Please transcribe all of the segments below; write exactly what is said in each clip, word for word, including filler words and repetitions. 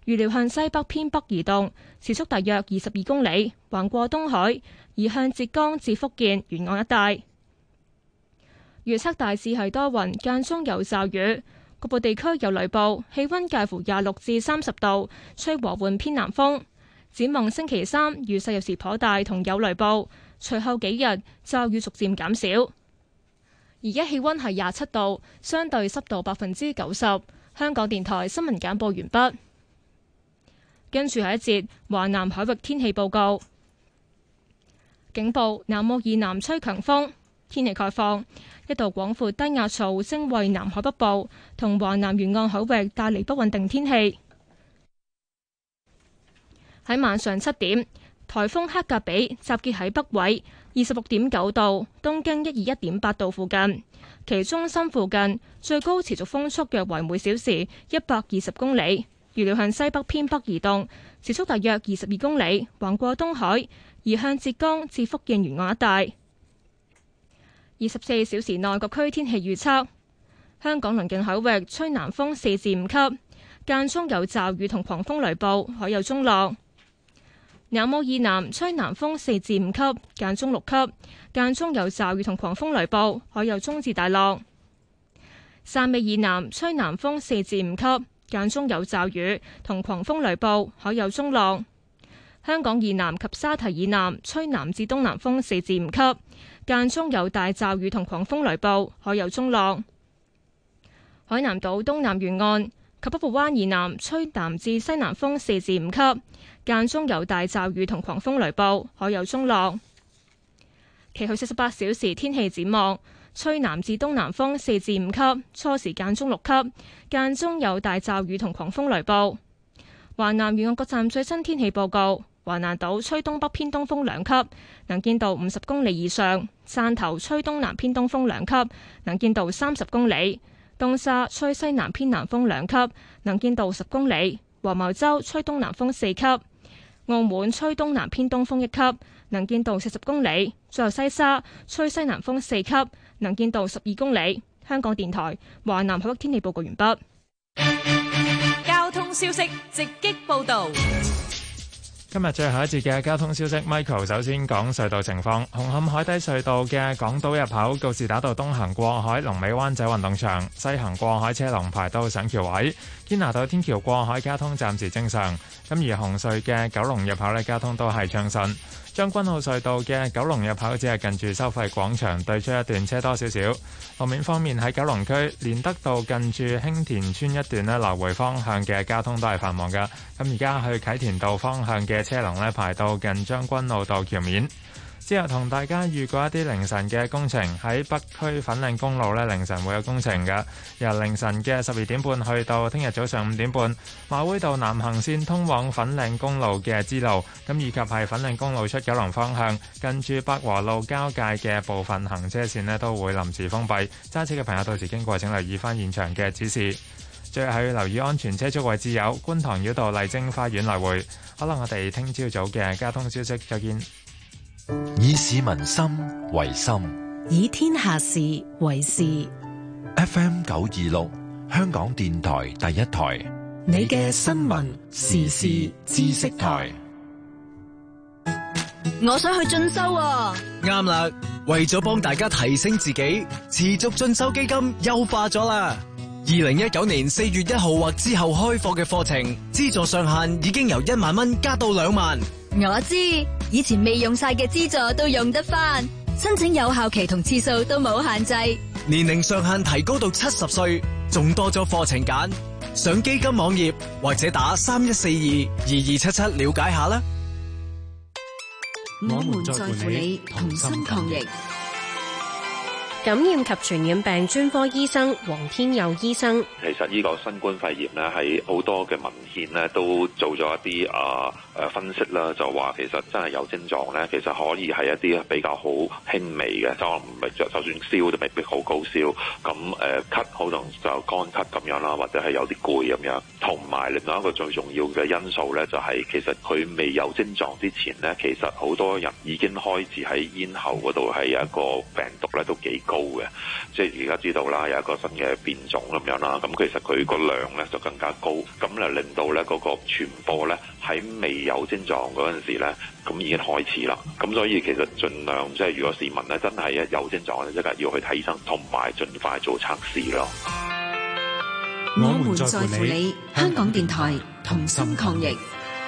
預料向西北偏北移動，時速大約二十二公里，橫過東海，移向浙江至福建沿岸一帶。預測大致係多雲，間中有驟雨，局部地區有雷暴，氣溫介乎廿六至三十度，吹和緩偏南風。展望星期三，雨勢有時頗大，同有雷暴。隨後幾日驟雨逐漸減少。而家氣溫係廿七度，相對濕度百分之九十。香港電台新聞簡報完畢。跟住係一節華南海域天氣報告。警報：南澳以南吹強風。天氣概況：一道廣闊低壓槽正為南海北部同華南沿岸海域帶嚟不穩定天氣。喺晚上七點，颱風克格比集結喺北緯二十六點九度、東經一二一點八度附近，其中心附近最高持續風速約為每小時一百二十公里，預料向西北偏北移動，時速大約二十二公里，橫過東海，移向浙江至福建沿岸一帶。二十四小時內各區天氣預測：香港鄰近海域吹南風四至五級，間中有驟雨同狂風雷暴，海有中浪。南澳以南吹南風四至五級，間中六級，間中有驟雨同狂風雷暴，海有中至大浪。汕尾以南吹南風四至五級，間中有驟雨同狂風雷暴，海有中浪。香港以南及沙堤以南吹南至東南風四至五級，間中有大驟雨同狂風雷暴，海有中浪。海南島東南沿岸及北部灣以南吹南至西南風四至五級，間中有大驟雨同狂風雷暴，海有中浪。其後四十八小時天氣展望：吹南至東南風四至五級，初時間中六級，間中有大驟雨同狂風雷暴。華南沿岸各站最新天氣報告：華南島吹東北偏東風兩級，能見度五十公里以上；汕頭吹東南偏東風兩級，能見度三十公里；東沙吹西南偏南風兩級，能見度十公里；黃茅洲吹東南風四級；澳門吹東南偏東風一級，能見度四十公里；最後西沙吹西南風四級，能見度十二公里。香港電台華南海域天氣報告完畢。 交通消息直擊報道。 今日最後一節嘅交通消息 ，Michael 首先講隧道情況。紅磡海底隧道嘅港島入口告士打道東行過海，龍尾灣仔運動場；西行過海車龍排到上橋位。堅拿道天橋過海交通暫時正常。咁而紅隧嘅九龍入口呢，交通都係暢順。將軍澳隧道嘅九龍入口只係近住收費廣場對出一段車多少少。路面方面喺九龍區連德道近住興田村一段呢，來回方向嘅交通都係繁忙㗎。咁而家去啟田道方向嘅車龍呢，排到近將軍澳道橋面。之後同大家預告一啲凌晨嘅工程，喺北區粉嶺公路呢，凌晨會有工程嘅，由凌晨嘅十二點半去到聽日早上五點半，馬會道南行線通往粉嶺公路嘅支路，咁以及係粉嶺公路出九龍方向近住北和路交界嘅部分行車線呢，都會臨時封閉，揸車嘅朋友到時經過請留意翻現場嘅指示。最後係要留意安全車速位置有觀塘繞道麗晶花園來回。好啦，我哋聽朝早嘅交通消息再見。 以市民心為心， 以天下事為事。 F M 九二六，香港電台第一台， 你嘅新聞時事知識台。 我想去進修啊！ 啱啦，為咗幫大家提升自己，持續進修基金優化咗啦。二零一九年四月一號或之後開課嘅課程，資助上限已經由一萬蚊加到兩萬。 我知，以前未用晒嘅資助都用得返，申請有效期同次數都冇限制， 年齡上限提高到七十歲，仲多咗課程揀。上基金網頁或者打三一四二二二七七了解下啦。 我們在乎你，同心抗疫。 感染及傳染病專科醫生黃天佑醫生， 其實呢個新冠肺炎咧，喺好多嘅文獻咧都做咗一啲啊誒分析啦，就話其實真係有症狀咧，其實可以係一啲比較好輕微嘅，就唔係就就算燒都未必好高燒，咁誒咳可能就乾咳咁樣啦，或者係有啲攰咁樣。同埋另外一個最重要嘅因素咧，就係其實佢未有症狀之前咧，其實好多人已經開始喺咽喉嗰度係有一個病毒咧都幾高。 高嘅。即係而家知道啦，有一個新嘅變種咁樣啦，咁其實佢個量咧就更加高，咁就令到咧嗰個傳播咧喺未有症狀嗰陣時咧，咁已經開始啦。咁所以其實盡量即係如果市民咧真係一有症狀咧，即刻要去睇醫生，同埋盡快做測試咯。 我們在乎你，香港電台同心抗疫。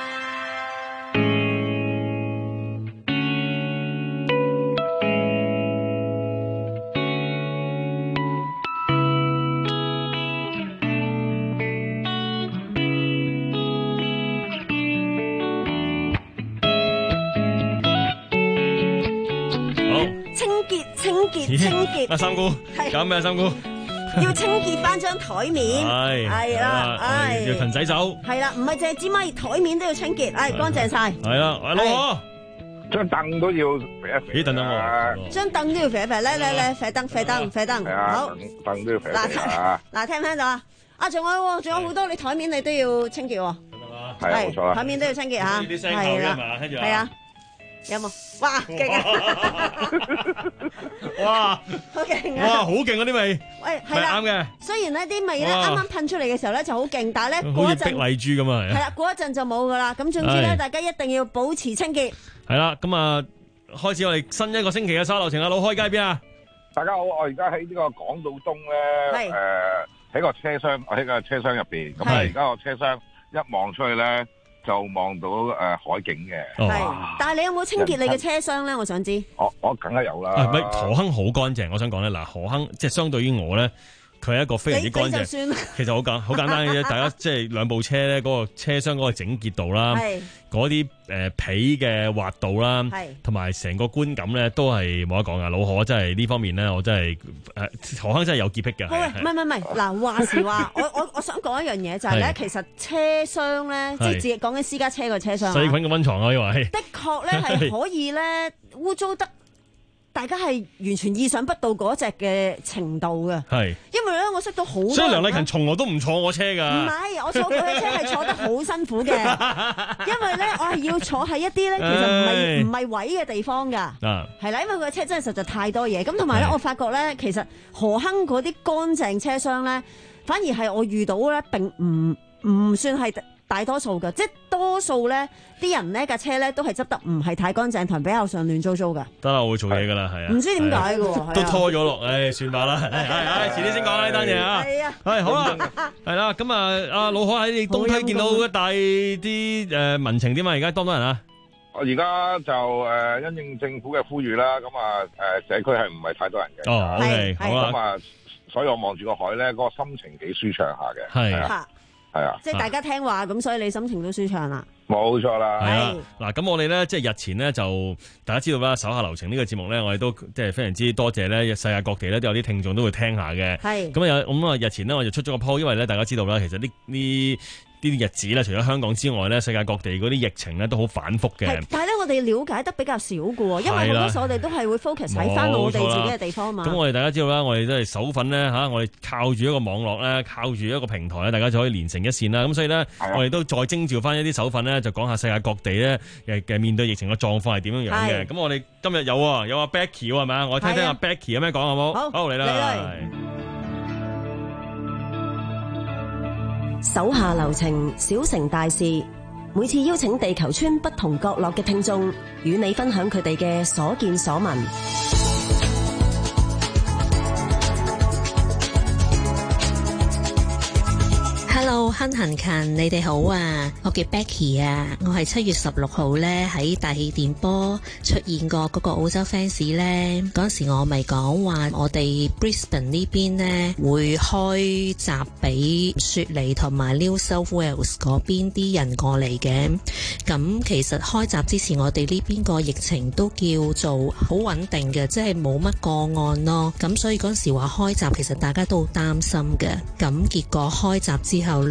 清潔， 阿三姑，搞咩啊？三姑要清潔翻張台面， 係係啦，唉， 要勤洗手， 係啦，唔係淨係支咪，台面都要清潔，唉，乾淨晒， 係啦，阿老婆， 張凳都要肥一肥， 咦，等等我， 張凳都要肥一肥，嚟嚟嚟，肥凳，肥凳，肥凳，好， 凳都要肥一肥啊！ 嗱，聽唔聽到啊？啊，仲有，仲有好多，你台面你都要清潔喎， 係冇錯啦， 台面都要清潔吓，係啦，係啊。有冇？哇，勁啊！ 哇， 好勁啊！ 哇，好勁啊啲味！ 喂，係啦， 啱嘅。 雖然咧啲味咧啱啱噴出嚟嘅時候咧就好勁，但係咧好似碧麗珠咁啊！ 係啦，過一陣就冇噶啦。咁總之咧，大家一定要保持清潔。 係啦，咁啊，開始我哋新一個星期嘅沙流程啊，老開街邊啊！ 大家好，我而家喺呢個港島東咧，誒喺個車廂，喺個車廂入邊。咁啊，而家個車廂一望出去咧，就望到誒海景嘅， 係。但係你有冇清潔你嘅車廂咧？我想知。 我我梗係有啦。 唔係河坑好乾淨，我想講咧，嗱河坑即係相對於我咧，佢係一個非常之乾淨。其實好簡好簡單嘅啫，大家即係兩部車咧，嗰個車廂嗰個整潔度啦，嗰啲誒皮嘅滑度啦，同埋成個觀感咧，都係冇得講噶。老何真係呢方面咧，我真係誒河坑真係有潔癖嘅。 喂，唔係唔係唔係，嗱話時話，我我我想講一樣嘢就係咧，其實車廂咧，即係自己講緊私家車個車廂，細菌嘅溫床啊，以為的確咧係可以咧污糟得。大家係完全意想不到嗰隻嘅程度嘅， 係， 因為咧我識到好多， 所以梁麗勤從來都唔坐我車㗎。 唔係，我坐佢嘅車係坐得好辛苦嘅，因為咧我係要坐喺一啲咧其實唔係唔係位嘅地方㗎，係啦，因為佢嘅車真係實在太多嘢，咁同埋咧我發覺咧其實河坑嗰啲乾淨車廂咧，反而係我遇到咧並唔唔算係大多數嘅，即係多數咧啲人呢架車咧都係執得唔係太乾淨，同比較上亂糟糟嘅。 得啦，我會做嘢噶啦，係啊。 唔知點解嘅喎， 都拖咗落，唉，算吧啦，係係，遲啲先講啦呢單嘢啊。 係啊， 係好啦，係啦，咁啊，阿老何喺你東區見到一大啲誒民情點啊？而家多唔多人啊？ 我而家就誒因應政府嘅呼籲啦，咁啊誒社區係唔係太多人嘅？ 哦，OK，好啦。 咁啊，所以我望住個海咧，嗰個心情幾舒暢下嘅。 係。 係啊， 即係大家聽話咁，所以你心情都舒暢啦。 冇錯啦。 係啊，嗱，咁我哋咧即係日前呢，就大家知道啦，手下留情呢個節目咧，我哋都即係非常之多謝咧，世界各地咧都有啲聽眾都會聽下嘅。係。咁有咁啊，日前呢，我就出咗個 po，因為咧大家知道啦，其實呢呢啲日子咧，除咗香港之外咧，世界各地嗰啲疫情咧都好反覆嘅。但係咧，我哋了解得比較少嘅喎，因為好多時候我哋都係會 focus 喺翻我哋自己嘅地方嘛。咁我哋大家知道啦，我哋都係手份咧嚇，我哋靠住一個網絡咧，靠住一個平台咧，大家就可以連成一線啦。咁所以咧，我哋都再徵召翻一啲手份咧，就講下世界各地咧嘅嘅面對疫情嘅狀況係點樣樣嘅。咁我哋今日有啊，有阿 Becky 係咪啊？我聽聽阿 Becky 有咩講好冇？好，好嚟啦。 手下留情，小成大事。每次邀請地球村不同角落嘅聽眾，與你分享佢哋嘅所見所聞。 Hello， 亨恒勤，你哋好啊！我叫 Becky 啊，我係七月十六號咧喺大氣電波出現過嗰個澳洲 fans 咧。嗰時我咪講話我哋 Brisbane 呢邊咧會開閘俾雪梨同埋 New South Wales 嗰邊啲人過嚟嘅。咁其實開閘之前，我哋呢邊個疫情都叫做好穩定嘅，即係冇乜個案咯。咁所以嗰時話開閘，其實大家都好擔心嘅。咁結果開閘之後呢，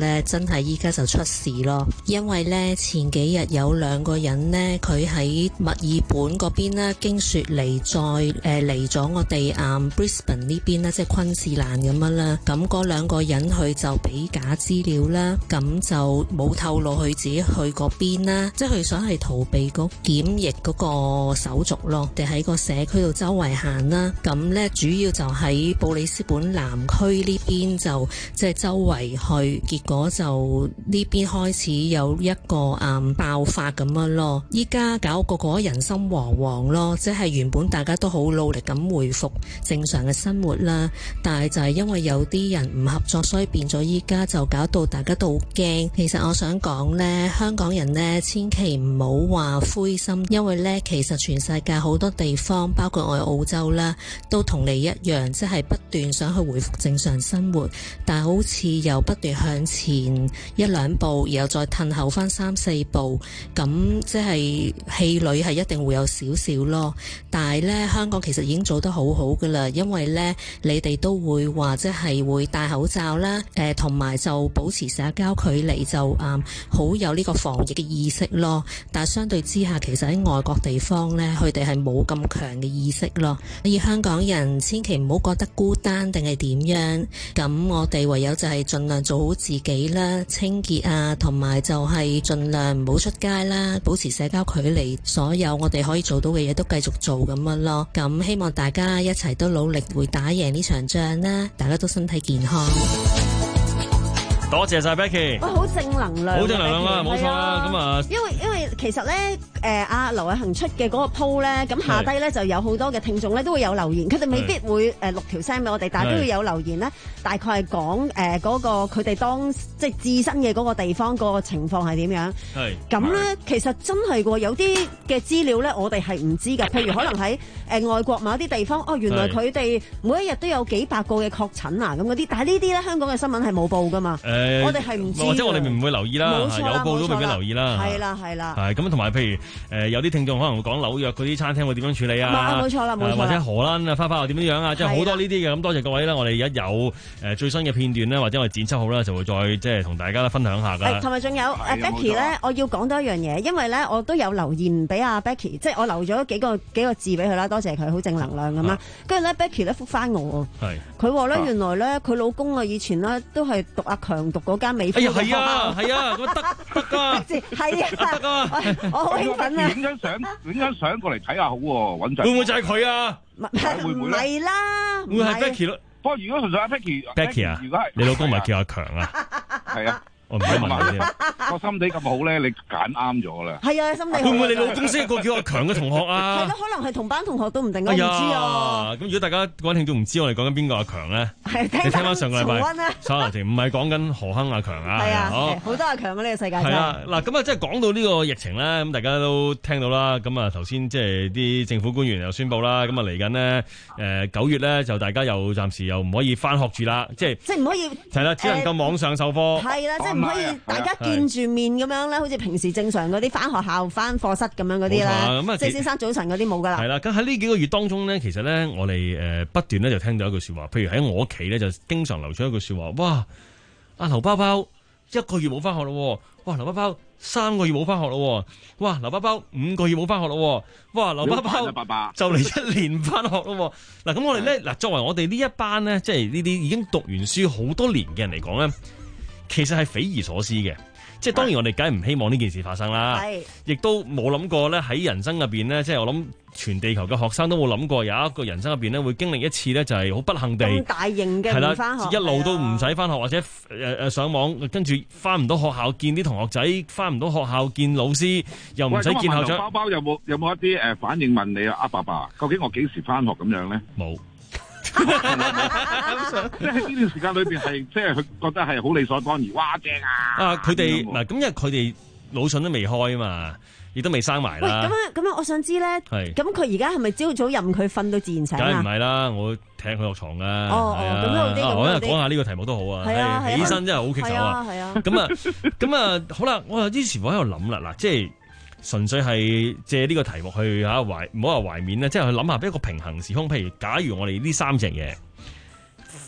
呢，真係依家就出事咯。因為呢，前幾日有兩個人呢，佢喺墨爾本嗰邊呢，經雪梨再誒嚟咗我哋啊 Brisbane 呢邊呢，即係昆士蘭咁樣啦。咁嗰兩個人佢就俾假資料啦，咁就冇透露佢自己去嗰邊啦，即係佢想係逃避嗰檢疫嗰個手續咯，定喺個社區度周圍行啦。咁呢，主要就喺布里斯本南區呢邊就即係周圍去，結果就呢邊開始有一個誒、嗯、爆發咁樣咯。依家搞個個人心惶惶咯，即係原本大家都好努力咁回復正常嘅生活啦，但係就係因為有啲人唔合作，所以變咗依家就搞到大家都好驚。其實我想講呢，香港人呢，千祈唔好話灰心，因為呢，其實全世界好多地方，包括我哋澳洲啦，都同你一樣，即係不斷想去回復正常生活，但係好似又不斷向前一兩步，然後再褪後翻三四步，咁即係氣餒係一定會有少少咯。但係呢，香港其實已經做得好好噶啦，因為呢，你哋都會話即係會戴口罩啦，誒同埋就保持社交距離，就嗯好有呢個防疫嘅意識咯。但係相對之下，其實喺外國地方呢，佢哋係冇咁強嘅意識咯。所以香港人千祈唔好覺得孤單定係點樣，咁我哋唯有就係盡量做好自己啦，清潔啊，同埋就係盡量唔好出街啦，保持社交距離，所有我哋可以做到嘅嘢都繼續做咁樣咯。咁希望大家一齊都努力會打贏呢場仗啦，大家都身體健康。 多謝晒 Becky， 哇，好正能量， 好正能量啊，冇錯啦，咁啊， 因為因為其實咧，誒阿劉偉恒出嘅嗰個 po 咧，咁下低咧就有好多嘅聽眾咧都會有留言，佢哋未必會誒錄條聲俾我哋，但係都會有留言咧，大概係講誒嗰個佢哋當即係自身嘅嗰個地方個情況係點樣。係咁咧，其實真係喎，有啲嘅資料咧，我哋係唔知㗎。譬如可能喺誒外國某一啲地方，哦，原來佢哋每一日都有幾百個嘅確診啊，咁嗰啲，但係呢啲咧香港嘅新聞係冇報㗎嘛。我哋係唔知， 或者我哋唔會留意啦，有報都未必留意啦。 係啦，係啦。 係咁，同埋譬如誒有啲聽眾可能會講紐約嗰啲餐廳會點樣處理啊？ 冇錯啦，冇錯。 或者荷蘭啊花花又點樣樣啊？即係好多呢啲嘅。咁多謝各位啦，我哋而家有誒最新嘅片段咧，或者我哋剪輯好啦，就會再即係同大家分享下㗎。同埋仲有誒 Becky 咧，我要講多一樣嘢，因為咧我都有留言俾阿 Becky，即係我留咗幾個幾個字俾佢啦，多謝佢，好正能量咁啦。跟住咧 Becky 咧覆翻我，佢話咧原來咧佢老公啊以前咧都係讀阿強讀嗰間美孚。係啊，係啊，咁得得噶， 係啊，得啊，我好興奮啊！ 影張相，影張相過嚟睇下好喎，穩陣。 會唔會就係佢啊？ 會唔會咧？ 係啦， 會係 Becky 咯。 不過如果純粹阿 Becky，Becky 啊， 如果係你老公唔係叫阿強啊？ 係啊。 我唔使問你添， 個心地咁好咧，你揀啱咗啦。 係啊，心地好。 會唔會你老公識一個叫阿強嘅同學啊？ 係咯，可能係同班同學都唔定，我唔知啊。 咁如果大家各位聽眾唔知我哋講緊邊個阿強咧，你聽翻上個禮拜三十條，唔係講緊何亨阿強啊。 係啊，好多阿強嘅呢個世界。 係啊，嗱咁啊，即係講到呢個疫情咧，咁大家都聽到啦。咁啊，頭先即係啲政府官員又宣布啦，咁啊嚟緊呢，誒九月咧就大家又暫時又唔可以翻學住啦，即係即係唔可以係啦，只能夠網上授課。 係啦，即係唔可以大家見住面咁樣咧，好似平時正常嗰啲翻學校、翻課室咁樣嗰啲咧，即係先生早晨嗰啲冇噶啦。 係啦，咁喺呢幾個月當中咧，其實咧我哋誒不斷咧就聽到一句説話，譬如喺我屋企咧就經常流出一句説話，哇！阿劉包包一個月冇翻學咯，哇！劉包包三個月冇翻學咯，哇！劉包包五個月冇翻學咯，哇！劉包包就嚟一年翻學咯。嗱，咁我哋咧嗱，作為我哋呢一班咧，即係呢啲已經讀完書好多年嘅人嚟講咧，其實係匪夷所思嘅。即係當然我哋梗係唔希望呢件事發生啦，亦都冇諗過咧喺人生入邊咧，即係我諗全地球嘅學生都冇諗過有一個人生入邊咧會經歷一次咧就係好不幸地咁大型嘅唔翻學， 一路都唔使翻學或者誒誒上網，跟住翻唔到學校見啲同學仔，翻唔到學校見老師，又唔使見校長。 包包有冇有冇一啲誒反應問你啊？阿爸爸，究竟我幾時翻學咁樣咧？ 冇。 即係喺呢段時間裏邊係，即係佢覺得係好理所當然，哇正啊！ 啊，佢哋嗱，咁因為佢哋腦筍都未開啊嘛，亦都未生埋啦。 喂，咁樣咁樣，我想知咧，係咁佢而家係咪朝早任佢瞓到自然醒啊？ 梗係唔係啦，我踢佢落床噶。 哦哦，咁好啲， 我一講下呢個題目都好啊。係啊，起身真係好棘手啊。係啊，咁啊，咁啊，好啦，我有啲時我喺度諗啦，嗱，即係。純粹係借呢個題目去嚇懷，唔好話懷緬啦，即係去諗下俾一個平衡時空。譬如假如我哋呢三隻嘢，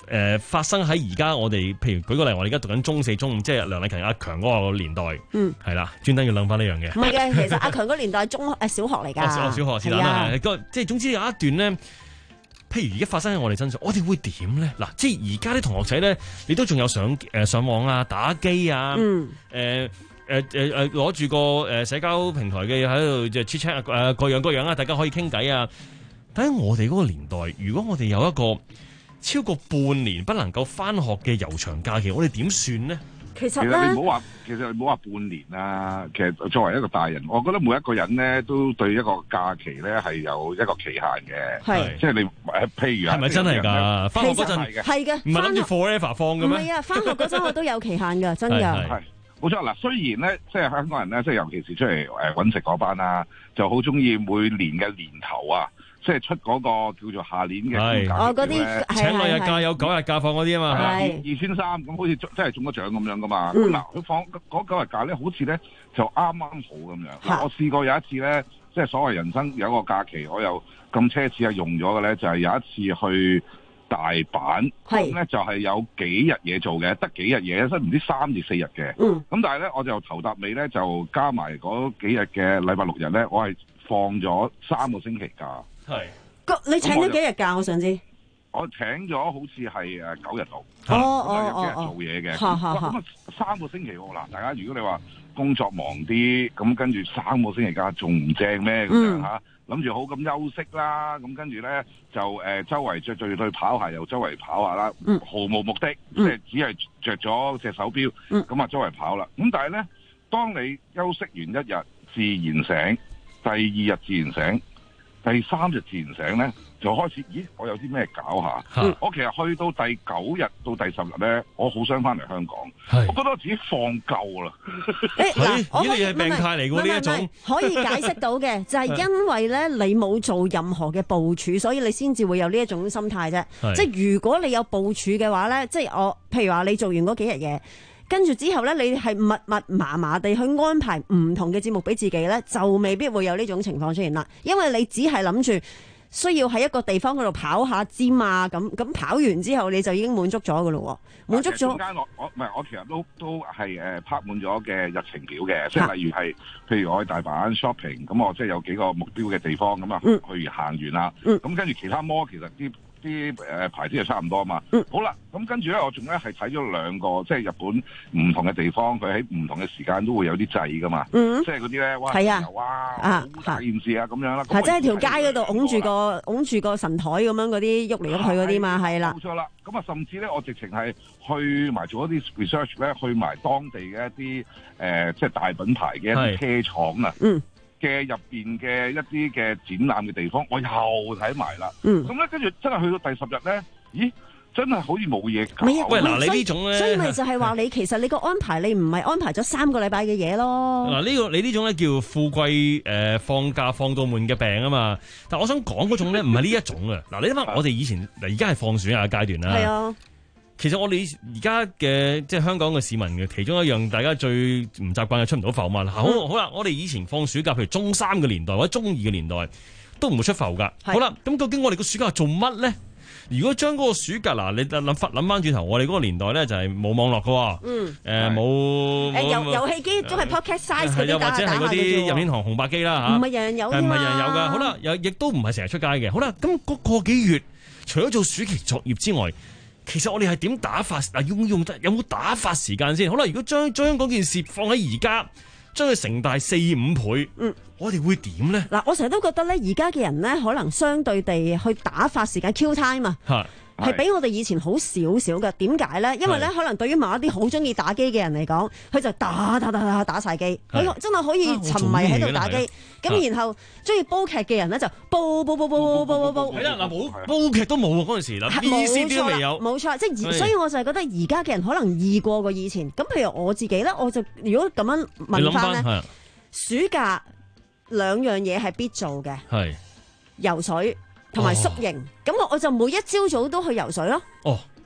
誒發生喺而家我哋，譬如舉個例，我哋而家讀緊中四、中五，即係梁麗勤、阿強嗰個年代，嗯，係啦，專登要諗翻呢樣嘢。 唔係嘅，其實阿強嗰年代中誒小學嚟㗎， 小學是但啦，即係總之有一段咧。譬如而家發生喺我哋身上，我哋會點咧？嗱，即係而家啲同學仔咧，你都仲有上誒、呃、上網啊、打機啊，誒誒誒誒攞住個誒社交平台嘅喺度就 chat chat 誒各樣各樣啊，大家可以傾偈啊。但喺我哋嗰個年代，如果我哋有一個超過半年不能夠返學嘅悠長假期，我哋點算呢？ 其實咧，你唔好話，其實你唔好話半年啦。其實作為一個大人，我覺得每一個人咧都對一個假期咧係有一個期限嘅。係，即係你誒，譬如係咪真係㗎？返學嗰陣係嘅， 唔係諗住 forever 放嘅咩？ 唔係啊，返學嗰陣我都有期限㗎，真㗎。 係冇錯嗱。雖然咧，即係香港人咧，即係尤其是出嚟誒揾食嗰班啦，就好中意每年嘅年頭啊。即係出嗰個叫做下年嘅假哦，嗰啲請兩日假有九日假放嗰啲啊嘛， 二二千三咁，好似真係中咗獎咁樣噶嘛。咁嗱、嗯，佢放嗰九日假咧，好似咧就啱啱好咁樣。我試過有一次咧，即係所謂人生有一個假期，我又咁奢侈係用咗嘅咧，就係、是、有一次去大阪，咁咧就係有幾日嘢做嘅，得幾日嘢，所以唔知三至四日嘅。咁、嗯、但係咧，我就頭搭尾咧就加埋嗰幾日嘅禮拜六日咧，我係放咗三個星期假。係， 你請咗幾日假？我想知。 我請咗好似係誒九日度， 哦哦哦做嘢嘅。 咁啊三個星期喎，嗱，大家如果你話工作忙啲，咁跟住三個星期假仲唔正咩？咁樣嚇，諗住好咁休息啦，咁跟住咧就誒、呃、周圍着住對跑鞋又周圍跑下啦、嗯，毫無目的，即、嗯、係只係着咗隻手錶，咁、嗯、啊周圍跑啦。咁但係咧，當你休息完一日，自然醒，第二日自然醒。第三日自然醒咧，就開始，咦？我有啲咩搞下？嗯、我其實去到第九日到第十日咧，我好想翻嚟香港。我覺得我自己放夠啦。 誒嗱，呢個嘢係病態嚟㗎呢一種。 可以解釋到嘅，就係因為咧你冇做任何嘅部署，所以你先至會有呢一種心態啫。即係如果你有部署嘅話咧，即係我譬如話你做完嗰幾日嘢。跟住之後咧，你係密密麻麻地去安排唔同嘅節目俾自己咧，就未必會有呢種情況出現啦。因為你只係諗住需要喺一個地方嗰度跑下尖啊，咁咁跑完之後你就已經滿足咗噶咯喎，滿足咗。中間我我唔係我其實都都係誒拍滿咗嘅日程表嘅，即係例如係譬如我去大阪 shopping，咁我即係有幾個目標嘅地方咁啊、嗯、去行完啦，咁、嗯、跟住其他摩其實啲。啲誒牌子就差唔多啊嘛，嗯、好啦，咁跟住咧，我仲咧係睇咗兩個，即係日本唔同嘅地方，佢喺唔同嘅時間都會有啲掣噶嘛，嗯、即係嗰啲咧，哇，係啊，哇，好大件事啊咁樣啦， 係即係條街嗰度擁住個擁住個神台咁樣嗰啲喐嚟喐去嗰啲嘛，係啦， 冇錯啦，咁啊，甚至咧，我直情係去埋做一啲 research 咧，去埋當地嘅一啲誒、呃，即係大品牌嘅一啲車廠啊。嗯嘅入邊嘅一啲嘅展覽嘅地方，我又睇埋啦。嗯，咁咧跟住真係去到第十日咧，咦，真係好似冇嘢搞。 喂，嗱，你呢種咧， 所以咪就係話你其實你個安排，你唔係安排咗三個禮拜嘅嘢咯。 嗱，呢個你呢種咧叫富貴誒、呃、放假放到悶嘅病啊嘛。但係我想講嗰種咧，唔係呢一種啊。嗱，你諗下，我哋以前嗱而家係放暑假嘅階段啦。係啊。其實我哋而家嘅即係香港嘅市民嘅其中一樣，大家最唔習慣嘅出唔到埠嘛。好，好啦，我哋以前放暑假，譬如中三嘅年代或者中二嘅年代，都唔會出埠噶。好啦，咁究竟我哋個暑假做乜咧？如果將嗰個暑假嗱，你諗翻諗翻轉頭，我哋嗰個年代咧就係冇網絡噶。嗯。誒冇誒遊遊戲機都係 pocket size 嗰啲打打下嘅啫。或者係嗰啲任天堂紅白機啦嚇。唔係人人有㗎嘛。唔係人人有㗎。好啦，又亦都唔係成日出街嘅。好啦，咁嗰個幾月，除咗做暑期作業之外，其實我哋係點打發嗱？用用得有冇打發時間先？好啦，如果將將嗰件事放喺而家，將佢成大四五倍，嗯，我哋會點咧？嗱， 我成日都覺得咧，而家嘅人咧，可能相對地去打發時間 Q time 啊。係比我哋以前好少少嘅，點解咧？因為咧，可能對於某一啲好中意打機嘅人嚟講，佢就打打打打打晒機，佢真係可以沉迷喺度打機。咁、啊、然後中意煲劇嘅人咧，就煲煲煲煲煲煲煲。係啦，嗱，冇煲劇都冇喎，嗰陣時嗱 ，V C D 都未有。 冇錯，即係所以我就係覺得而家嘅人可能易過過以前。咁譬如我自己咧，我就如果咁樣問翻咧，暑假兩樣嘢係必做嘅，係游水。同埋宿營，咁我、哦、我就每一朝早都去游水咯。 哦，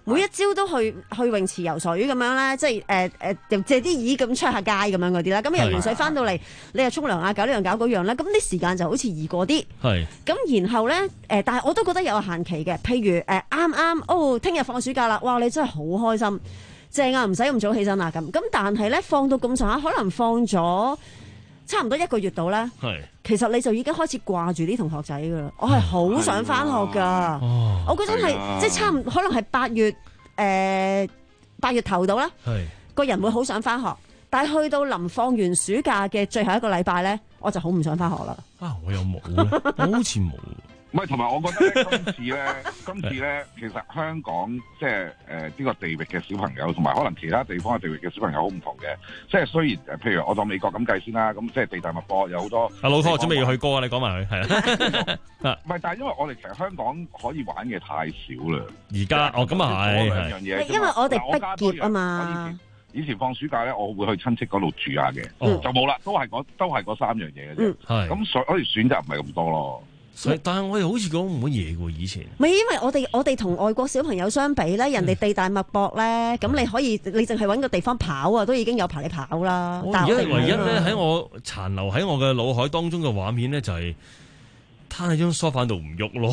每一朝都去去泳池游水咁樣咧，即係誒誒，就借啲椅咁出下街咁樣嗰啲啦。咁游完水翻到嚟，你又沖涼啊，搞呢樣搞嗰樣咧，咁啲時間就好似易過啲。係。咁然後咧誒、呃，但係我都覺得有限期嘅，譬如誒啱啱哦，聽日放暑假啦，哇！你真係好開心，正啊，唔使咁早起身啊咁。咁但係咧放到咁上下，可能放咗差唔多一個月度咧，其實你就已經開始掛住啲同學仔噶啦。我係好想翻學噶，我嗰陣係即係差唔可能係八月誒八月頭到啦，個人會好想翻學，但係去到臨放完暑假嘅最後一個禮拜咧，我就好唔想翻學啦。 啊，我又冇咧，我好似冇。 唔係，同埋我覺得咧，今次咧，今次咧，其實香港即係誒呢個地域嘅小朋友，同埋可能其他地方嘅地域嘅小朋友好唔同嘅。即係雖然誒，譬如我當美國咁計先啦，咁即係地大物博，有好多。阿老拖準備要去歌啊！你講埋佢係啦。 唔係，但係因為我哋其實香港可以玩嘅太少啦。 而家哦，咁啊係。 兩樣嘢。 因為我哋畢業啊嘛。 以前放暑假咧，我會去親戚嗰度住下嘅，嗯、就冇啦，都係嗰都係嗰三樣嘢嘅啫。係咁、嗯，所以選擇唔係咁多咯。 所以，但係我哋好似講唔乜嘢喎，以前。 唔係，因為我哋我哋同外國小朋友相比咧，人哋地大物博咧，咁、嗯、你可以你淨係揾個地方跑啊，都已經有排你跑啦。 我而家唯一咧喺我殘留喺我嘅腦海當中嘅畫面咧，就係攤喺張梳化度唔喐咯。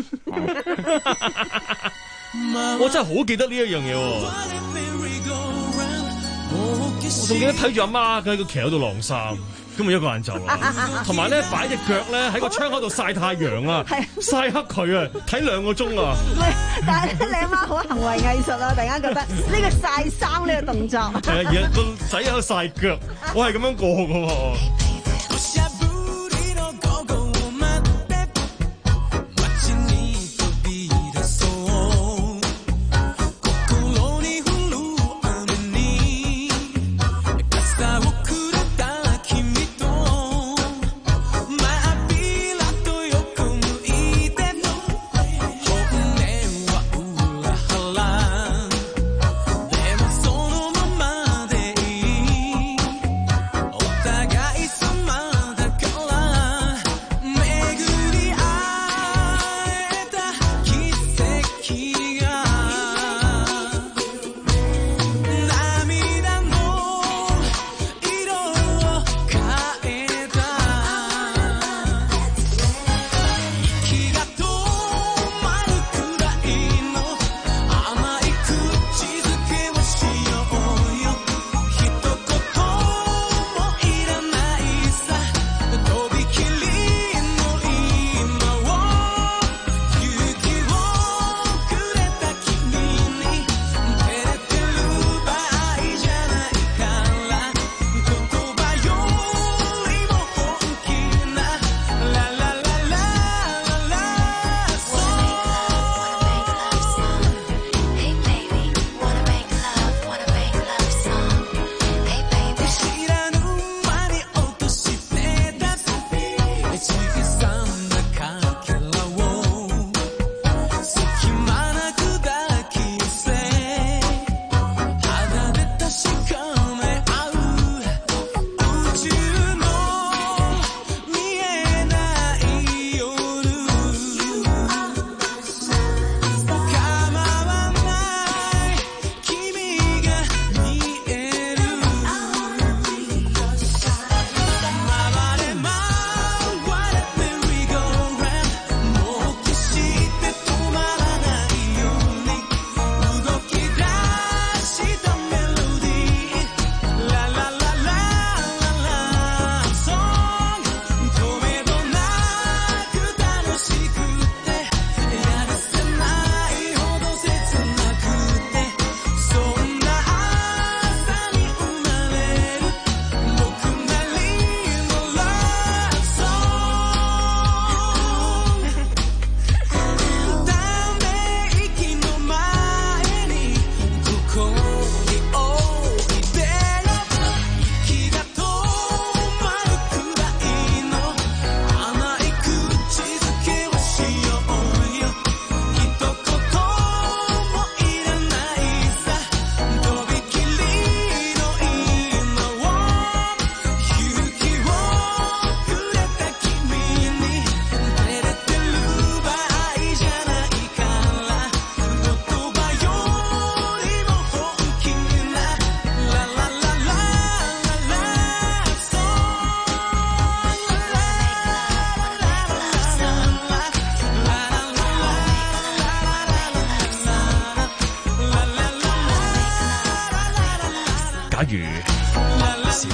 我真係好記得呢一樣嘢喎。我仲記得睇住阿媽佢喺個騎喺度晾衫，咁咪一個人走啦。同埋咧擺隻腳咧喺個窗口度曬太陽啊，曬黑佢啊，睇兩個鐘啊。 唔係，但係你阿媽好行為藝術啊！突然間覺得呢個曬衫呢個動作。係啊， 而家個仔喺度曬腳，我係咁樣過噶喎。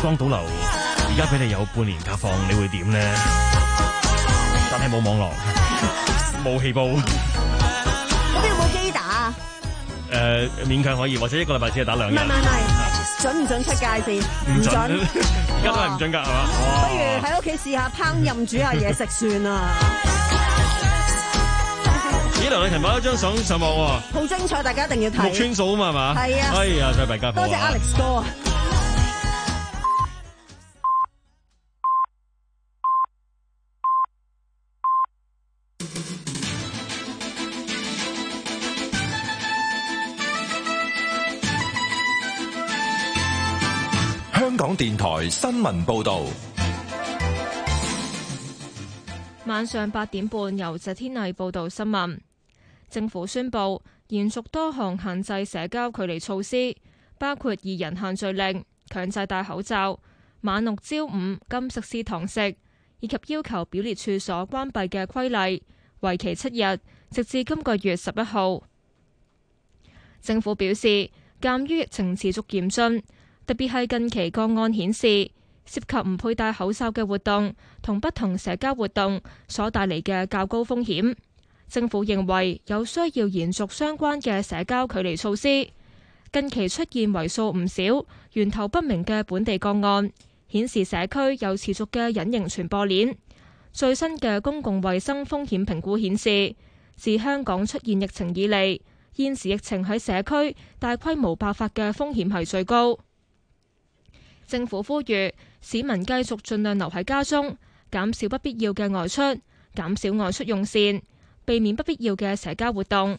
光倒流，而家俾你有半年假放，你會點呢？但係冇網絡，冇氣煲。 嗰邊有冇機打啊？ 誒、呃，勉強可以，或者一個禮拜只係打兩日。 唔係唔係，準唔準出街先？唔準。 而家都係唔準㗎，係嘛？ 不如喺屋企試下烹飪煮下嘢食算啦。 咦，梁麗琴擺咗張相上網喎， 好精彩，大家一定要睇。 木村數啊嘛，係嘛？ 係啊。 哎呀，真係弊家伙啊！ 多謝 Alex 哥啊！ 香港電台新聞報道。 晚上八點半，由謝天麗報道新聞。政府宣布延續多項限制社交距離措施，包括二人限聚令、強制戴口罩、晚六朝五禁食肆堂食，以及要求表列處所關閉嘅規例，為期七日，直至今個月十一號。政府表示，鑑於疫情持續嚴峻，特別係近期個案顯示，涉及唔佩戴口罩嘅活動同不同社交活動所帶嚟嘅較高風險，政府認為有需要延續相關嘅社交距離措施。近期出現為數唔少源頭不明嘅本地個案，顯示社區有持續嘅隱形傳播鏈。最新嘅公共衛生風險評估顯示，自香港出現疫情以嚟，現時疫情喺社區大規模爆發嘅風險係最高。政府呼籲市民繼續盡量留喺家中，減少不必要嘅外出，減少外出用膳，避免不必要嘅社交活動。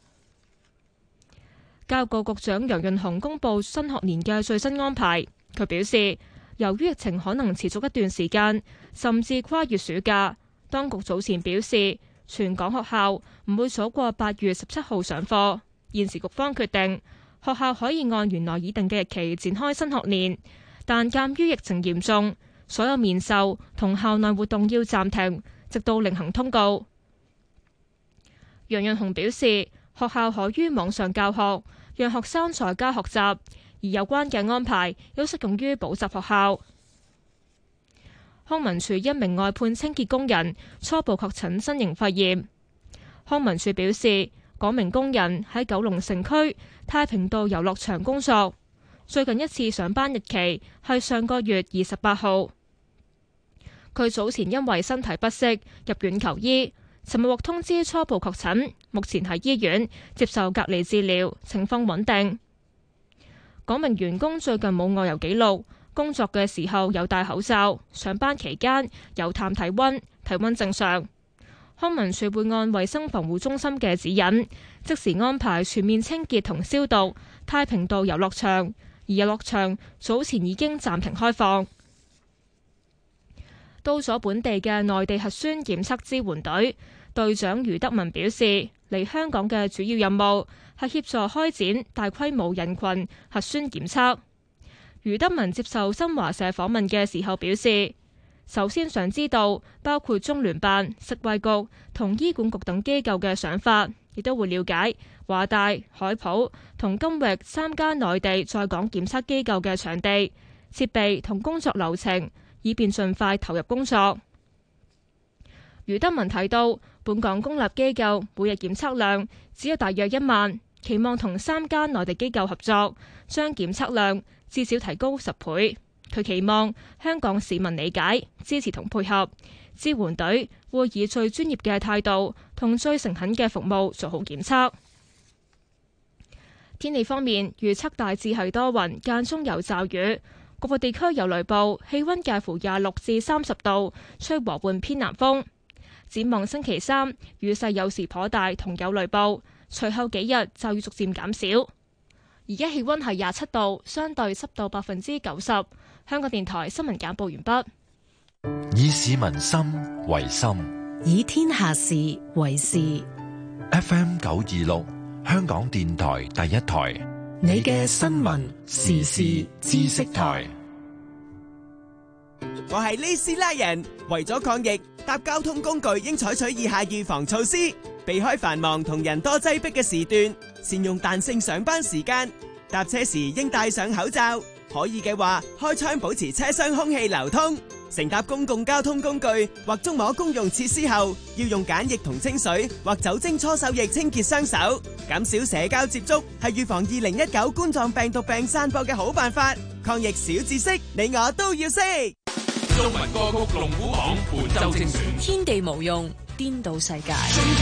教育局局長楊潤雄公布新學年嘅最新安排，佢表示，由於疫情可能持續一段時間，甚至跨越暑假，當局早前表示，全港學校唔會早過八月十七號上課。現時局方決定，學校可以按原來擬定嘅日期展開新學年。但鑑於疫情嚴重，所有面授同校內活動要暫停，直到另行通告。楊潤雄表示，學校可於網上教學，讓學生在家學習，而有關嘅安排都適用於補習學校。康文署一名外判清潔工人初步確診新型肺炎。康文署表示，嗰名工人喺九龍城區太平道遊樂場工作。最近一次上班日期係上個月二十八號。佢早前因為身體不適入院求醫，尋日獲通知初步確診，目前喺醫院接受隔離治療，情況穩定。嗰名員工最近冇外遊記錄，工作嘅時候有戴口罩，上班期間有探體溫，體溫正常。康文署會按衛生防護中心嘅指引，即時安排全面清潔同消毒太平道遊樂場。而遊樂場早前已經暫停開放。到咗本地嘅內地核酸檢測支援隊隊長余德文表示，嚟香港嘅主要任務係協助開展大規模人群核酸檢測。余德文接受新華社訪問嘅時候表示，首先想知道包括中聯辦、食衛局同醫管局等機構嘅想法，亦都會了解華大、海普同金域三間內地在港檢測機構嘅場地、設備同工作流程，以便盡快投入工作。余德文提到，本港公立機構每日檢測量只有大約一萬，期望同三間內地機構合作，將檢測量至少提高十倍。佢期望香港市民理解、支持同配合，支援隊會以最專業嘅態度同最誠懇嘅服務做好檢測。天氣方面，預測大致係多雲，間中有驟雨，局部地區有雷暴，氣溫介乎廿六至三十度，吹和緩偏南風。展望星期三，雨勢有時頗大，同有雷暴，隨後幾日驟雨逐漸減少。而家氣溫係廿七度，相對濕度百分之九十。香港電台新聞簡報完畢。 以市民心為心， 以天下事為事。 F M 九二六，香港電台第一台， 你嘅新聞時事知識台。 我係呢斯拉人，為咗抗疫，搭交通工具應採取以下預防措施：避開繁忙同人多擠迫嘅時段，善用彈性上班時間，搭車時應戴上口罩。 可以嘅話，開窗保持車廂空氣流通。乘搭公共交通工具或觸摸公用設施後，要用梘液同清水或酒精搓手液清潔雙手，減少社交接觸，係預防二零一九冠狀病毒病散播嘅好辦法。抗疫小知識，你我都要識。 中文歌曲龍虎榜本周精選， 天地無用，顛倒世界。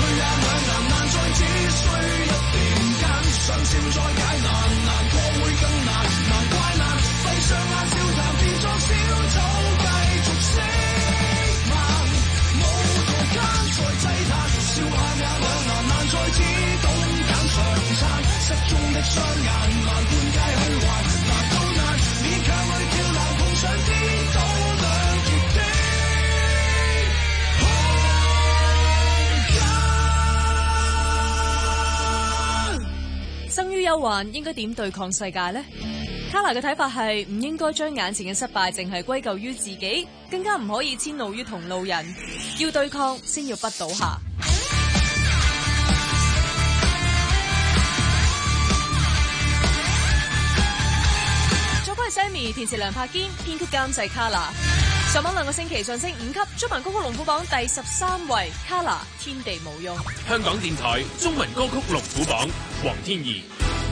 生於憂患，應該點對抗世界呢？卡拿嘅睇法係唔應該將眼前嘅失敗淨係歸咎於自己，更加唔可以遷怒於同路人。要對抗，先要不倒下。作曲係 Sammy， 填詞梁柏堅，編曲監製卡拿。上網兩個星期上升五級，中文歌曲龍虎榜第十三位，卡拿天地無用。 香港電台中文歌曲龍虎榜，黃天怡。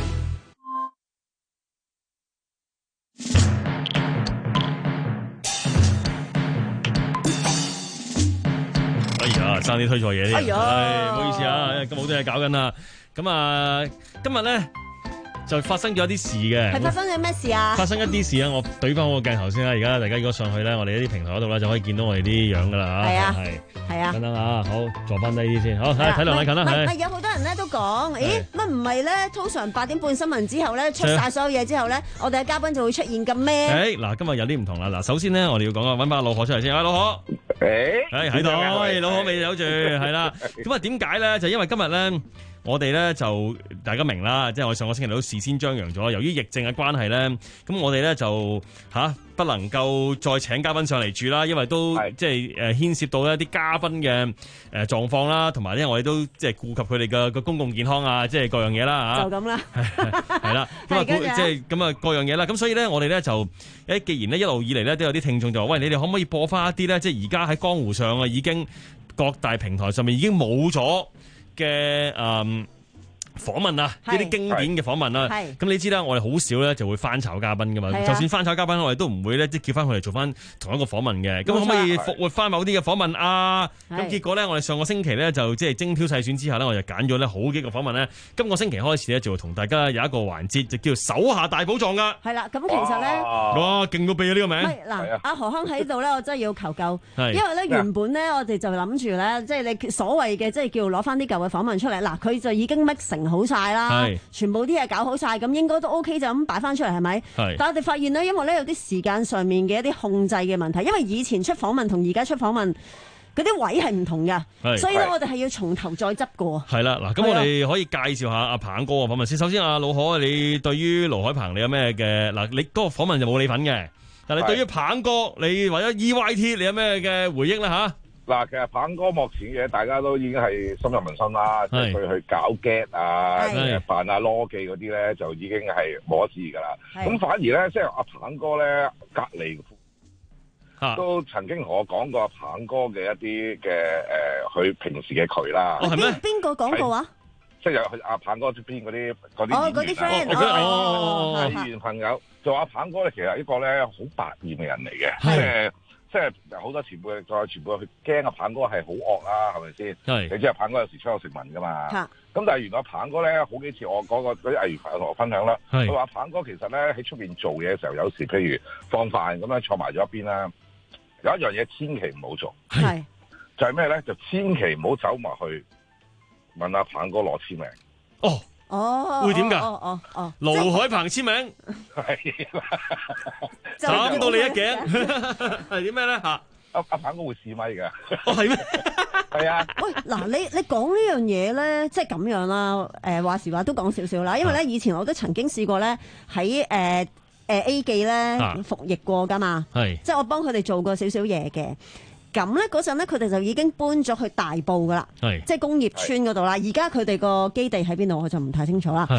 哎呀，爭啲推錯嘢添，哎呀，唔好意思啊，咁好多嘢搞緊啦。咁啊，今日咧就發生咗一啲事嘅， 係發生咗咩事啊？ 發生一啲事啊！我對翻我個鏡頭先啦。而家大家如果上去咧，我哋呢啲平台嗰度咧就可以見到我哋啲樣噶啦嚇。 係啊， 係係啊。 等等啊，好坐翻低啲先。好，睇睇梁禮勤啦。 唔係有好多人咧都講，咦乜唔係咧？通常八點半新聞之後咧出晒所有嘢之後咧，我哋嘅嘉賓就會出現嘅咩？ 誒嗱，今日有啲唔同啦。嗱，首先咧我哋要講啊，揾把老何出嚟先啊，老何。 誒， 誒喺度，老何未有住，係啦。咁啊點解咧？就因為今日咧。我哋咧就大家明啦，即係我上個星期都事先張揚咗，由於疫症嘅關係咧，咁我哋咧就吓、啊、不能夠再請嘉賓上嚟住啦，因為都即係誒牽涉到一啲嘉賓嘅誒狀況啦，同埋咧我哋都即係顧及佢哋嘅個公共健康啊，即係各樣嘢啦吓。 就咁啦， 係啦，咁啊即係咁啊各樣嘢啦，咁所以咧我哋咧就誒既然咧一路以嚟咧都有啲聽眾就話，喂，你哋可唔可以播翻一啲咧，即係而家喺江湖上啊已經各大平台上面已經冇咗嘅誒訪問啊，呢啲經典嘅訪問啊，咁你知啦，我哋好少咧就會翻炒嘉賓噶嘛，就算翻炒嘉賓，我哋都唔會咧即係叫翻佢嚟做翻同一個訪問嘅。咁可唔可以復活翻某啲嘅訪問啊？咁結果咧，我哋上個星期咧就即係精挑細選之下咧，我就揀咗咧好幾個訪問咧。今個星期開始咧就會同大家有一個環節，就叫手下大寶藏噶。 係啦，咁其實咧， 哇，勁到痹啊呢個名！ 嗱，阿何康喺度咧，我真係要求救，因為咧原本咧我哋就諗住咧，即係你所謂嘅即係叫攞翻啲舊嘅訪問出嚟，嗱佢就已經 mix 成好晒啦。全部啲嘢搞好晒，咁應該都 OK 就咁擺翻出嚟係咪？但係我哋發現咧，因為咧有啲時間上面嘅一啲控制嘅問題，因為以前出訪問同而家出訪問嗰啲位係唔同嘅，所以咧我哋係要從頭再執過。係啦，嗱，咁我哋可以介紹下阿鵬哥嘅訪問先。首先，阿老何，你對於盧海鵬你有咩嘅嗱？你嗰個訪問就冇你份嘅，但係你對於鵬哥，你或者 E Y T 你有咩嘅回憶咧吓？ 嗱，其實鵬哥目前嘅大家都已經係深入民心啦，即係佢去搞 get 啊、扮啊、羅記嗰啲咧，就已經係冇得知噶啦。咁反而咧，即係阿鵬哥咧，隔離都曾經同我講過阿鵬哥嘅一啲嘅誒，佢平時嘅佢啦。 係咩？邊個講過啊？ 即係有佢阿鵬哥出邊嗰啲嗰啲哦，嗰啲 friend 哦，演員朋友做阿鵬哥咧，其實一個咧好百厭嘅人嚟嘅，即係。即係好多前輩再前輩去驚阿鵬哥係好惡啦，係咪先？係你知阿鵬哥有時出口成文噶嘛？咁但係原來阿鵬哥咧好幾次我嗰個嗰啲藝員朋友同我分享啦，佢話鵬哥其實咧喺出邊做嘢嘅時候，有時譬如放飯咁樣坐埋咗一邊啦，有一樣嘢千祈唔好做，係就係咩咧？就千祈唔好走埋去問阿鵬哥攞簽名。哦。 哦， 會點㗎？ 哦哦哦， 盧海鵬簽名， 係斬到你一頸，係點咩咧？嚇， 阿阿鵬哥會試咪㗎。 哦，係咩？ 係啊。 喂，嗱，你你講呢樣嘢咧，即係咁樣啦。誒話時話都講少少啦，因為咧以前我都曾經試過咧喺誒誒 A 記咧服役過㗎嘛，係，即係我幫佢哋做過少少嘢嘅。咁咧嗰陣咧，佢哋就已經搬咗去大埔噶啦，即係工業村嗰度啦。而家佢哋個基地喺邊度，我就唔太清楚啦。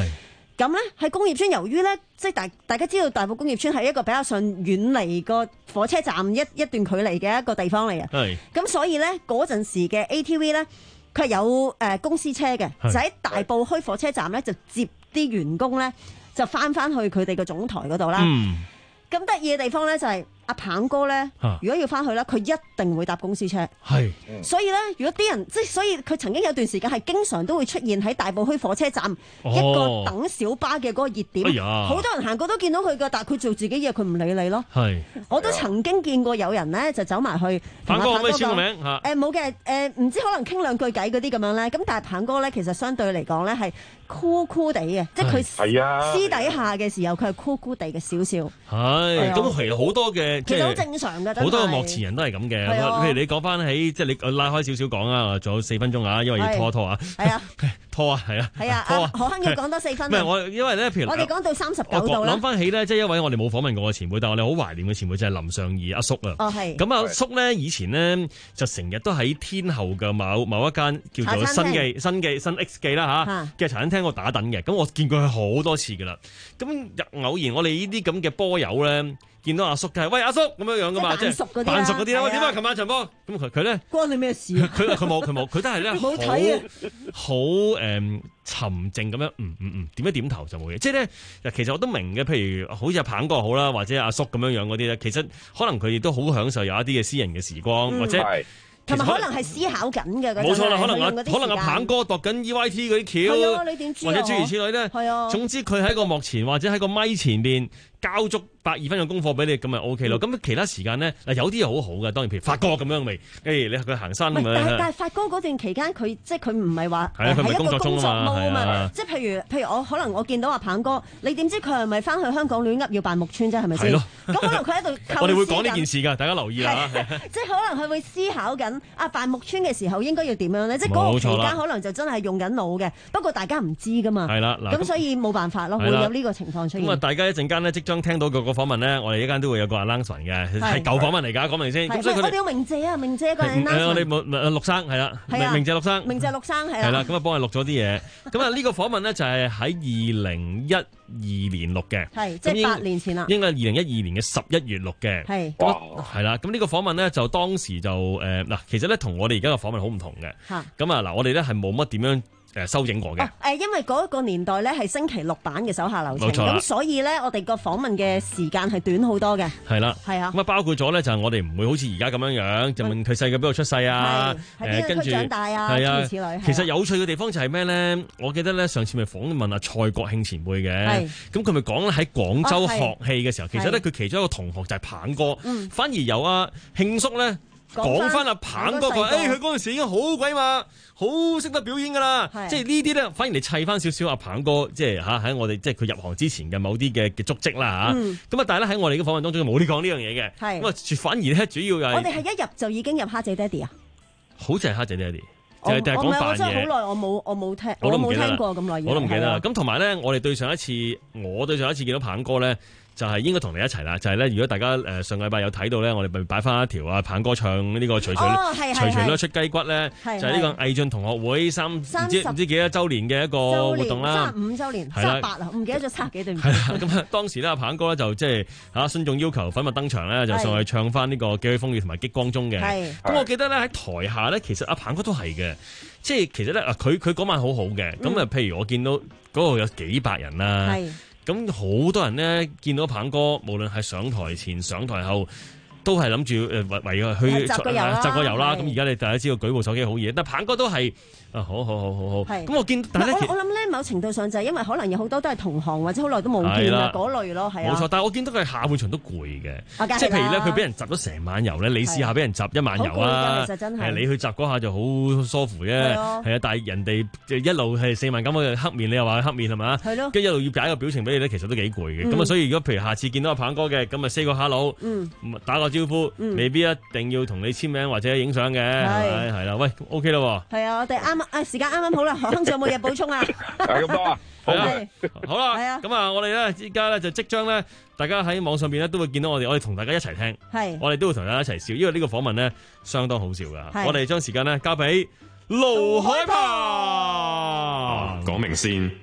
咁咧喺工業村，由於咧即係大大家知道大埔工業村係一個比較上遠離個火車站一一段距離嘅一個地方嚟嘅。係。咁所以咧嗰陣時嘅 A T V 咧，佢係有誒、呃、公司車嘅，就喺大埔墟火車站咧就接啲員工咧就翻翻去佢哋嘅總台嗰度啦。嗯。咁得意嘅地方咧就係、是。阿鵬哥咧，如果要翻去咧，佢一定會搭公司車。係，所以咧，如果啲人即係，所以佢曾經有段時間係經常都會出現喺大埔墟火車站、哦、一個等小巴嘅嗰個熱點。好、哎、多人行過都見到佢噶，但係佢做自己嘢，佢唔理你咯。係，我都曾經見過有人咧就走埋去。鵬哥可唔可以簽個名？誒冇嘅，誒、呃、唔、呃、知可能傾兩句偈嗰啲咁樣咧。咁但係鵬哥咧，其實相對嚟講咧係酷酷地嘅，即係佢私底下嘅時候，佢係酷酷地嘅少少。係，咁其實好多嘅。其實好正常嘅，好多個幕前人都係咁嘅。譬如你講翻起，即係你拉開少少講啊，仲有四分鐘啊，因為要拖一拖啊。係啊，拖啊，係啊。係啊，阿何亨要講多四分。唔係我，因為咧，譬如我哋講到三十九度啦。諗翻起咧，即係一位我哋冇訪問過嘅前輩，但係我哋好懷念嘅前輩就係林尚義阿叔啊。哦，係。咁阿叔咧，以前咧就成日都喺天后嘅某某一間叫做新記、新記、新 X 記啦嚇嘅茶餐廳度打躉嘅。咁我見過佢好多次㗎啦。咁偶然我哋呢啲咁嘅波友咧。見到阿叔嘅係喂阿叔咁樣樣噶嘛，即係扮熟嗰啲啦。喂點啊？琴晚場波咁佢佢咧關你咩事啊？佢佢冇佢冇佢都係咧好好誒沉靜咁樣，嗯嗯嗯點一點頭就冇嘢。即係咧，其實我都明嘅。譬如好似阿鵬哥好啦，或者阿叔咁樣樣嗰啲咧，其實可能佢哋都好享受有一啲嘅私人嘅時光，嗯、或者。同埋可能係思考緊嘅，冇錯啦。可能阿可能阿鵬哥度緊 E Y T 嗰啲橋，你點知或者諸如此類咧。係啊，總之佢喺個幕前或者喺個咪前邊交足百二分嘅功課俾你，咁咪 O K 咯。咁、嗯、其他時間咧，嗱有啲又好好嘅，當然譬如發哥咁樣咪，誒、哎、你佢行山咁樣。但係但係發哥嗰段期間，佢即係佢唔係話係一個工作啊嘛。即係譬如譬如我可能我見到阿鵬哥，你點知佢係咪翻去香港亂噏要扮木村啫？係咪先？咁可能佢喺度。我哋會講呢件事㗎，大家留意啦。即係可能佢會思考緊啊扮木村嘅時候應該要點樣咧？即係嗰個期間可能就真係用緊腦嘅，不過大家唔知㗎嘛。係啦，咁所以冇辦法咯，會有呢個情況出現。咁啊，大家一陣間咧即將聽到個個訪問咧，我哋一間都會有個 announcement 嘅，係舊訪問嚟㗎，講明先。咁所以我哋要鳴謝啊，鳴謝一個 announcement。我哋冇陸生係啦，鳴謝陸生，鳴謝陸生係啦。係啦，咁啊幫佢錄咗啲嘢。咁啊呢個訪問咧就係喺二零一二年錄嘅，係即係八年前啦。應該係二零一二年嘅十一月錄嘅。係。哇！係啦，咁呢個訪問咧就當時就誒嗱，其實咧同我哋而家嘅訪問好唔同嘅。嚇。咁啊嗱，我哋咧係冇乜點樣。誒收影過嘅，誒、哦、因為嗰個年代咧係星期六版嘅手下留情，咁所以咧我哋個訪問嘅時間係短好多嘅。係啦，係啊，咁啊包括咗咧就係我哋唔會好似而家咁樣樣，就問佢細個邊度出世啊，誒跟住長大啊，諸如此類。其實有趣嘅地方就係咩咧？我記得咧上次咪訪問阿蔡國慶前輩嘅，咁佢咪講咧喺廣州學戲嘅時候，哦、其實咧佢其中一個同學就係鵬哥，嗯、反而由阿慶叔咧。講翻阿鵬哥佢，誒佢嗰陣時已經好鬼嘛，好識得表演噶啦，即係呢啲咧，反而你砌翻少少阿鵬哥，即係嚇喺我哋即係佢入行之前嘅某啲嘅嘅足跡啦嚇。咁啊，但係咧喺我哋嘅訪問當中冇呢講呢樣嘢嘅。咁啊，反而咧主要係我哋係一入就已經入蝦仔爹哋啊，好似係蝦仔爹哋，就係講扮嘢。我真係好耐，我冇我冇聽，我冇聽過咁耐嘢。我都唔記得啦。咁同埋咧，我哋對上一次，我對上一次見到鵬哥咧。就係應該同你一齊啦，就係、是、咧，如果大家誒上個禮拜有睇到咧，我哋咪擺翻一條啊鵬哥唱呢個隨隨隨隨都出雞骨咧，就係呢個毅進同學會三唔知唔知幾多週年嘅一個活動啦，三五週年，三八啊，唔記得咗差幾對唔？係啦，咁啊當時咧阿鵬哥咧就即係嚇孫眾要求粉墨登場咧，就上去唱翻呢個《幾許風雨》同埋《激光中》嘅。咁我記得咧喺台下咧，其實阿鵬哥都係嘅，即係其實咧佢佢嗰晚好好嘅。咁啊，譬如我見到嗰度有幾百人啦。咁好多人咧見到鵬哥，無論係上台前、上台後，都係諗住誒圍圍去集個遊啦。咁而家你大家知道舉部手機好嘢，但係鵬哥都係。啊，好好好好好，咁我見，但係我我諗咧，某程度上就係因為可能有好多都係同行或者好耐都冇見啊嗰類咯，係啊。冇錯，但係我見到佢下半場都攰嘅，即係譬如咧，佢俾人集咗成晚遊咧，你試下俾人集一晚遊啊，其實真係，你去集嗰下就好舒服啫，係啊，但係人哋一路係四萬咁嘅黑面，你又話黑面係嘛？係咯，跟住一路要擺個表情俾你咧，其實都幾攰嘅。咁啊，所以如果譬如下次見到阿鵬哥嘅，咁啊 say 個 hello，打個招呼，未必一定要同你簽名或者影相嘅，係係啦，喂 OK 啦喎。係啊，我哋啱啊時間啱啱好啦，何生仲有冇嘢補充啊？係咁多啊，好啦，好啦，咁啊，我哋咧依家咧就即將咧，大家喺網上邊咧都會見到我哋，我哋同大家一齊聽，係，我哋都會同大家一齊笑，因為呢個訪問咧相當好笑噶。我哋將時間咧交俾盧海鵬，講明先，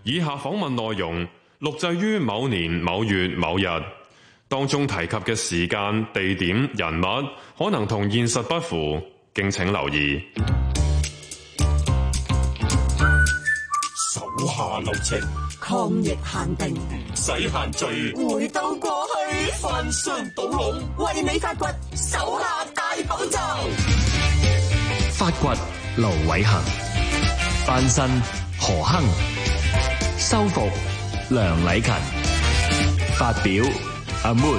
以下訪問內容錄製於某年某月某日，當中提及嘅時間、地點、人物可能同現實不符，敬請留意。 手下留情， 抗疫限定， 洗限聚， 回到過去， 翻箱倒籠， 為你發掘手下大寶藏。 發掘盧偉恆，翻身何亨，修復梁禮勤，發表阿 Mood。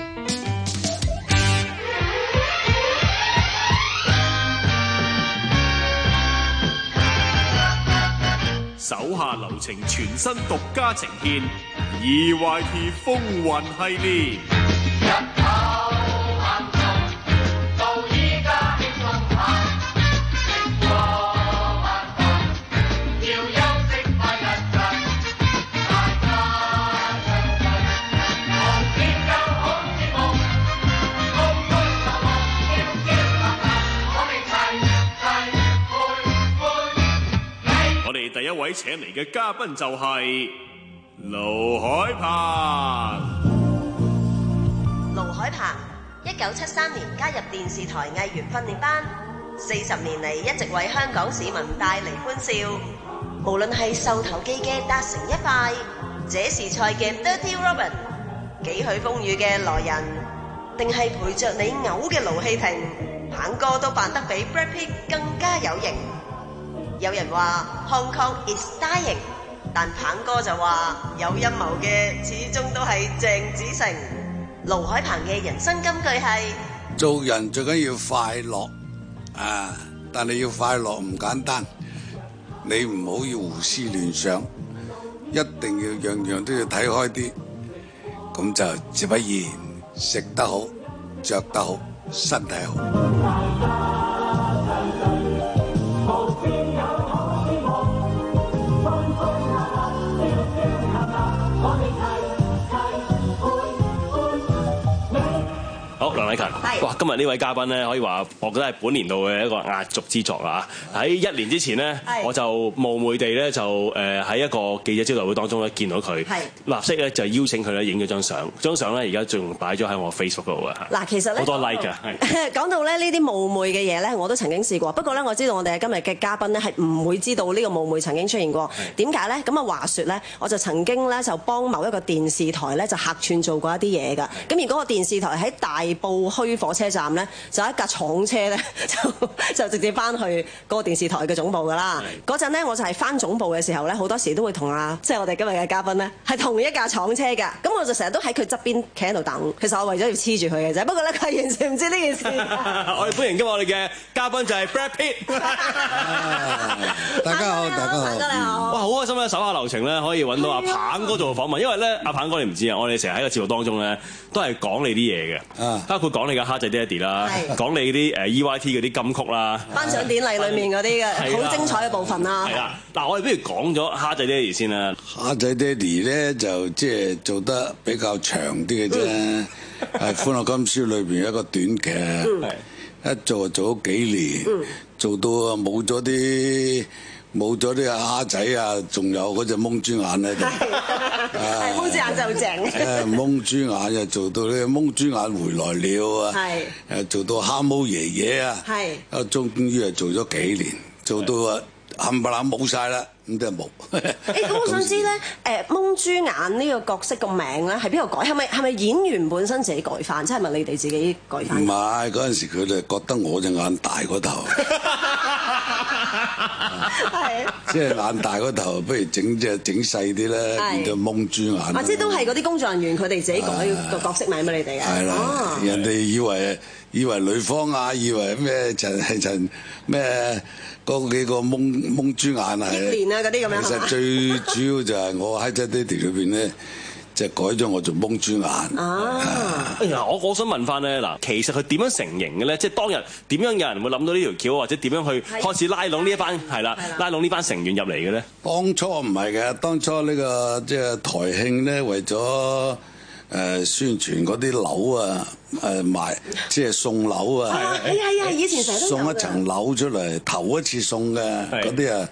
手下留情全新獨家呈現 E Y T 風雲系列。第一位請嚟嘅嘉賓就係盧海鵬。 盧海鵬，一九七三年加入電視台藝員訓練班，四十年嚟一直為香港市民帶嚟歡笑。無論係壽頭記嘅達成一塊，這時菜嘅 Dirty Robin， 幾許風雨嘅來人，定係陪着你嘔嘅盧希婷，鵬哥都扮得比 Brad Pitt 更加有型。有人話 Hong Kong is dying， 但鵬哥就話有陰謀嘅始終都係鄭子誠。盧海鵬嘅人生金句係： 做人最緊要快樂啊！但係要快樂唔簡單，你唔好要胡思亂想，一定要樣樣都要睇開啲，咁就自不然食得好、着得好、身體好。 好，梁禮勤，哇！今日呢位嘉賓咧，可以話我覺得係本年度嘅一個壓軸之作啦。喺一年之前呢，我就冒昧地咧就誒喺一個記者招待會當中咧見到佢，立即咧就邀請佢咧影咗張相。張相咧而家仲擺咗喺我 Facebook 度啊。 嗱，其實咧好多 like 㗎。 講到咧呢啲冒昧嘅嘢咧，我都曾經試過。不過咧，我知道我哋今日嘅嘉賓咧係唔會知道呢個冒昧曾經出現過。點解咧？咁啊話説咧，我就曾經咧就幫某一個電視台咧就客串做過一啲嘢㗎。咁而嗰個電視台喺大埔墟火車站咧，就有一架廠車咧，就就直接翻去嗰個電視台嘅總部㗎啦。嗰陣咧，我就係翻總部嘅時候咧，好多時都會同啊，即係我哋今日嘅嘉賓咧，係同一架廠車㗎。咁我就成日都喺佢側邊企喺度等。其實我為咗要黐住佢嘅啫。不過咧，佢係完全唔知呢件事。 我哋歡迎今日我哋嘅嘉賓就係 Brad Pitt。 大家好，大家好， 鵬哥你好。 哇，好開心咧！手下留情咧，可以揾到阿鵬哥做訪問，因為咧，阿鵬哥你唔知啊，我哋成日喺個節目當中咧，都係講你啲嘢嘅，包括講你嘅蝦仔爹哋啦，講你啲誒 E Y T 嗰啲金曲啦， 頒獎典禮裏面嗰啲嘅好精彩嘅部分啦。 係啦，嗱，我哋不如講咗蝦仔爹哋先啦。 蝦仔爹哋咧就即係做得比較長啲嘅啫，係《歡樂今宵》裏邊一個短劇，一做就做咗幾年，做到啊冇咗啲。冇咗啲蝦仔啊，仲有嗰隻蒙豬眼喺度。 係蒙豬眼就正。 誒蒙豬眼又做到呢蒙豬眼回來了啊！係誒做到蝦毛爺爺啊！係啊，終於係做咗幾年，做到啊冚唪唥冇晒啦，咁都係冇。 誒咁我想知咧，誒蒙豬眼呢個角色個名咧係邊個改？係咪係咪演員本身自己改翻？即係咪你哋自己改翻？ 唔係嗰陣時佢哋覺得我隻眼大嗰頭。係，即係眼大嗰頭，不如整隻整細啲咧，變咗蒙豬眼。 啊，即係都係嗰啲工作人員佢哋自己改個角色名俾你哋嘅。 係啦，人哋以為以為呂方啊，以為咩陳係陳咩嗰幾個蒙蒙豬眼係。 葉蓮啊嗰啲咁樣。 其實最主要就係我喺隻爹哋裏邊咧。即係改咗我做蒙豬眼。 啊！嗱，我我想問翻咧，嗱，其實佢點樣成型嘅咧？即係當日點樣有人會諗到呢條橋，或者點樣去開始拉攏呢一班係啦，拉攏呢班成員入嚟嘅咧？ 當初唔係嘅，當初呢個即係台慶咧，為咗誒宣傳嗰啲樓啊，誒賣即係送樓啊。 係係係，以前成日都送一層樓出嚟，頭一次送嘅嗰啲啊。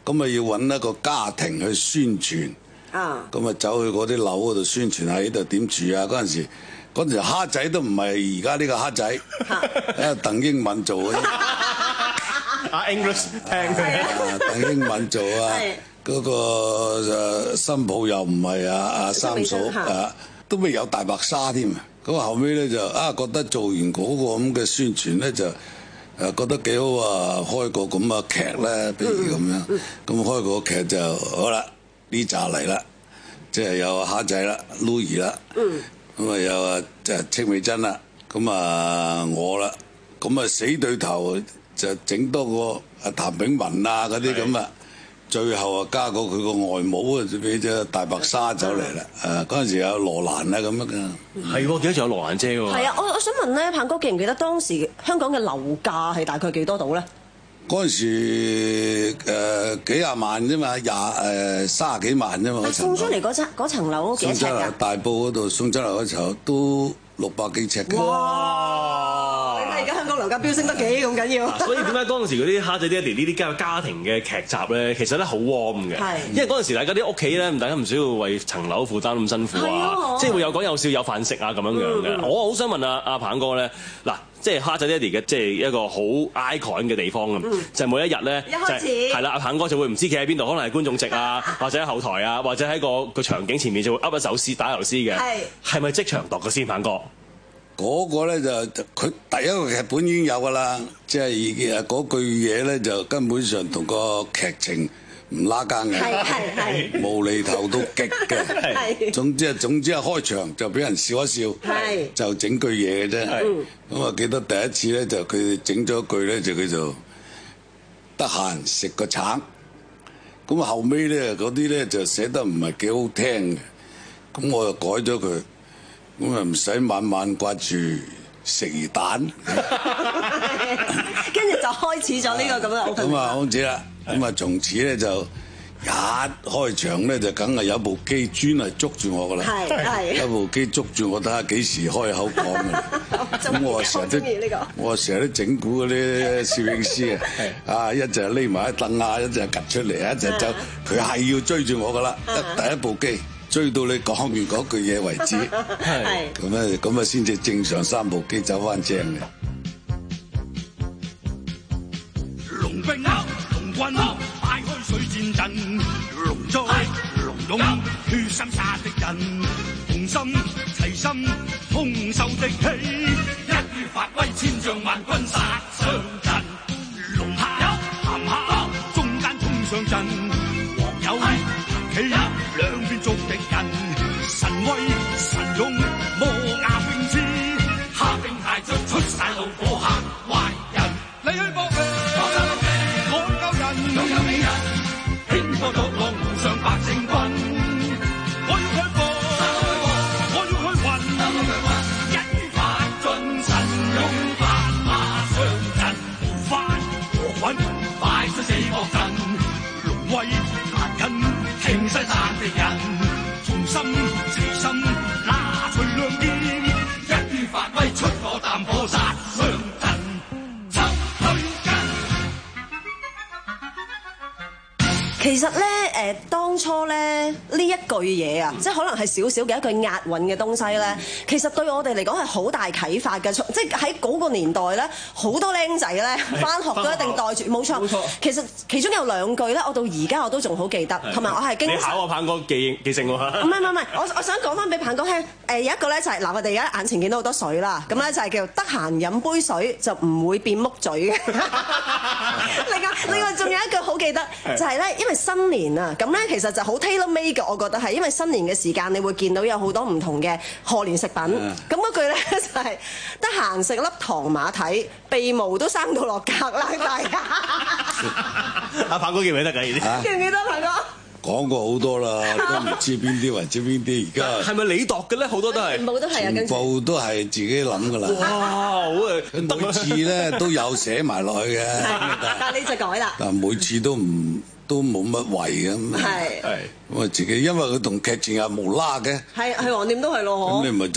咁啊要揾一個家庭去宣傳。啊！咁啊走去嗰啲樓嗰度宣傳喺度點住啊！嗰陣時，嗰陣時蝦仔都唔係而家呢個蝦仔，啊鄧英敏做嘅。 啊 English 聽嘅。 啊鄧英敏做啊，嗰個誒新抱又唔係啊啊三嫂啊，都未有大白鯊添啊！咁啊後尾咧就啊覺得做完嗰個咁嘅宣傳咧就誒覺得幾好啊，開個咁嘅劇咧，譬如咁樣，咁開個劇就好啦。呢扎嚟啦，即係有蝦仔啦、Louis 啦，咁啊有啊即係戚美珍啦，咁啊我啦，咁啊死對頭就整多個阿譚炳文啊嗰啲咁啊，最後啊加過佢個外母啊，就俾隻大白鯊走嚟啦，誒嗰陣時有羅蘭啊咁樣噶， 係喎，記得仲有羅蘭姐喎。 係啊，我我想問咧，鵬哥記唔記得當時香港嘅樓價係大概幾多度咧？ 嗰陣時誒、呃、幾廿萬啫嘛，廿誒三十幾萬啫嘛。 送出嚟嗰層嗰層樓幾多尺㗎？ 大埔嗰度送出嚟嗰層都六百幾尺嘅。 哇！你睇而家香港樓價飆升得幾咁緊要？ 所以點解嗰陣時嗰啲蝦仔爹哋呢啲家家庭嘅劇集咧，其實咧好 warm 嘅。係。因為嗰陣時大家啲屋企咧，大家唔需要為層樓負擔咁辛苦啊，即係會有講有笑有飯食啊咁樣樣嘅。嗯、我好想問阿阿鵬哥咧，嗱。即係蝦仔爹哋嘅，即係一個好 icon 嘅地方咁，嗯、就係每一日咧，就係係啦，阿鵬哥就會唔知企喺邊度，可能係觀眾席啊，或者喺後台啊，或者喺個個場景前面就會噏一首詩打一首詩嘅，係係咪即場度嘅先？鵬哥嗰個咧就佢第一個劇本已經有㗎啦，即係誒嗰句嘢咧就根本上同個劇情唔拉更嘅，係係係無厘頭到極嘅，係總之啊總之係開場就俾人笑一笑，係就整句嘢嘅啫。咁啊記得第一次咧就佢哋整咗一句咧就叫做得閒食個橙，咁啊後尾咧嗰啲咧就寫得唔係幾好聽嘅，咁我就改咗佢，咁啊唔使晚晚掛住食魚蛋， 跟住就開始咗呢個咁嘅。 咁啊康姐啦。咁啊，從此咧就一開場咧就梗係有部機專係捉住我噶啦，係係，有部機捉住我睇下幾時開口講嘅。咁我成日都我成日都整蠱嗰啲攝影師啊，啊一就匿埋喺凳啊，一就趌出嚟，一就就佢係要追住我噶啦，得第一部機追到你講完嗰句嘢為止，係咁啊咁啊先至正常三部機走翻正嘅。龍兵軍擺開水戰陣，龍災龍勇，血心殺敵人，同心齊心，空受敵氣，一於發威，千將萬軍殺上陣。龍下鹹下，中間衝上陣，黃有旗，兩邊捉敵人，神威神勇，磨牙並刺，蝦兵蟹將出晒怒火嚇壞人，你去搏命。有有美人，興波作浪，湖上百姓軍。我要去搏，我要去運，一於發盡神勇，發馬上陣，胡翻和滾，快出四國陣。龍威難忍，挺身殺敵人，同心齊心，拿隨亮劍，一於發威，出火啖火殺上陣。 其實咧，誒、呃、當初咧呢一句嘢啊，即係可能係少少嘅一句押韻嘅東西咧，其實對我哋嚟講係好大啟發嘅。即係喺嗰個年代咧，好多僆仔咧返學都一定袋住，冇錯。冇錯。其實其中有兩句咧，我到而家我都仲好記得，同埋我係經常。 你考我鵬哥記記性喎。 唔係唔係唔係，我我想講翻俾鵬哥聽。誒、呃、有一個咧就係、是、嗱，我哋而家眼前見到好多水啦，咁咧就係叫得閒飲杯水就唔會變木嘴嘅。另外另外仲有一句好記得，就係、是、咧，因為新年啊，咁咧其實就好 tailor made 嘅，我覺得係，因為新年嘅時間，你會見到有好多唔同嘅賀年食品。咁嗰句咧就係得閒食粒糖馬蹄，鼻毛都生到落格啦，大家。 阿鵬哥記唔記得㗎？呢啲記唔記得鵬哥？ 講過好多啦，都唔知邊啲或者邊啲。而家係咪你度嘅咧？好多都係全部都係啊，全部都係自己諗㗎啦。哇！好啊，每次咧都有寫埋落去嘅。 但係你就改啦。 但每次都唔都冇乜謂咁。係係咁啊！自己因為佢同劇情又無啦嘅。 係係橫掂都係咯， 咁你咪就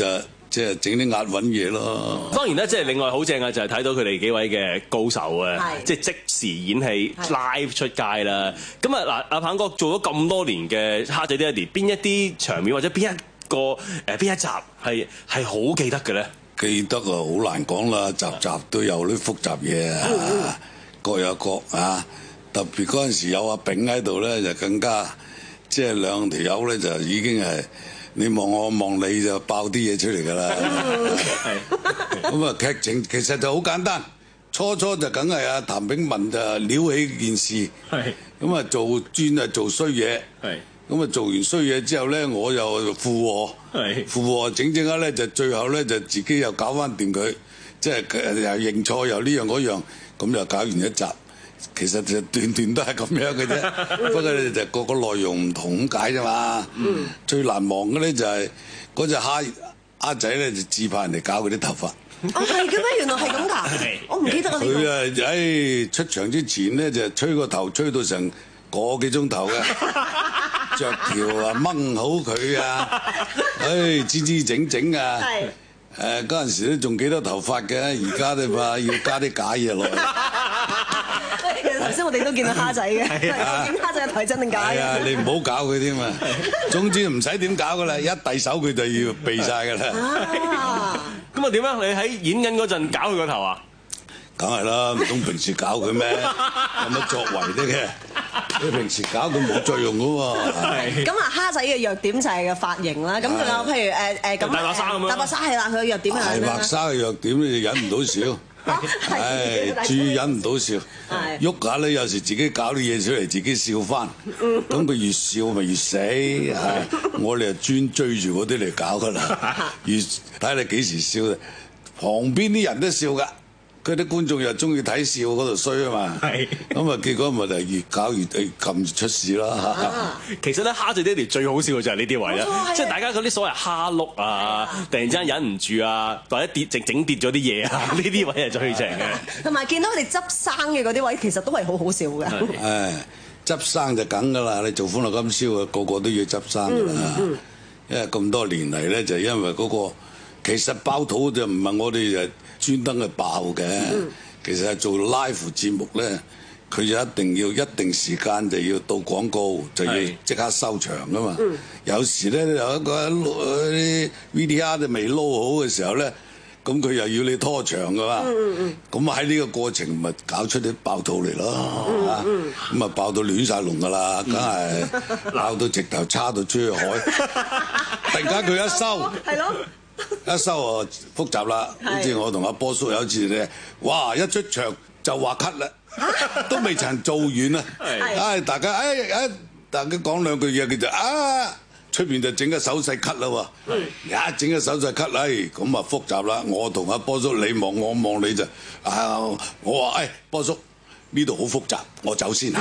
即係整啲押韻嘢咯。 當然咧，即係另外好正嘅就係睇到佢哋幾位嘅高手啊，即係即時演戲 live 出街啦。咁啊嗱，阿鵬哥做咗咁多年嘅蝦仔爹哋，邊一啲場面或者邊一個誒邊一集係係好記得嘅咧？ 記得啊，好難講啦，集集都有啲複雜嘢啊，各有各啊。特別嗰陣時有阿炳喺度咧，就更加即係兩條友咧就已經係你望我望你就爆啲嘢出嚟㗎啦。咁啊劇情其實就好簡單，初初就梗係阿譚炳文就撩起件事，咁啊做專啊做衰嘢，咁啊做完衰嘢之後咧，我又附和，附和整整下咧就最後咧就自己又搞翻掂佢，即係又認錯又呢樣嗰樣，咁就搞完一集。其實就段段都係咁樣嘅啫，不過咧就個個內容唔同咁解啫嘛。嗯、最難忘嘅咧就係嗰隻蝦蝦仔咧就自拍人哋搞佢啲頭髮。 哦，係嘅咩？原來係咁㗎，我唔記得啊呢個。 佢啊，誒出場之前咧就吹個頭吹到成個幾鐘頭嘅，着條啊掹好佢啊，誒支支整整啊。誒嗰陣時咧仲幾多頭髮嘅，而家咧嘛要加啲假嘢落去。 其實頭先我哋都見到蝦仔嘅，究竟蝦仔係台真定假嘅？ 係啊，你唔好搞佢添啊！總之唔使點搞噶啦，一遞手佢就要避晒噶啦。 咁啊點啊？你喺演緊嗰陣搞佢個頭啊？ 梗係啦，唔通平時搞佢咩？有乜作為啫嘅？你平時搞佢冇作用噶喎。 咁啊，蝦仔嘅弱點就係個髮型啦。咁仲有譬如誒誒咁， 大白鯊咁樣。 大白鯊係啦，佢嘅弱點係咩咧？ 大白鯊嘅弱點你就忍唔到笑，係注意忍唔到笑，喐下咧有時自己搞啲嘢出嚟，自己笑翻。咁佢越笑咪越死。我哋係專追住嗰啲嚟搞噶啦，越睇你幾時笑，旁邊啲人都笑㗎。佢啲觀眾又中意睇笑嗰度衰啊嘛，咁啊結果咪就越搞越撳出事啦。 啊、其實咧蝦仔爹哋最好笑嘅就係呢啲位啦，即係大家嗰啲所謂蝦碌啊，突然之間忍唔住啊，或者跌整整跌咗啲嘢啊，呢啲位係最正嘅。 同埋見到佢哋執生嘅嗰啲位，其實都係好好笑嘅。 誒，執生就梗㗎啦，你做歡樂今宵啊，個個都要執生㗎啦。嗯嗯、因為咁多年嚟咧，就因為嗰、嗰個其實爆肚就唔係我哋誒。專登去爆嘅，其實係做 live 節目咧，佢就一定要一定時間就要到廣告，就要即刻收場噶嘛。嗯、有時咧有一個啲 V D R 就未撈好嘅時候咧，咁佢又要你拖場噶嘛。咁喺呢個過程咪搞出啲爆肚嚟咯。咁、嗯嗯、啊爆到亂晒龍噶啦，梗係鬧到直頭叉到出去海。突然間佢一收，係咯。一收啊複雜啦，好似我同阿波叔有一次咧，哇一出場就話咳啦，都未曾做完啊！唉，大家唉唉，大家講兩句嘢，佢就啊出邊就整個手勢咳啦喎，一整個手勢咳，唉咁啊複雜啦！我同阿波叔你望我望你就啊，我話唉波叔呢度好複雜，我走先嚇。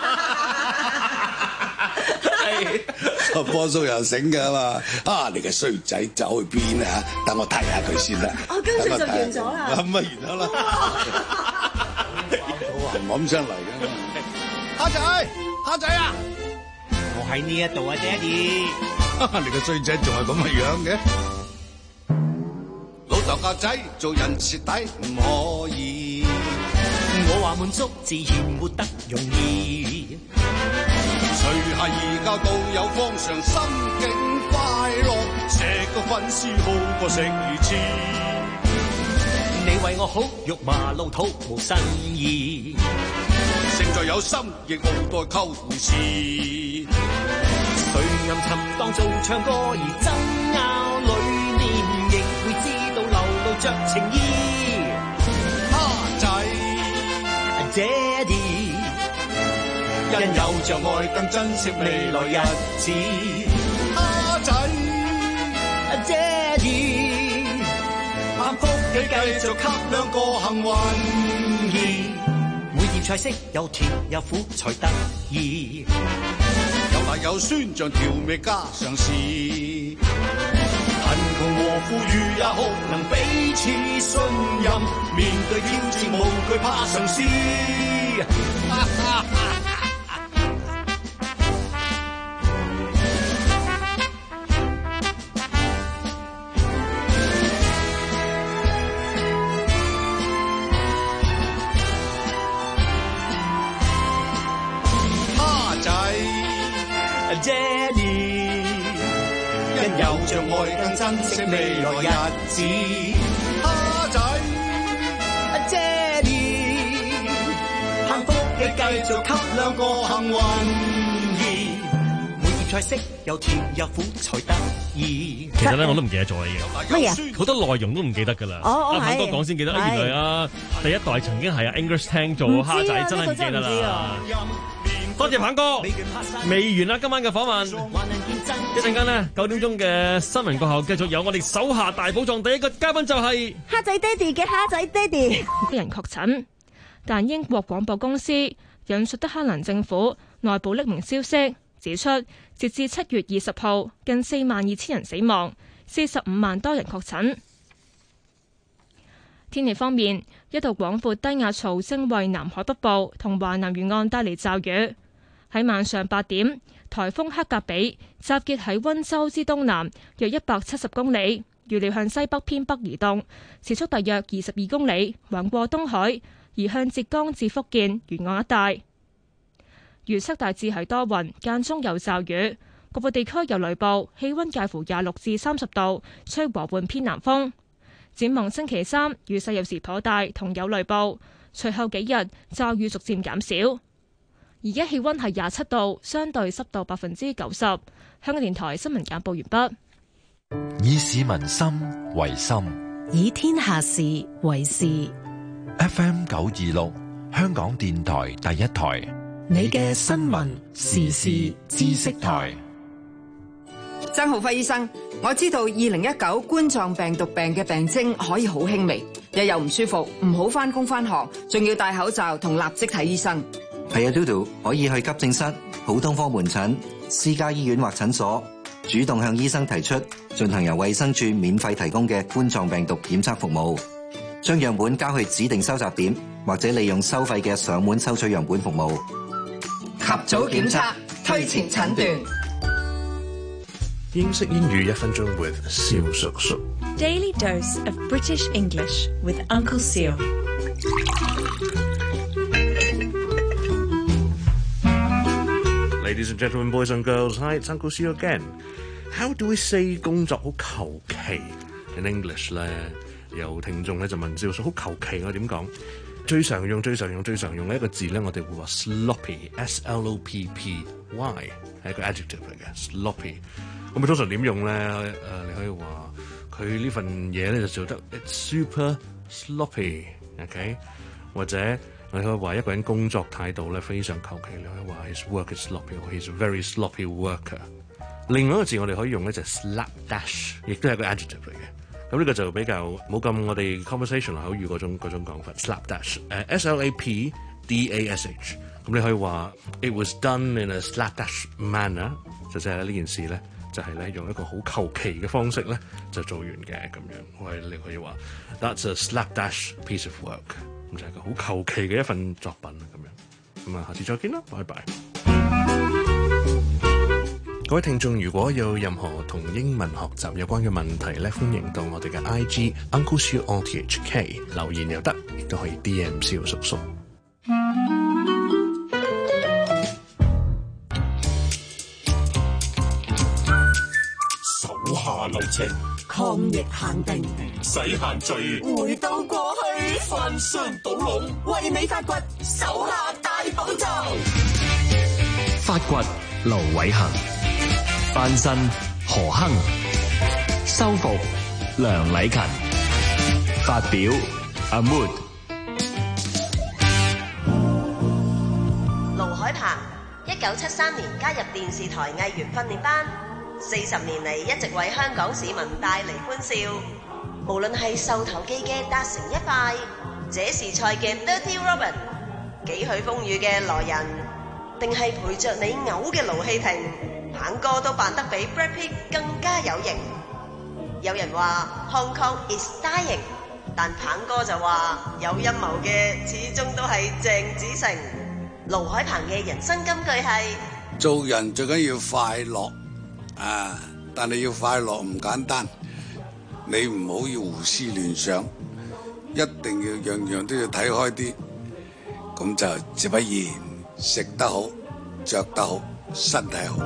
阿波叔又醒㗎嘛？啊，你個衰仔走去邊啊？等我提下佢先啦。 哦，跟住就完咗啦。 咁啊完咗啦。冚冚聲嚟㗎嘛。蝦仔，蝦仔啊！ 我喺呢一度啊，爹哋。 你個衰仔仲係咁嘅樣嘅？老豆教仔做人蝕底唔可以。 我話滿足自然活得容易。 誰係教導有方常心境快樂，食個粉絲好過食魚翅。 你為我好，肉麻老土無新意。 勝在有心，亦無待溝護士。 誰暗沉當做唱歌而爭拗裏面，亦會知道流露着情意。 蝦仔， 爹哋。因有着愛，更珍惜未來日子。 蝦仔， 爹哋，盼福氣繼續給兩個幸運兒。每碟菜式有甜有苦才得意， 有辣有酸像調味加上豉。 貧窮和富裕也好，能彼此信任，面對挑戰無懼怕嘗試。 Jenny， 因有着愛更珍惜未來日子。蝦仔阿 Jenny， 幸福嘅繼續給兩個幸運兒，每碟菜式又甜又苦才得意。 其實咧我都唔記得咗啦已經。 乜嘢？ 好多內容都唔記得㗎啦。 哦， 阿鵬哥講先記得，原來啊第一代曾經係阿 English Tang 做蝦仔，真係唔記得啦。多謝鵬哥，未完啦今晚嘅訪問，一陣間呢，九點鐘嘅新聞過後，繼續有我哋手下大寶藏，第一個嘉賓就係蝦仔爹哋嘅蝦仔爹哋。 啲人確診，但英國廣播公司引述德黑蘭政府內部匿名消息，指出截至七月二十號，近四萬二千人死亡，四十五萬多人確診。天氣方面，一道廣闊低壓槽正為南海北部同華南沿岸帶嚟驟雨。喺晚上八點，颱風克格比集結喺溫州之東南約一百七十公里，預料向西北偏北移動，時速大約二十二公里，橫過東海，移向浙江至福建沿岸一帶。預測大致係多雲，間中有驟雨，局部地區有雷暴，氣溫介乎廿六至三十度，吹和緩偏南風。展望星期三，雨勢有時頗大，同有雷暴，隨後幾日驟雨逐漸減少。而家氣溫係廿七度，相對濕度百分之九十。香港電台新聞簡報完畢。 以市民心為心， 以天下事為事。 F M 九二六，香港電台第一台， 你嘅新聞時事知識台。 曾浩輝醫生，我知道二零一九冠狀病毒病嘅病徵可以好輕微，日又唔舒服，唔好返工返學，仲要戴口罩同立即睇醫生。 係啊，嘟嘟可以去急症室、普通科門診、私家醫院或診所，主動向醫生提出進行由衛生署免費提供嘅冠狀病毒檢測服務，將樣本交去指定收集點，或者利用收費嘅上門收取樣本服務。 及早檢測，推前診斷。 英式英語一分鐘 with 蕭叔叔。 Daily dose of British English with Uncle Seal。 Ladies and gentlemen, boys and girls, hi, it's Uncle Seal again. How do we say 工作好求其 in English 咧？有聽眾咧就問蕭叔好求其我點講？最常用、最常用、最常用嘅一個字咧，我哋會話 sloppy，S L O P P Y 係一個 adjective 嚟嘅 sloppy。咁佢通常點用咧？誒、呃，你可以話佢呢份嘢咧就做得 it's super sloppy，OK？、Okay? 或者你可以話一個人工作態度咧非常求其，你可以話 his work is sloppy，he's a very sloppy worker。另外一個字我哋可以用咧就係 slapdash， 亦都係個 adjective 嚟嘅。咁呢個就比較冇咁我哋 conversation 口語嗰種嗰種講法 slapdash， 誒 S L A P D A S H。咁你可以話 it was done in a slapdash manner， 就即係呢件事咧就係咧用一個好求其嘅方式咧就做完嘅咁樣。我係你可以話 that's a slapdash piece of work。咁就係個好求其嘅一份作品咁樣，咁啊，下次再見啦，拜拜！各位聽眾，如果有任何同英文學習有關嘅問題咧，歡迎到我哋嘅 I G Uncle Siu O T H K 留言又得，亦都可以 D M 蕭叔叔。 手下留情， 抗疫限定， 使限聚， 回到過去， 翻箱倒籠， 為你發掘手下大寶藏。 發掘盧偉恒，翻身何亨，修復梁禮勤，發表阿 Mood。 盧海鵬，一九七三年加入電視台藝員訓練班。四十年嚟一直為香港市民帶嚟歡笑，無論係壽頭記嘅達成一塊，這時菜嘅 Dirty Robin， 幾許風雨嘅來人，定係陪着你嘔嘅盧希廷，鵬哥都扮得比 Brad Pitt 更加有型。有人話 Hong Kong is dying， 但鵬哥就話有陰謀嘅始終都係鄭子誠。盧海鵬嘅人生金句係： 做人最緊要快樂。啊！但係要快樂唔簡單，你唔好要胡思亂想，一定要樣樣都要睇開啲，咁就自不然食得好、着得好、 身體好。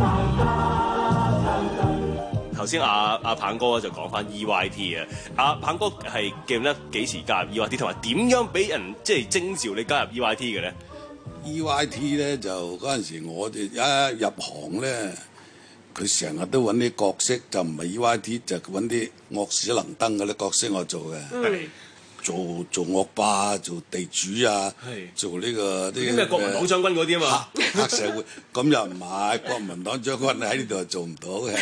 頭先阿阿棒哥就講翻 E Y T 啊，阿棒哥係記得幾時加入 E Y T， 同埋點樣俾人即係徵召你加入 E Y T 嘅咧 ？E Y T 咧就嗰陣時我哋一入行咧，佢成日都揾啲角色，就唔係 E Y T， 就揾啲惡死能登嗰啲角色我做嘅。嗯做做惡霸、做地主啊，做呢、呢個啲咩國民黨將軍嗰啲啊嘛， 黑，黑社會咁又唔係國民黨將軍喺呢度係做唔到嘅，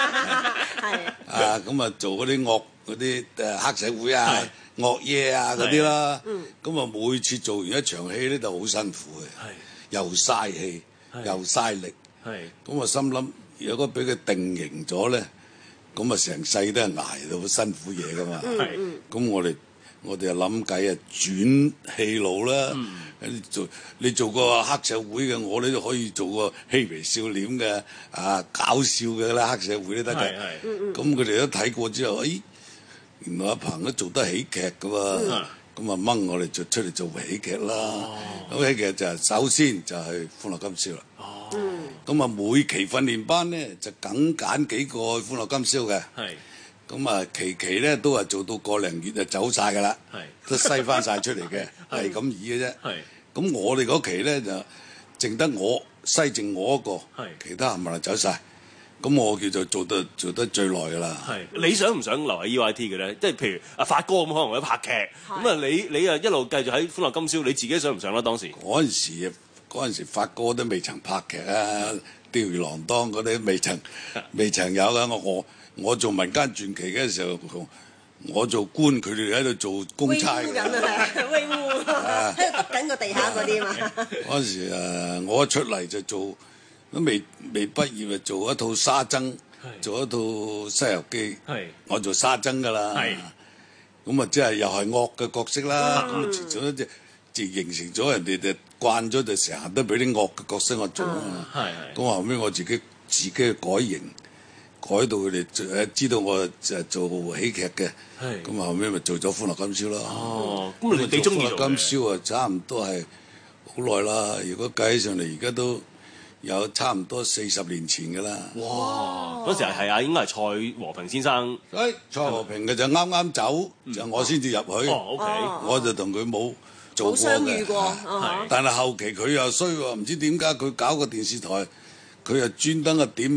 啊咁啊做嗰啲惡嗰啲誒黑社會啊、惡嘢啊嗰啲啦，咁啊每次做完一場戲咧就好辛苦嘅，又嘥氣又嘥力，咁啊心諗如果俾佢定型咗咧，咁啊成世都係捱到辛苦嘢噶嘛，咁我哋。我哋就諗計啊，轉戲路啦！嗯、做你做個黑社會嘅，我哋都可以做個嬉皮笑臉嘅啊，搞笑嘅啦，黑社會都得嘅。咁佢哋都睇過之後，誒，原來阿鵬都做得喜劇嘅喎，咁啊掹我哋就出嚟做喜劇啦。咁、哦、喜劇就係首先就係歡樂今宵啦。咁啊、嗯、每期訓練班咧就梗揀幾個歡樂今宵嘅。咁啊，期期咧都係做到個零月就走晒㗎啦，都篩翻晒出嚟嘅，係咁易嘅啫。咁我哋嗰期咧就淨得我篩剩我一個，其他冚唪唥走晒。咁我叫做做得做得最耐㗎啦。 你想唔想留喺 E Y T 嘅咧？即係譬如阿發哥咁，可能會拍劇，咁啊你你啊一路繼續喺歡樂今宵，你自己想唔想咧？當時嗰陣時嗰陣時發哥都未曾拍劇啊，吊兒郎當嗰啲未曾未曾有㗎，我我。我做民間傳奇嘅時候，我做官，佢哋喺度做公差嘅。威緊啊！威烏，喺度揼緊個地下嗰啲嘛。嗰陣時誒，我一出嚟就做，都未未畢業就做一套沙僧，做一套西遊記。我做沙僧㗎啦。咁啊，即係又係惡嘅角色啦。咁啊，遲早即係形成咗人哋就慣咗，就成日都俾啲惡嘅角色我做啊嘛。咁後尾我自己自己去改型。改到佢哋誒知道我就做喜劇嘅，咁後尾咪做咗歡樂今宵咯。哦，咁你幾中意做歡樂今宵啊？差唔多係好耐啦。如果計起上嚟，而家都有差唔多四十年前㗎啦。哇！ 嗰時係啊，應該係蔡和平先生。 誒，蔡和平嘅就啱啱走，就我先至入去。哦，OK。我就同佢冇做過嘅。冇相遇過。但係後期佢又衰喎，唔知點解佢搞個電視台，佢又專登啊點。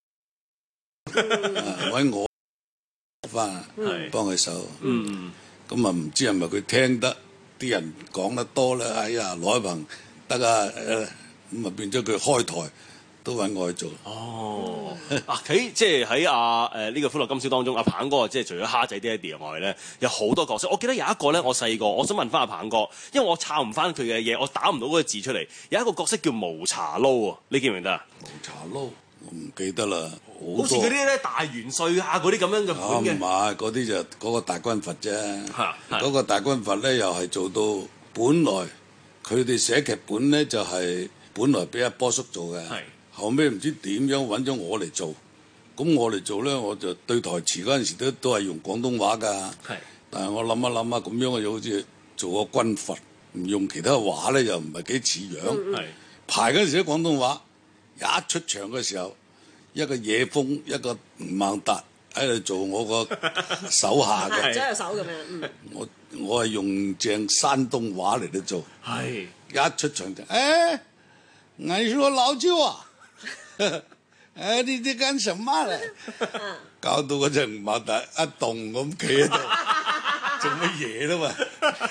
揾我翻幫佢手，咁啊唔知係咪佢聽得啲人講得多咧？哎呀，羅海鵬得啊，咁啊變咗佢開台都揾我去做。哦， 啊喺即係喺阿誒呢個歡樂今宵當中，阿鵬哥即係除咗蝦仔爹哋外咧，有好多角色。我記得有一個咧，我細個，我想問翻阿鵬哥，因為我抄唔翻佢嘅嘢，我打唔到嗰個字出嚟。有一個角色叫無茶撈啊，你記唔記得啊？ 無茶撈。我唔記得啦， 好似嗰啲咧大元帥啊嗰啲咁樣嘅款嘅。唔係， 嗰啲就嗰個大軍閥啫。嗰個大軍閥咧又係做到，本來佢哋寫劇本咧就係本來俾阿波叔做嘅，後尾唔知點樣揾咗我嚟做。咁我嚟做咧，我就對台詞嗰陣時都都係用廣東話㗎。但係我諗一諗啊，咁樣又好似做個軍閥，唔用其他話咧又唔係幾似樣。排嗰陣時啲廣東話。一出場嘅時候，一個野風，一個吳孟達喺度做我個手下嘅，左右手咁樣。嗯、我我係用正山東話嚟到做，係一出場就誒，你是我老舅啊！誒，你啲幹什麼咧？搞到嗰隻吳孟達一棟咁企喺度，做乜嘢啦嘛？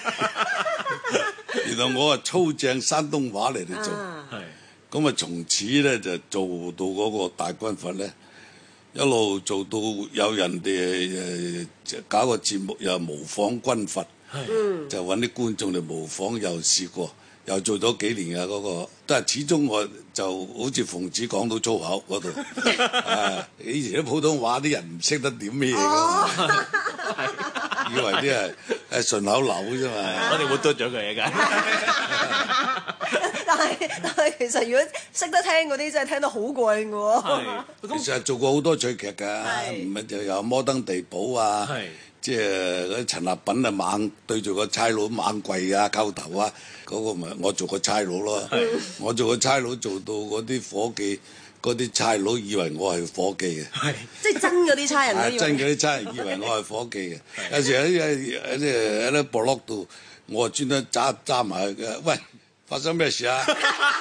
原來我係操正山東話嚟到做，係。咁啊，從此咧就做到嗰個大軍閥咧，一路做到有人哋誒搞個節目又模仿軍閥，嗯、就揾啲觀眾嚟模仿，又試過，又做咗幾年啊嗰、嗰個，但係始終我就好似馮子講到粗口嗰度，啊以前啲普通話啲人唔識得點咩嘢㗎嘛，以為啲係係順口溜啫嘛， 我哋會嘟咗佢嘅。 但係但係其實如果識得聽嗰啲真係聽得好過癮嘅喎。 其實做過好多趣劇㗎，唔係就有摩登地堡啊， 即係嗰啲陳立品啊猛對住個差佬猛跪啊叩頭啊，嗰、嗰個咪我做個差佬咯。我做個差佬做到嗰啲伙計，嗰啲差佬以為我係伙計嘅。 即係真嗰啲差人都以為。 真嗰啲差人以為我係伙計嘅。有時喺喺喺啲喺啲部落度，我專登揸揸埋佢嘅。喂，發生咩事啊？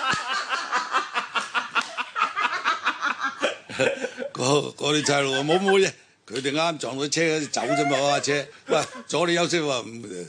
嗰嗰啲差佬話冇冇嘢。佢哋啱撞到車走啫嘛，架車，喂，阻你休息喎，咁，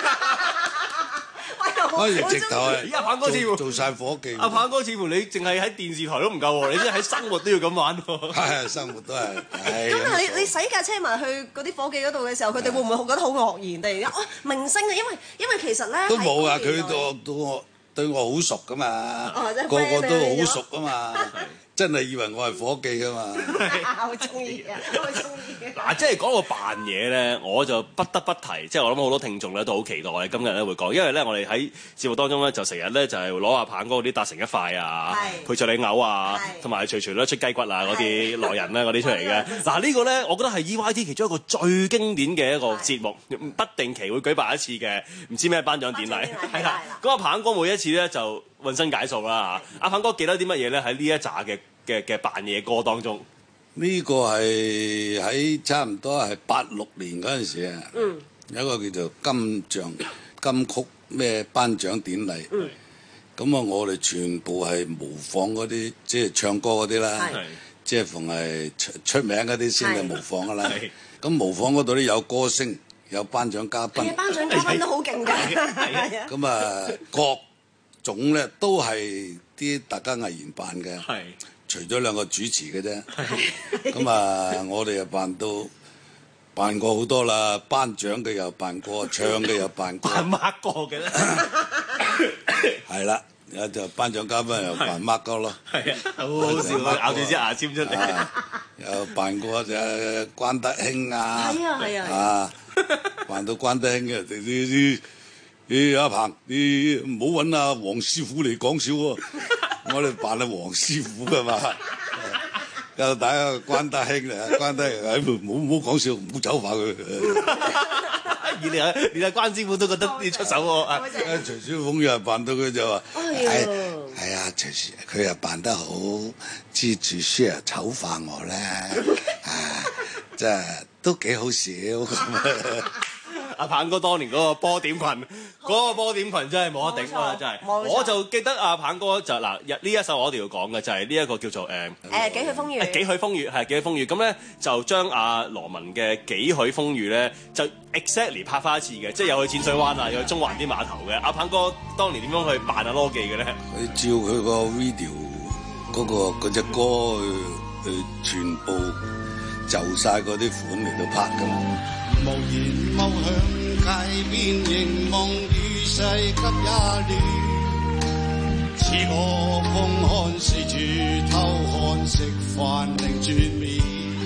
跟住直頭係， 阿鵬哥似乎做晒伙計。 阿鵬哥似乎你淨係喺電視台都唔夠喎，你真係喺生活都要咁玩喎。 係生活都係。 咁但係你你洗架車埋去嗰啲伙計嗰度嘅時候，佢哋會唔會覺得好愕然？突然間，哦，明星啊，因為因為其實咧都冇啊，佢對對我對我好熟噶嘛，個個都好熟啊嘛。真係以為我係伙計㗎嘛！ 我中意啊，我中意。 嗱，即係講到扮嘢咧，我就不得不提，即係我諗好多聽眾咧都好期待我哋今日咧會講，因為咧我哋喺節目當中咧就成日咧就係攞阿鵬哥嗰啲達成一塊啊，陪著你嘔啊，同埋隨隨咧出雞骨啊嗰啲來人咧嗰啲出嚟嘅。嗱呢個咧，我覺得係 E Y T 其中一個最經典嘅一個節目，不定期會舉辦一次嘅，唔知咩頒獎典禮係啦。咁阿鵬哥每一次咧就渾身解數啦嚇。阿鵬哥記得啲乜嘢咧？喺呢一紮嘅嘅嘅扮嘢歌當中， 呢個係喺差唔多係八六年嗰陣時啊，嗯、有一個叫做金像金曲咩頒獎典禮，咁啊、嗯、我哋全部係模仿嗰啲即係唱歌嗰啲啦，即係逢係出出名嗰啲先係模仿噶啦。咁模仿嗰度咧有歌星，有頒獎嘉賓， 頒獎嘉賓都好勁㗎。 咁啊各種咧都係啲大家藝員扮嘅。除咗兩個主持嘅啫，咁啊，我哋又扮到扮過好多啦，頒獎嘅又扮過，唱嘅又扮過， 扮乜歌嘅咧？ 係啦，有就頒獎嘉賓又扮乜歌咯， 係啊，好好笑啊，咬住支牙籤出嚟， 又扮過就關德興啊， 係啊係啊， 啊，扮到關德興嘅，啲啲啲阿鵬，你唔好揾阿黃師傅嚟講笑喎。我哋扮阿黃師傅噶嘛，又打個關德興嚟，關德興，唔好唔好講笑，唔好醜化佢。 而你阿連阿關師傅都覺得要出手喎。啊， 徐小鳳又扮到佢就話：係係啊，徐師佢又扮得好，知住書又醜化我咧，啊，真係都幾好笑咁。 阿鵬哥當年嗰個波點裙，嗰個波點裙真係冇得頂啊！真係，我就記得阿鵬哥就嗱，呢一首我哋要講嘅就係呢一個叫做誒誒幾許風雨， 幾許風雨係幾許風雨，咁咧就將阿羅文嘅幾許風雨咧就 exactly 拍翻一次嘅，即係有去淺水灣啊，有去中環啲碼頭嘅。阿鵬哥當年點樣去扮阿羅記嘅咧？ 佢照佢個 video 嗰個嗰隻歌去去全部就曬嗰啲款嚟到拍㗎嘛。 無言望向街邊，凝望與世急也亂。似我風看四處偷看，食飯另轉面。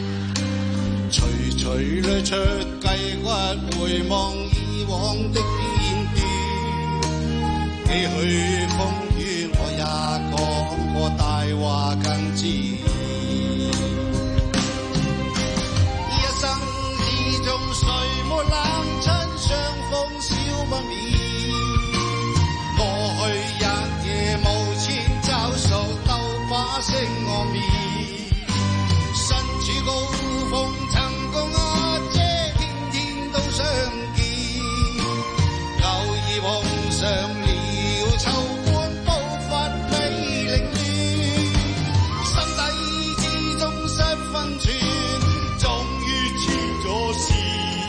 徐徐掠出雞骨，回望以往的片段。幾許風雨，我也講過大話更自然。誰沒冷親相逢笑不眠？過去日夜無錢找數，鬥把聲我面。身處高峰曾共阿姐，天天都相見。偶爾碰上了秋官，步伐未凌亂，心底之中失分寸，終於穿咗線。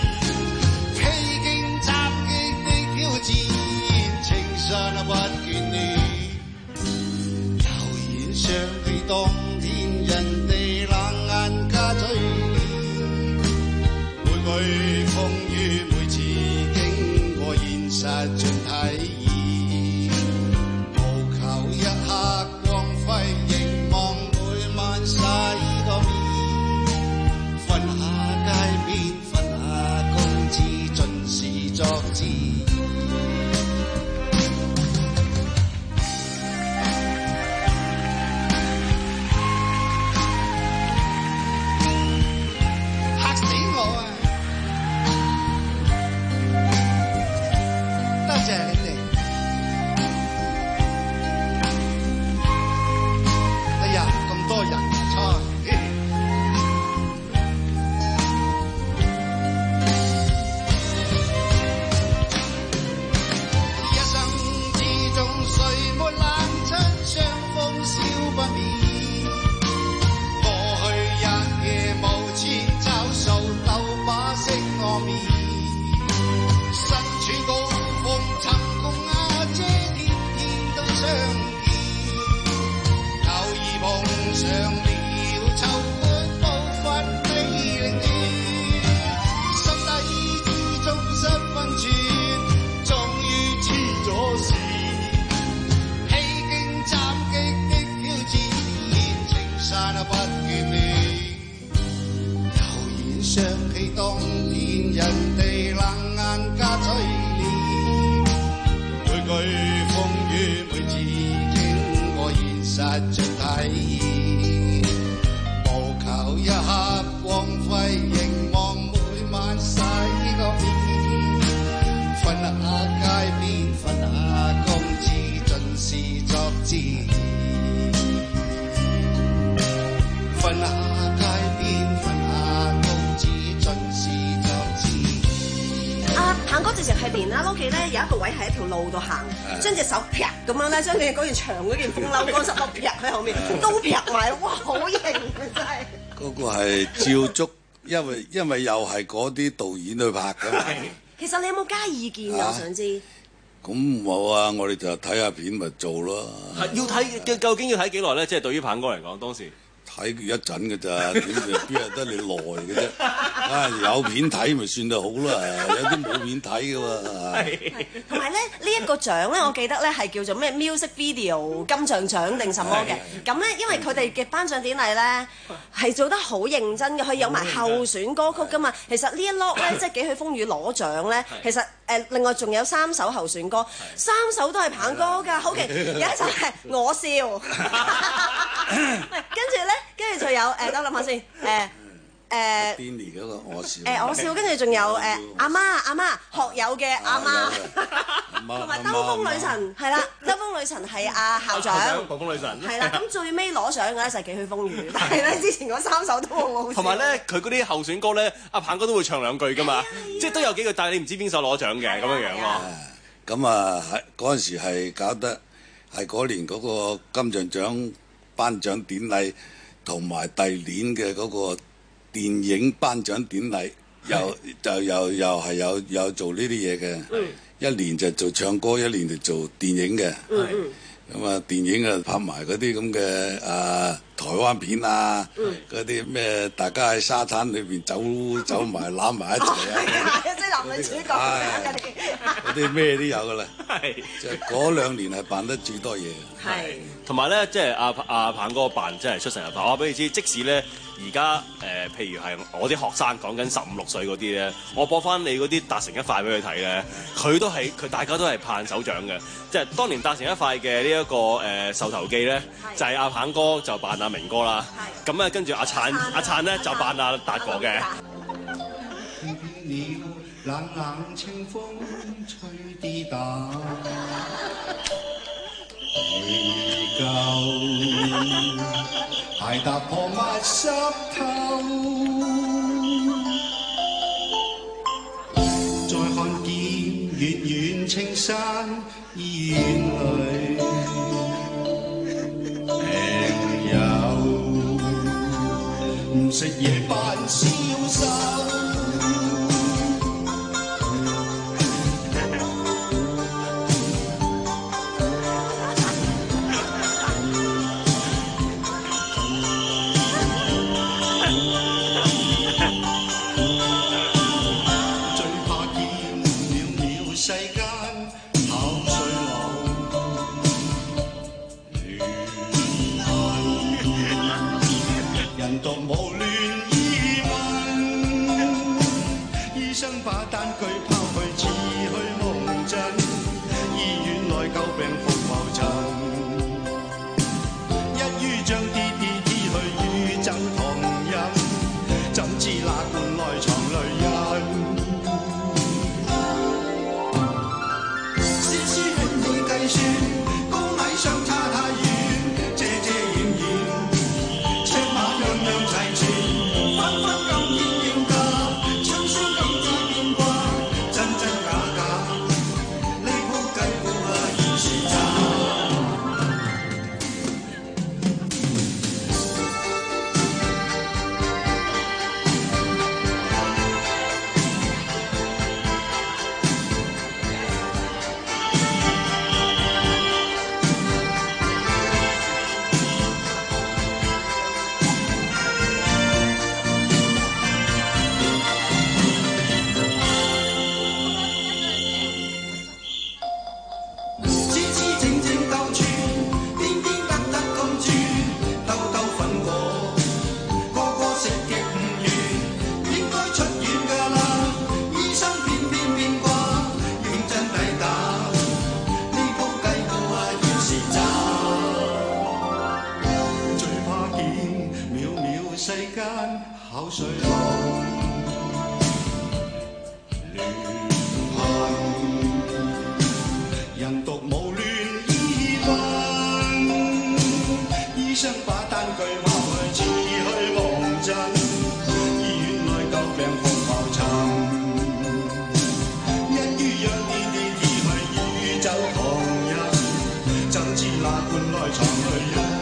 不倦亂，悠然想起當天人哋冷眼加嘴臉，每每風雨每次經過現實盡體驗，無求一刻光輝，凝望每晚洗個面，分下街邊，分下公子，盡是作戰。 謝你哋。哎呀，咁多人猜。一生之中，誰沒冷親，相逢笑不眠。過去日夜無錢找數，鬥把色惡面。身處高峰尋共阿姐，天天都相見。偶爾碰上了秋半步伐美玲斷，心底之中失分寸，終於知咗事。披荊斬棘的挑戰，青山不眷戀。悠然想起當天人哋冷眼加淬煉，每句風雨每次經過現實盡體驗，無求一刻光輝，凝望每晚洗個面，瞓下街邊瞓下公廁，盡是作自然。瞓下街邊瞓下公廁，盡是作自然。 阿鵬哥直情係連阿 Loki 咧有一個位喺一條路度行，將隻手劈咁樣咧，將你嗰件長嗰件風褸乾濕褸劈喺後面，都劈埋，哇！好型啊，真係。 嗰個係照足，因為因為又係嗰啲導演去拍㗎嘛。 其實你有冇加意見啊？我想知。 咁冇啊，我哋就睇下片咪做咯。 係要睇，究竟要睇幾耐咧？即係對於鵬哥嚟講，當時。 睇佢一陣嘅咋，點邊係得你耐嘅啫？啊，有片睇咪算就好啦，有啲冇片睇嘅喎。 同埋咧，呢一個獎咧，我記得咧係叫做咩 Music Video 金像獎定什麼嘅。咁咧，因為佢哋嘅頒獎典禮咧係做得好認真嘅，佢有埋候選歌曲噶嘛。其實呢一 lot 咧，即係《幾許風雨》攞獎咧，其實誒另外仲有三首候選歌，三首都係鵬哥㗎。好奇有一首係我笑，跟住咧。跟住就有誒，等我諗下先，誒誒 Denny 嗰個我笑， 誒我笑，跟住仲有誒阿媽阿媽學友嘅阿媽，同埋兜風女神係啦，兜風女神係阿校長， 兜風女神係啦，咁最尾攞獎嘅咧就係幾許風雨，但係咧之前嗰三首都好好笑。 同埋咧，佢嗰啲候選歌咧，阿鵬哥都會唱兩句噶嘛，即係都有幾句，但係你唔知邊首攞獎嘅咁樣樣咯。 咁啊，喺嗰陣時係搞得係嗰年嗰個金像獎頒獎典禮。同埋第年嘅嗰個電影頒獎典禮，又就又又係有有做呢啲嘢嘅。嗯、一年就做唱歌，一年就做電影嘅。咁啊，電影啊拍埋嗰啲咁嘅啊台灣片啊，嗰啲咩大家喺沙灘裏邊走走埋攬埋一齊啊， 即係男女主角嗰啲咩都有㗎啦。就嗰兩年係辦得最多嘢。 係，同埋咧，即係阿阿鵬哥扮真係出神入化。我話俾你知，即使咧而家誒，譬如係我啲學生講緊十五六歲嗰啲咧，我播翻你嗰啲達成一塊俾佢睇咧，佢都係佢大家都係拍手掌嘅。即係當年達成一塊嘅呢一個誒獸頭記咧，就係阿鵬哥就扮阿明哥啦。咁咧跟住阿燦阿燦咧就扮阿達哥嘅。 冷冷清風吹啲打，地舊鞋踏破抹濕透，再看見遠遠青山醫院裏病友，唔食嘢扮消瘦。獨無亂意。 換來藏淚一。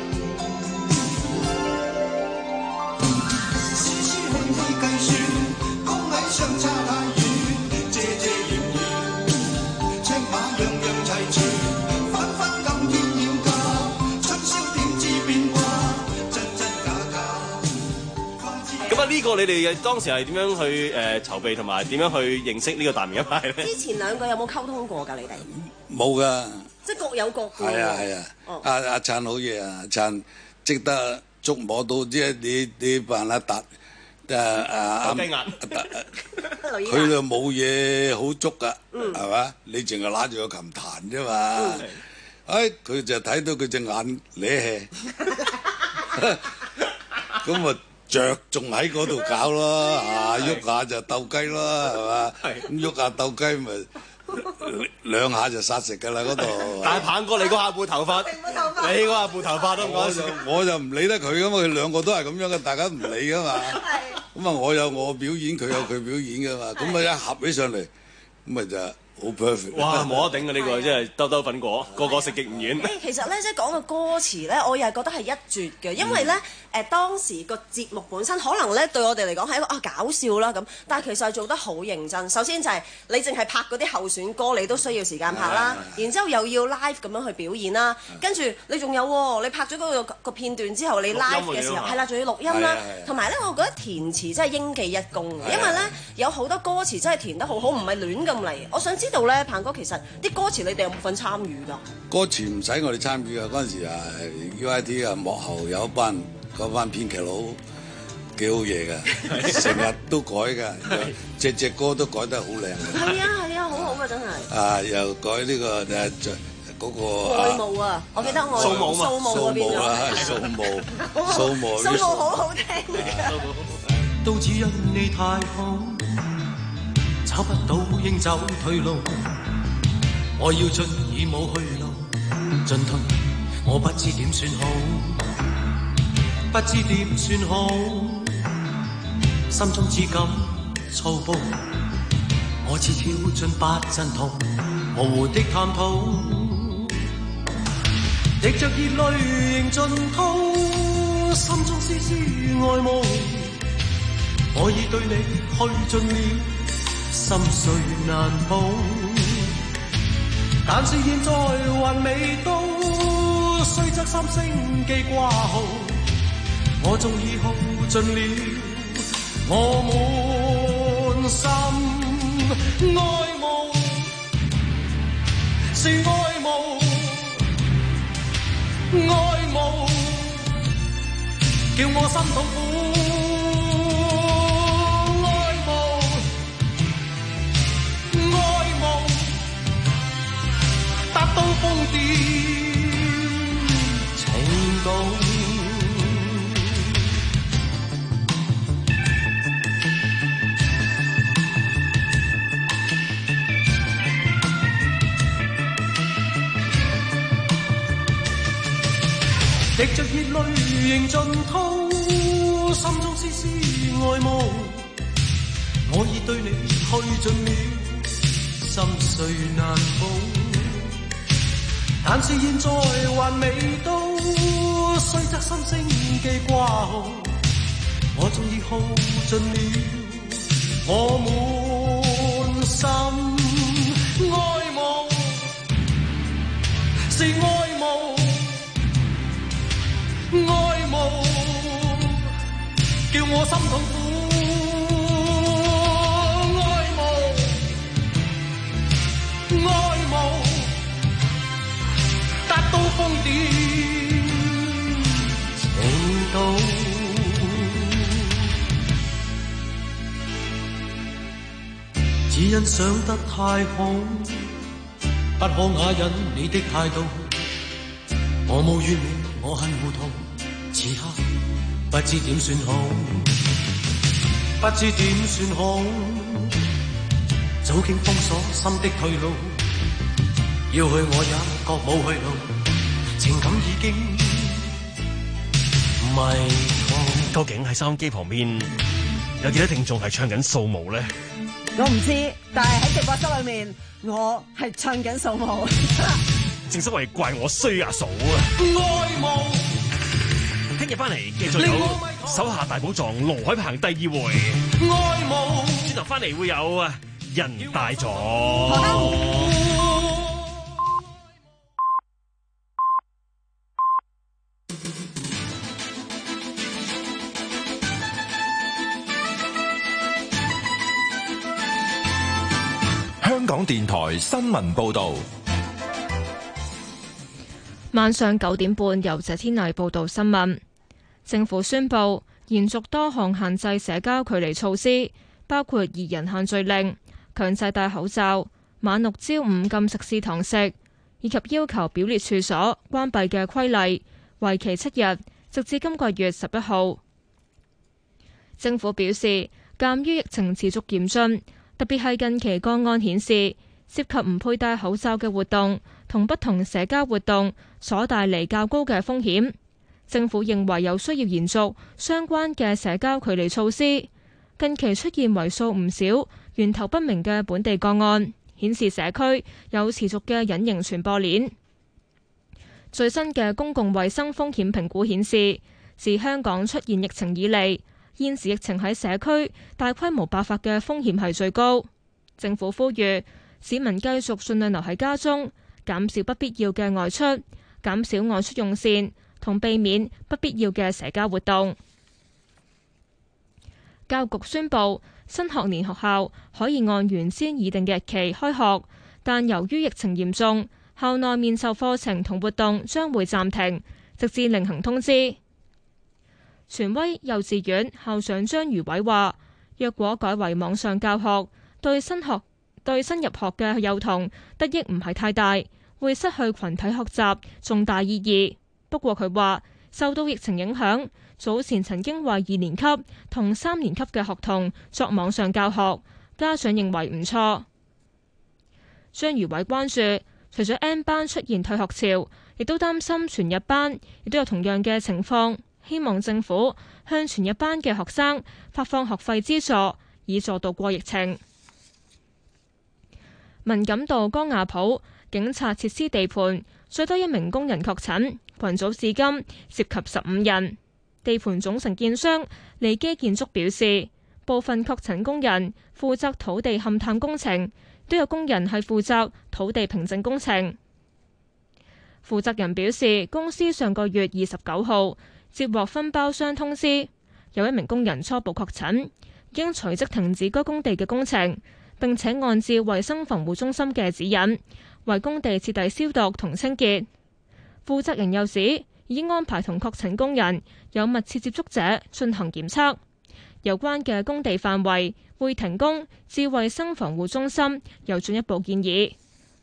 絲絲輕輕計算，高矮相差太遠，遮遮掩掩，青馬樣樣齊全，紛紛今天要嫁，春宵點知變化，真真假假。 咁啊，呢個你哋當時係點樣去誒籌備同埋點樣去認識呢個達明一派咧？ 之前兩個有冇溝通過㗎？你哋冇噶。 即係各有各嘅。 係啊係啊，阿阿燦好嘢啊！燦識得捉摸到即係你你扮阿達誒誒雞眼， 佢就冇嘢好捉噶，係嘛？你淨係揦住個琴彈啫嘛。誒，佢就睇到佢隻眼咧氣，咁啊着重喺嗰度搞咯，啊喐下就鬥雞咯，係嘛？咁喐下鬥雞咪。兩下就殺食㗎啦嗰度。 但係棒哥你嗰下撥頭髮，你嗰下撥頭髮都唔講笑。 我就唔理得佢噶嘛，佢兩個都係咁樣嘅，大家唔理噶嘛。咁啊，我有我表演，佢有佢表演噶嘛。咁啊一合起上嚟，咁咪就好 perfect。 哇，冇得頂嘅呢個，真係兜兜粉果，個個食極唔遠。 誒，其實咧，即係講個歌詞咧，我又係覺得係一絕嘅，因為咧，誒、嗯、當時個節目本身可能咧對我哋嚟講係一個啊搞笑啦咁，但係其實係做得好認真。首先就係你淨係拍嗰啲候選歌，你都需要時間拍啦，然之後又要 live 咁樣去表演啦，跟住你仲有喎，你拍咗嗰個個片段之後，你 live 嘅時候係啦，仲要錄音啦，同埋咧，我覺得填詞真係應記一功，因為咧有好多歌詞真係填得好好，唔係亂咁嚟。我想知道咧，鵬哥其實啲歌詞你哋有冇份參與㗎？ 歌詞唔使我哋參與㗎，嗰陣時啊 U I T 啊幕後有一班嗰班編劇佬幾好嘢㗎，成日都改㗎，隻隻歌都改得好靚嘅。 係啊係啊，好好㗎真係。 啊，又改呢個誒嗰個愛慕啊，我記得我掃墓掃墓嗰邊啦，掃墓掃墓掃墓好好聽㗎。 都只因你太好，找不到應走退路，我要進已冇去路，進退我不知點算好，不知點算好，心中只感粗暴，我似跳進八陣圖，模糊的探討，滴着熱淚仍盡吐，心中絲絲愛慕，我已對你去盡了，心碎難保，但是現在還未到，雖則三星記掛號，我縱已耗盡了，我滿心愛慕，是愛慕，愛慕，叫我心痛苦。達到瘋癲程度，滴着熱淚仍盡吐，心中絲絲愛慕，我已對你去盡了，心碎難保。但是現在還未到，雖則心聲記掛號，我終已耗盡了，我滿心愛慕，是愛慕，愛慕，叫我心痛苦。到瘋癲程度，只因想得太好，不可啞忍你的態度。我無怨你，我很糊塗，此刻不知點算好，不知點算好，早經封鎖心的退路，要去我也覺冇去路。情感已經迷途。 究竟喺收音機旁邊有幾多聽眾係唱緊掃墓咧？ 我唔知，但係喺直播室裏面，我係唱緊掃墓。 正所謂怪我衰阿嫂啊！ 愛慕聽日翻嚟繼續有手下大寶藏羅海鵬第二回， 愛慕轉頭翻嚟會有啊人大咗。 香港電台新聞報道。 晚上九點半，由謝天麗報道新聞。政府宣布延續多項限制社交距離措施，包括二人限聚令、強制戴口罩、晚六朝五禁食肆堂食，以及要求表列處所關閉嘅規例，為期七日，直至今個月十一號。政府表示，鑑於疫情持續嚴峻，特別係近期個案顯示，涉及唔佩戴口罩嘅活動同不同社交活動所帶嚟較高嘅風險，政府認為有需要延續相關嘅社交距離措施。近期出現為數唔少源頭不明嘅本地個案，顯示社區有持續嘅隱形傳播鏈。最新嘅公共衛生風險評估顯示，自香港出現疫情以嚟，現時疫情喺社區大規模爆發嘅風險係最高。政府呼籲市民繼續盡量留喺家中，減少不必要嘅外出，減少外出用膳，同避免不必要嘅社交活動。教育局宣布，新學年學校可以按原先擬定嘅日期開學，但由於疫情嚴重，校內面授課程同活動將會暫停，直至另行通知。荃威幼稚園校長張如偉話，若果改為網上教學，對新學對新入學嘅幼童得益唔係太大，會失去群體學習重大意義。不過佢話，受到疫情影響，早前曾經為二年級同三年級嘅學童作網上教學，家長認為唔錯。張如偉關注，除咗 N 班出現退學潮，亦都擔心全日班亦都有同樣嘅情況，希望政府向全日班嘅學生發放學費資助，以助渡過疫情。文錦渡江亞浦警察設施地盤最多一名工人確診，群組至今涉及十五人。地盤總承建商利基建築表示，部分確診工人負責土地勘探工程，都有工人係負責土地平整工程。負責人表示，公司上個月二十九號接獲分包商通知，有一名工人初步確診，經隨即停止該工地嘅工程，並且按照衛生防護中心嘅指引，為工地徹底消毒同清潔。負責人又指，已經安排同確診工人有密切接觸者進行檢測，有關嘅工地範圍會停工至衛生防護中心有進一步建議。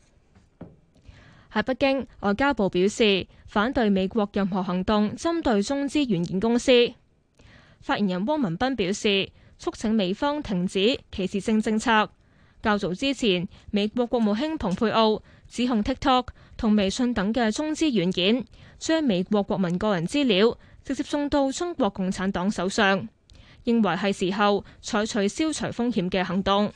喺北京，外交部表示反對美國任何行動針對中資軟件公司。發言人汪文斌表示，促請美方停止歧視性政策。較早之前，美國國務卿蓬佩奧指控 TikTok 同微信等嘅中資軟件將美國國民個人資料直接送到中國共產黨手上，認為係時候採取消除風險嘅行動。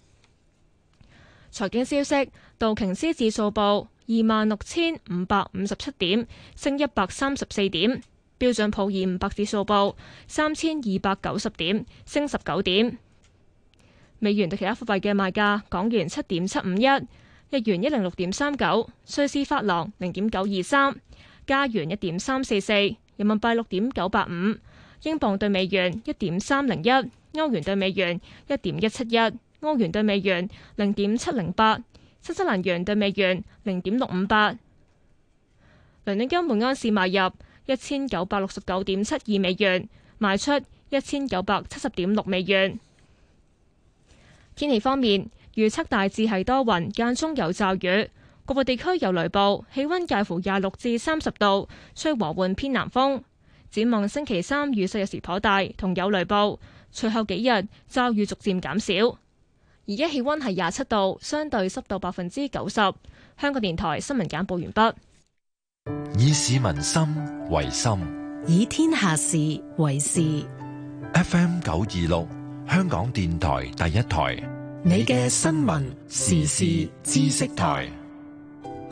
財經消息，道瓊斯指數報二萬六千五百五十七點，升一百三十四點；標準普爾五百指數報三千二百九十點，升十九點。美元對其他貨幣嘅賣價：港元七點七五一，日元一零六點三九，瑞士法郎零點九二三，加元一點三四四，人民幣六點九八五，英鎊對美元一點三零一，歐元對美元一點一七一，澳元對美元零點七零八，新西蘭元對美元零點六五八。倫敦金每盎司買入一千九百六十九點七二美元，賣出一千九百七十點六美元。天氣方面，預測大致係多雲，間中有驟雨，局部地區有雷暴，氣溫介乎廿六至三十度，吹和緩偏南風。展望星期三雨勢有時頗大，同有雷暴，隨後幾日驟雨逐漸減少。而家氣溫係廿七度，相對濕度百分之九十。香港電台新聞簡報完畢。 以市民心為心， 以天下事為事。 F M 九二六，香港電台第一台， 你嘅新聞時事知識台。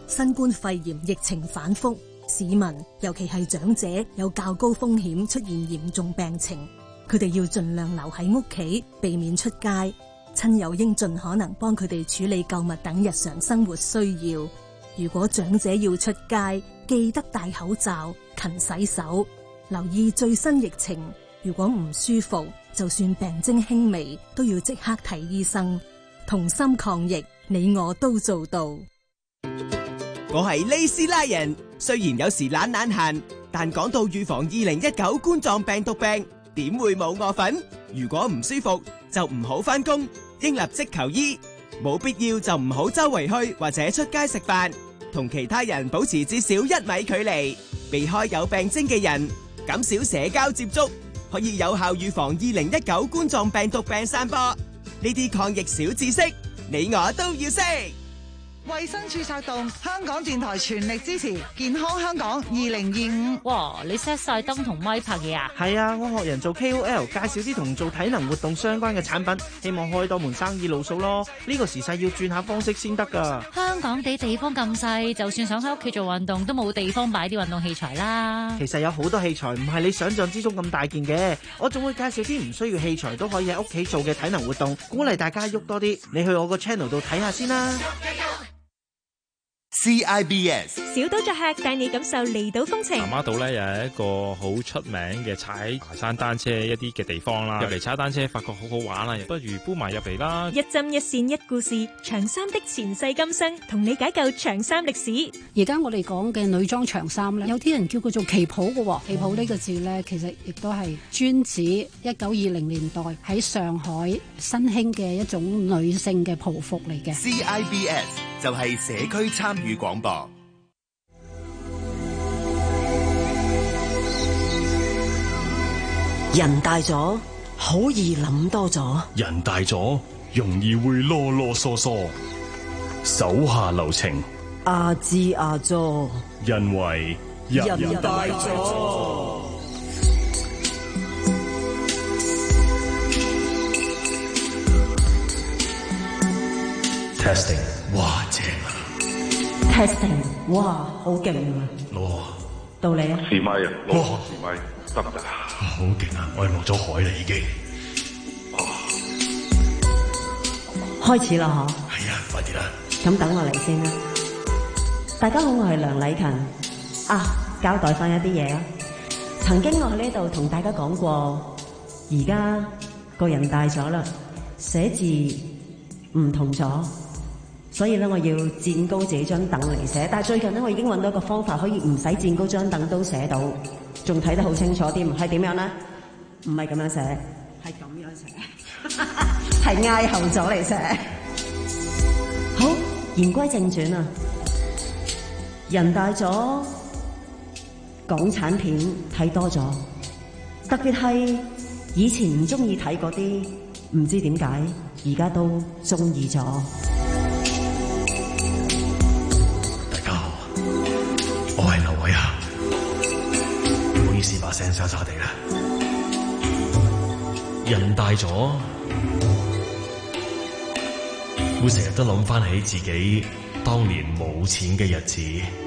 新冠肺炎疫情反覆，市民尤其係長者有較高風險出現嚴重病情，佢哋要盡量留喺屋企，避免出街。親友應盡可能幫佢哋處理購物等日常生活需要。如果長者要出街，記得戴口罩、勤洗手，留意最新疫情。如果唔舒服，就算病徵輕微，都要即刻睇醫生。同心抗疫，你我都做到。 我係利斯拉人，雖然有時懶懶閒，但講到預防二零一九冠狀病毒病，點會冇我份？如果唔舒服，就唔好返工，應立即求醫。冇必要就唔好周圍去或者出街食飯，同其他人保持至少一米距離，避開有病徵嘅人，減少社交接觸，可以有效預防二零一九冠狀病毒病散播。呢啲抗疫小知識，你我都要識。 衛生署策動，香港電台全力支持健康香港二零二五。 哇！你 set 晒燈同咪拍嘢啊？ 係啊，我學人做 K O L， 介紹啲同做體能活動相關嘅產品，希望開多門生意路數咯。呢個時勢要轉下方式先得噶。 香港地地方咁細，就算想喺屋企做運動，都冇地方擺啲運動器材啦。 其實有好多器材唔係你想象之中咁大件嘅，我仲會介紹啲唔需要器材都可以喺屋企做嘅體能活動，鼓勵大家喐多啲。你去我個 channel 度睇下先啦。 C I B S 小島作客帶你感受離島風情。 南丫島咧又係一個好出名嘅踩爬山單車一啲嘅地方啦。入嚟踩單車發覺好好玩啦，不如搬埋入嚟啦。 一針一線一故事，長衫的前世今生，同你解救長衫歷史。 而家我哋講嘅女裝長衫咧，有啲人叫佢做旗袍嘅。旗袍呢個字咧，其實亦都係專指一九二零年代喺上海新興嘅一種女性嘅袍服嚟嘅。 C I B S 就係社區參與廣播。 人大咗，好易諗多咗。 人大咗，容易會囉囉嗦嗦。手下留情， 阿支阿佐， 因為人大咗。Testing， 哇正啊 ！Testing， 哇好勁啊！ 哇， 到你啊！ 試咪啊！攞試咪得唔得啊？ 好勁啊！我哋落咗海啦已經。 開始啦嗬！ 係啊，快啲啦！ 咁等我嚟先啦。大家好，我係梁禮勤。啊，交代翻一啲嘢啊。曾經我喺呢度同大家講過，而家個人大咗啦，寫字唔同咗。所以咧，我要墊高自己張凳嚟寫。但係最近咧，我已經揾到一個方法，可以唔使墊高張凳都寫到，仲睇得好清楚啲。係點樣咧？唔係咁樣寫，係咁樣寫，係挨後咗嚟寫。好，言歸正傳啊！人大咗，港產片睇多咗，特別係以前唔中意睇嗰啲，唔知點解而家都中意咗。 我係劉偉恒，唔好意思把聲沙沙地啦。人大咗，會成日都諗翻起自己當年冇錢嘅日子。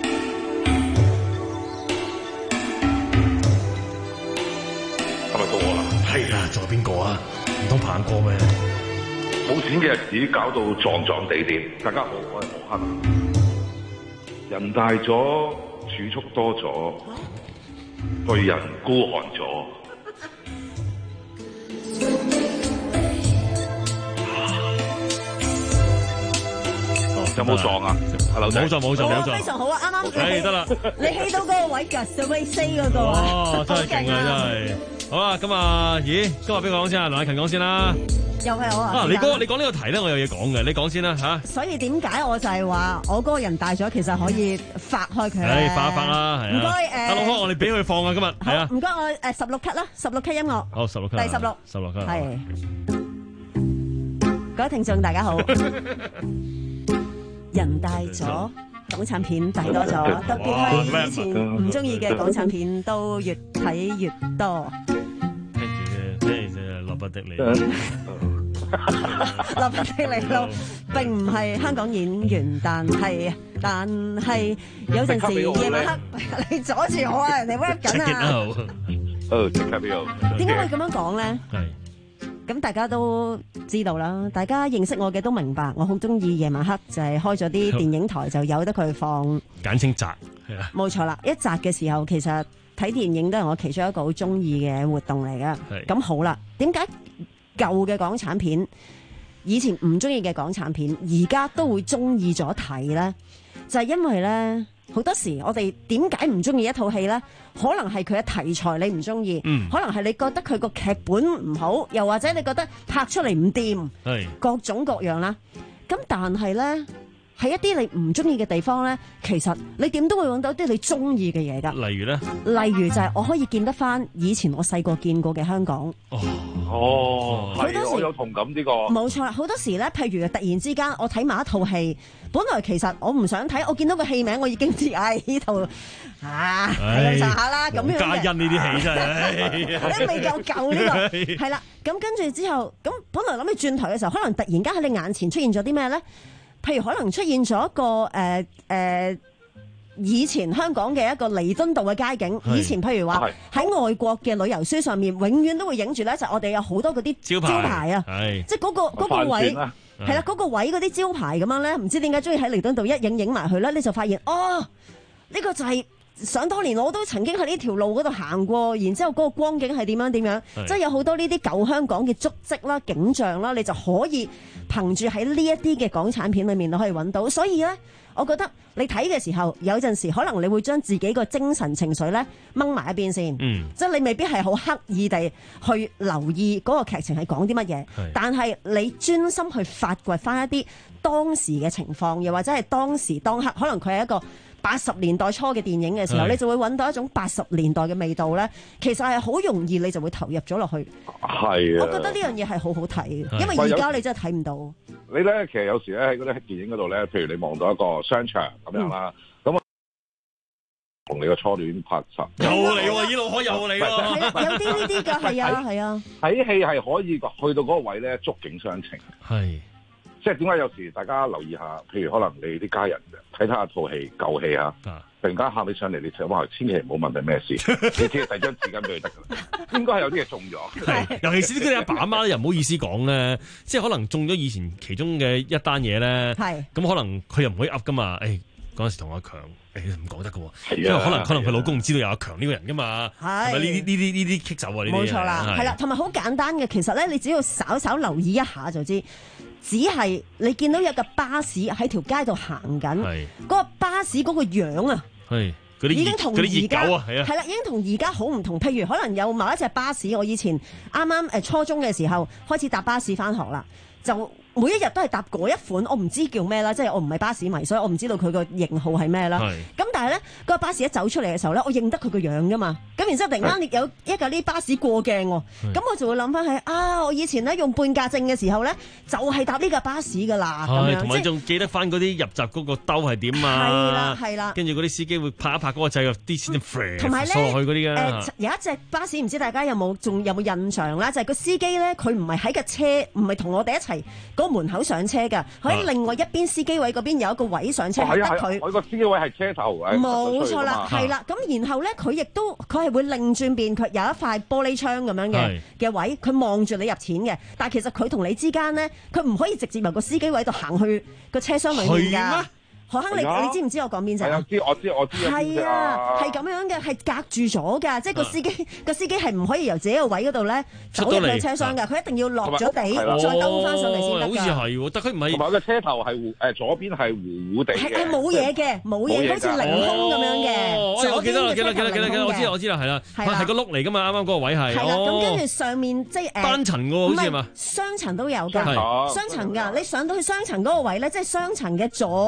係咪到我啦？ 係啦，仲有邊個啊？唔通鵬哥咩？ 冇錢嘅日子搞到撞撞地點。大家好，我係何亨。人大咗，儲蓄多咗，對人孤寒咗。有冇撞啊？阿劉仔， 冇撞冇撞冇撞， 非常好啊！啱啱誒得啦， 你起到嗰個位 Just the way say 嗰個啊， 哦，真係勁啊！真係好啦，咁啊，咦，今日邊個講先啊？梁禮勤講先啦。 又係我啊！ 啊，你講你講呢個題咧，我有嘢講嘅，你講先啦嚇。 所以點解我就係話我嗰個人大咗，其實可以發開佢。 誒，發一發啦，係啊。 唔該誒， 阿老哥，我哋俾佢放啊，今日係啊。 唔該，我誒十六級啦，十六級音樂。 好，十六級。 第十六。 十六級。 係。各位聽眾大家好。人大咗，港產片睇多咗，特別係以前唔中意嘅港產片都越睇越多。 聽住啫，聽住啫，落不的你。 林迪尼路並唔係香港演員，但係但係有陣時夜晚黑，你阻住我啊！人哋 work 緊啊！ 哦，即刻俾我。 點解會咁樣講咧？ 係。 咁大家都知道啦，大家認識我嘅都明白，我好中意夜晚黑就係開咗啲電影台，就由得佢放。 簡稱宅係啊。冇錯啦，一宅嘅時候，其實睇電影都係我其中一個好中意嘅活動嚟噶。咁好啦，點解舊嘅港產片，以前唔中意嘅港產片，而家都會中意咗睇咧？就係因為咧，好多時我哋點解唔中意一套戲咧？可能係佢嘅題材你唔中意，嗯、可能係你覺得佢個劇本唔好，又或者你覺得拍出嚟唔掂，各種各樣啦。咁但係咧，喺一啲你唔中意嘅地方咧，其實你點都會揾到啲你中意嘅嘢㗎。 例如咧， 例如就係我可以見得翻以前我細個見過嘅香港。 哦，哦，係，我有同感呢個。 冇錯啦，好多時咧，譬如突然之間我睇埋一套戲，本來其實我唔想睇，我見到個戲名我已經知，唉呢套啊係咁上下啦，咁樣嘅。 嘉欣呢啲戲真係， 都未夠夠呢個係啦。咁跟住之後，咁本來諗住轉台嘅時候，可能突然間喺你眼前出現咗啲咩咧？譬如可能出現咗一個誒誒、呃呃、以前香港嘅一個彌敦道嘅街景，以前譬如話喺外國嘅旅遊書上面，永遠都會影住咧，就係、我哋有好多嗰啲招牌啊，即係嗰個嗰、嗰個位係啦，嗰、嗰個位嗰啲招牌咁樣咧，唔知點解中意喺彌敦道一影影埋去咧，你就發現哦，呢、呢個就係、係。想當年我都曾經喺呢條路嗰度行過，然之後嗰個光景係點樣點樣，即係有好多呢啲舊香港嘅足跡啦、景象啦，你就可以憑住喺呢一啲嘅港產片裏面都可以揾到。所以咧，我覺得你睇嘅時候，有陣時可能你會將自己個精神情緒咧掹埋一邊先，嗯、即係你未必係好刻意地去留意嗰個劇情係講啲乜嘢，但係你專心去發掘翻一啲當時嘅情況，又或者係當時當刻，可能佢係一個八十年代初嘅電影嘅時候，你就會揾到一種八十年代嘅味道咧。其實係好容易，你就會投入咗落去。係啊，我覺得呢樣嘢係好好睇嘅，因為而家你真係睇唔到。 你咧，其實有時咧喺嗰啲電影嗰度咧，譬如你望到一個商場咁樣啦，咁我同你個初戀拍攝又嚟喎，依路可又嚟喎， 係啊，有啲呢啲㗎，係啊，係啊。 睇戲係可以去到嗰個位咧，觸景傷情。係。即係點解有時大家留意下，譬如可能你啲家人睇睇下套戲舊戲啊，突然間喊起上嚟，你想話千祈唔好問佢咩事，你只係遞張紙巾俾佢得㗎啦。應該係有啲嘢中咗， 係尤其是啲佢哋阿爸阿媽又唔好意思講咧，即係可能中咗以前其中嘅一單嘢咧，係咁可能佢又唔可以噏㗎嘛。誒嗰陣時同阿強誒唔講得㗎喎，因為可能可能佢老公唔知道有阿強呢個人㗎嘛，係咪呢啲呢啲呢啲棘手啊？呢啲冇錯啦， 係啦，同埋好簡單嘅，其實咧你只要稍稍留意一下就知。只係你見到有架巴士喺條街度行緊，嗰個巴士嗰個樣啊，已經同而家係啦，已經同而家好唔同。譬如可能有某一隻巴士，我以前啱啱誒初中嘅時候開始搭巴士返學啦，就每一日都係搭嗰一款，我唔知叫咩啦，即係我唔係巴士迷，所以我唔知道佢個型號係咩啦。咁但係咧，嗰個巴士一走出嚟嘅時候咧，我認得佢個樣噶嘛。咁然之後突然間有一架呢巴士過鏡喎，咁我就會諗翻起啊，我以前咧用半價證嘅時候咧，就係搭呢架巴士噶啦。咁樣同埋仲記得翻嗰啲入閘嗰個兜係點啊？ 係啦，係啦。 跟住嗰啲司機會拍一拍嗰個掣，啲錢就 free 同埋咧， 掃落去嗰啲嘅。 誒有一隻巴士，唔知大家有冇仲有冇印象啦？就係個司機咧，佢唔係喺架車，唔係同我哋一齊嗰個門口上車㗎，佢喺另外一邊司機位嗰邊有一個位上車，係得佢。 我個司機位係車頭位。 冇錯啦，係啦。咁然後咧，佢亦都佢係會擰轉邊，佢有一塊玻璃窗咁樣嘅嘅位，佢望住你入錢嘅。但係其實佢同你之間咧，佢唔可以直接由個司機位度行去個車廂裏面㗎。何坑，你你知唔知我講邊隻？ 我知我知我知。 係啊，係咁樣嘅，係隔住咗㗎，即係個司機個司機係唔可以由自己個位嗰度咧走入去車廂㗎，佢一定要落咗地再兜翻上嚟先得㗎。 好似係喎，但佢唔係。 同埋個車頭係誒左邊係糊糊地嘅。 係冇嘢嘅，冇嘢，好似凌空咁樣嘅。 我記得啦，記得記得記得記得，我知啦我知啦，係啦，係個碌嚟㗎嘛，啱啱嗰個位係。 係啦，咁跟住上面即係誒單層㗎喎，好似係嘛？ 雙層都有㗎，雙層㗎。你上到去雙層嗰個位咧，即係雙層嘅左上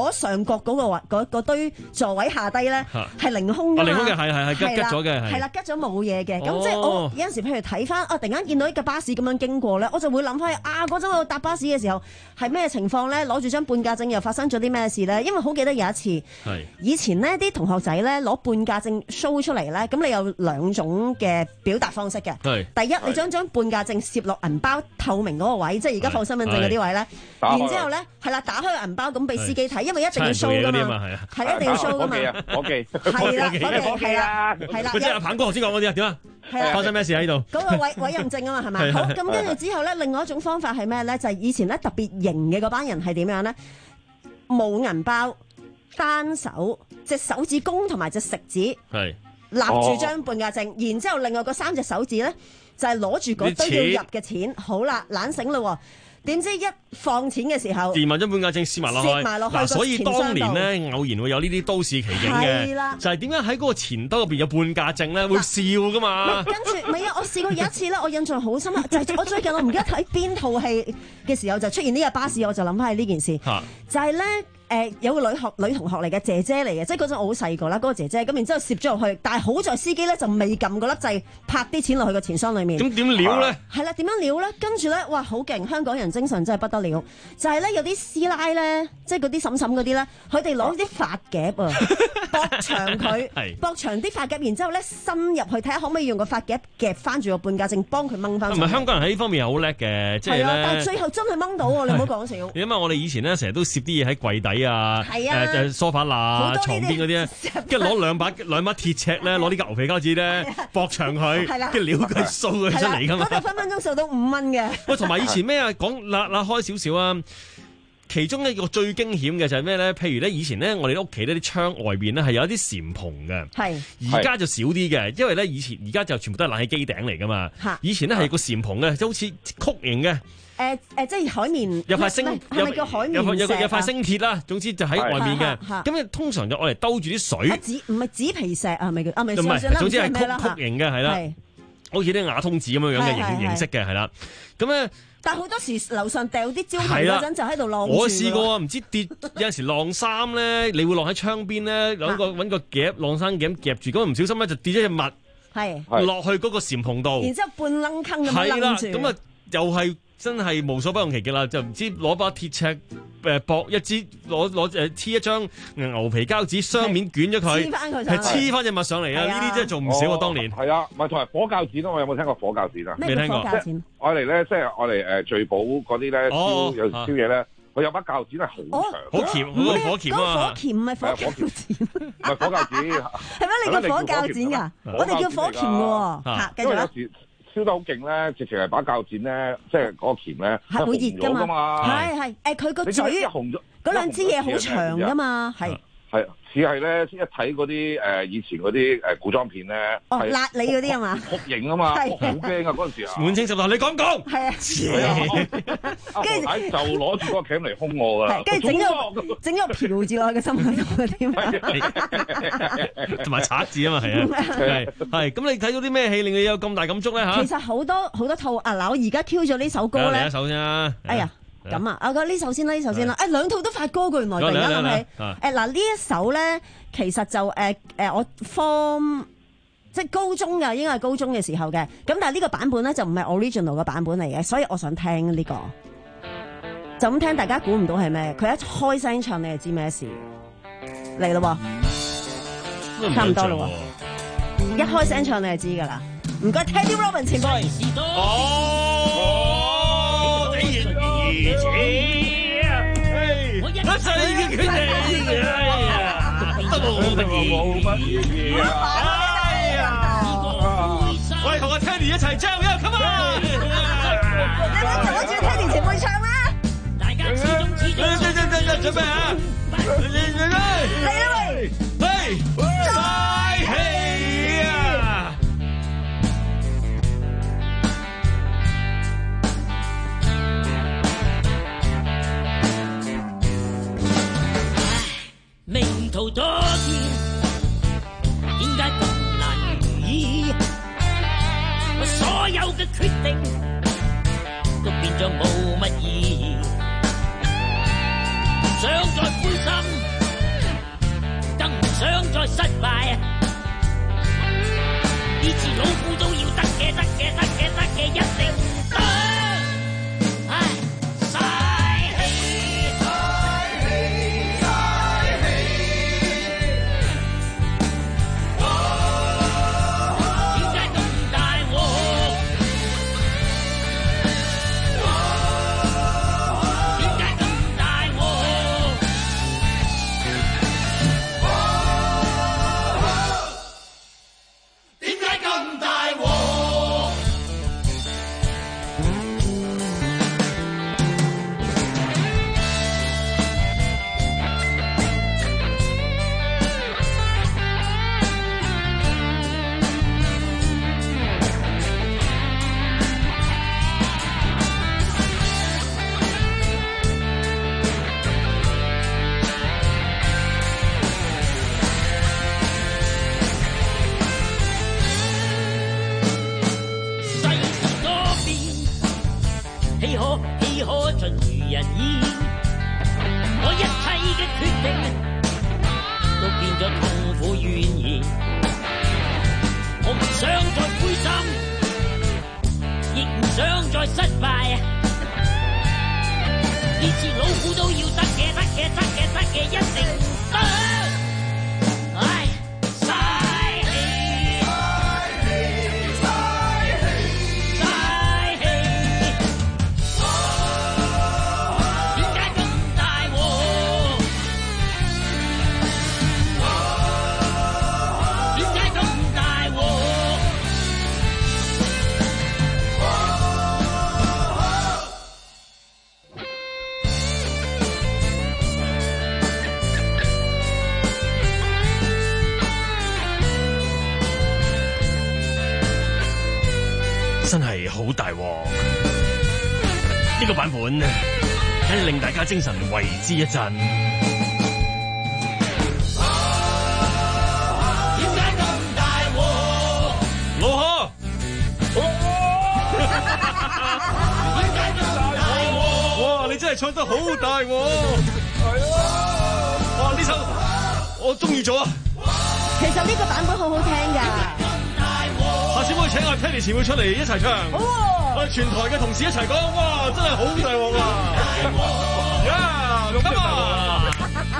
角嗰個位嗰嗰堆座位下低咧係凌空㗎嘛， 凌空嘅係係係吉吉咗嘅， 係啦，吉咗冇嘢嘅。咁即係我有陣時譬如睇翻啊，突然間見到呢架巴士咁樣經過咧，我就會諗翻啊，嗰陣我搭巴士嘅時候係咩情況咧？攞住張半價證又發生咗啲咩事咧？因為好記得有一次，以前呢啲同學仔咧攞半價證 show 出嚟咧，咁你有兩種嘅表達方式嘅。第一，你將張半價證攝落銀包透明嗰個位，即係而家放身份證嗰啲位咧，然之後咧係啦，打開個銀包咁俾司機睇，因為一定要 show 噶嘛，係一定要 show 噶嘛。 我記， 係啦，係啦，係啦。 佢即係阿彭哥頭先講嗰啲啊？點啊？發生咩事喺呢度？ 嗰個委委任證啊嘛，係咪？好，咁跟住之後咧，另外一種方法係咩咧？就係以前咧特別型嘅嗰班人係點樣咧？冇銀包，單手，隻手指公同埋隻食指係立住張半價證，然之後另外嗰三隻手指咧就係攞住嗰堆要入嘅錢。好啦，懶醒啦，點知一放錢嘅時候，自問張半價證撕埋落去，撕埋落去嗱，所以當年咧偶然會有呢啲都市奇景嘅，就係點解喺嗰個錢兜入邊有半價證咧會笑噶嘛？跟住唔係啊！我試過有一次咧，我印象好深刻，就係我最近我唔記得睇邊套戲嘅時候就出現呢個巴士，我就諗翻起呢件事，就係咧。誒、呃、有個女學女同學嚟嘅姐姐嚟嘅，即係嗰陣我好細個啦，嗰、那個姐姐咁，然之後攝咗入去，但係好在司機咧就未撳嗰粒掣，拍啲錢落去個錢箱裡面。咁點撩咧？係啦，點樣撩咧？跟住咧，哇，好勁！香港人精神真係不得了。就係、是、咧，有啲師奶咧，即係嗰啲嬸嬸嗰啲咧，佢哋攞啲髮夾啊，駁長佢，駁長啲髮夾，然之後咧伸入去睇下可唔可以用個髮夾夾翻住個半價證，幫佢掹翻。唔係香港人喺呢方面係好叻嘅，即係咧。但係最後真係掹到喎，你唔好講笑。因為我哋以前咧成日都攝啲嘢喺櫃底啊，誒就梳化罅、牀邊嗰啲咧，跟住攞兩把兩把鐵尺咧，攞啲牛皮膠紙咧駁長佢，跟住撩佢掃佢出嚟㗎嘛。嗰度分分鐘掃到五蚊嘅。喂，同埋以前咩啊？講揦揦開少少啊！其中一個最驚險嘅就係咩咧？譬如咧，以前咧，我哋屋企呢啲窗外邊咧係有一啲簷篷嘅，係而家就少啲嘅，因為咧以前而家就全部都係冷氣機頂嚟㗎嘛。以前咧係個簷篷嘅，即好似曲形嘅。誒誒，即係海綿有塊星，係咪叫海綿石？有有有塊星鐵啦，總之就喺外面嘅。咁咧通常就愛嚟兜住啲水。紙唔係紙皮石啊？係咪叫啊？咪算算啦，總之係曲曲形嘅，係啦，好似啲瓦通紙咁樣樣嘅形形式嘅，係啦。咁咧。但係好多時樓上掉啲招牌嗰陣就喺度晾住。我試過啊，唔知跌有陣時晾衫咧，你會晾喺窗邊咧，揾個揾個夾晾衫夾夾住，咁唔小心咧就跌咗隻襪，係落去嗰個簷篷度。然之後半掕坑咁掕住。咁啊，又係真係無所不用其極啦，就唔知攞把鐵尺誒駁一支，攞攞誒黐一張牛皮膠紙，雙面捲咗佢，黐翻佢上嚟，係黐翻隻襪上嚟啊！呢啲真係做唔少啊，當年。係啊，咪同埋火鉸剪咯，我有冇聽過火鉸剪啊？未聽過。我嚟咧，即係我嚟誒聚寶嗰啲咧燒有燒嘢咧，佢有把鉸剪係好長，好鉗，好火鉗啊！火鉗唔係火鉗剪，唔係火鉸剪。係咩？你叫火鉸剪㗎？我哋叫火鉗㗎喎。嚇，繼續啦。燒得好勁咧，直情係把鉸剪咧，即係嗰個鉗咧係好熱㗎嘛。係係誒，佢個嘴紅咗，嗰兩支嘢好長㗎嘛，係係。似係咧，一睇嗰啲誒以前嗰啲誒古裝片咧，哦，辣你嗰啲啊嘛，酷刑啊嘛，好驚啊嗰陣時啊！滿清十大，你講講，係啊，跟住就攞住嗰個鉗嚟兇我㗎，跟住整咗整咗嫖字落去嘅心口度添，同埋賊字啊嘛，係啊，係係咁，你睇到啲咩戲令你有咁大感觸咧嚇？其實好多好多套啊！嗱，我而家 Q 咗呢首歌咧，第一首先啦，哎呀！咁啊，我講呢首先啦，呢首先啦，誒兩套都發歌嘅，原來突然間諗起，誒嗱呢一首咧，其實就誒誒、呃、我 form 即係高中嘅，應該係高中嘅時候嘅，咁但係呢個版本咧就唔係 original 嘅版本嚟嘅，所以我想聽呢、這個，就咁聽，大家估唔到係咩？佢一開聲唱你就知咩事嚟咯喎，差唔多咯喎，一開聲唱你就知㗎啦，唔該 Teddy Robin 前輩。而且，我一世嘅決定，哎呀，冇乜意義啊！哎呀，喂，同阿 Teddy 一齊唱啊 ，come on！ 你唔好阻住 Teddy 前輩唱啦！大家始終始終，準準準準準備啊！嚟啦喂，喂，大氣啊！命途多變，點解咁難如意？我所有嘅決定都變咗冇乜意義，想再灰心再失敗啊！呢次老虎都要得嘅，得嘅，得嘅，得嘅，一定得！唉，嘥氣，嘥氣，嘥氣！點解咁大鑊？點解咁大鑊？點解咁大鑊？豈可豈可盡如人意？我一切嘅決定都變咗痛苦怨言。我唔想再灰心，亦唔想再失敗。呢次老虎都要得嘅，得嘅，得嘅，得嘅，一定得。唉，嘥氣，嘥氣，嘥氣，嘥氣。點解咁大鑊？點解咁大鑊？ 真係好大鑊！呢個版本梗係令大家精神為之一振。 點解咁大鑊？ 老何， 點解咁大鑊？ 哇！你真係唱得好大鑊！係啊！哇！呢首我中意咗啊！ 其實呢個版本好好聽㗎。 下次可以請阿 Penny 前輩出嚟一齊唱， 好喎！ 我哋全台嘅同事一齊講，哇！真係好大鑊啊！呀，咁啊！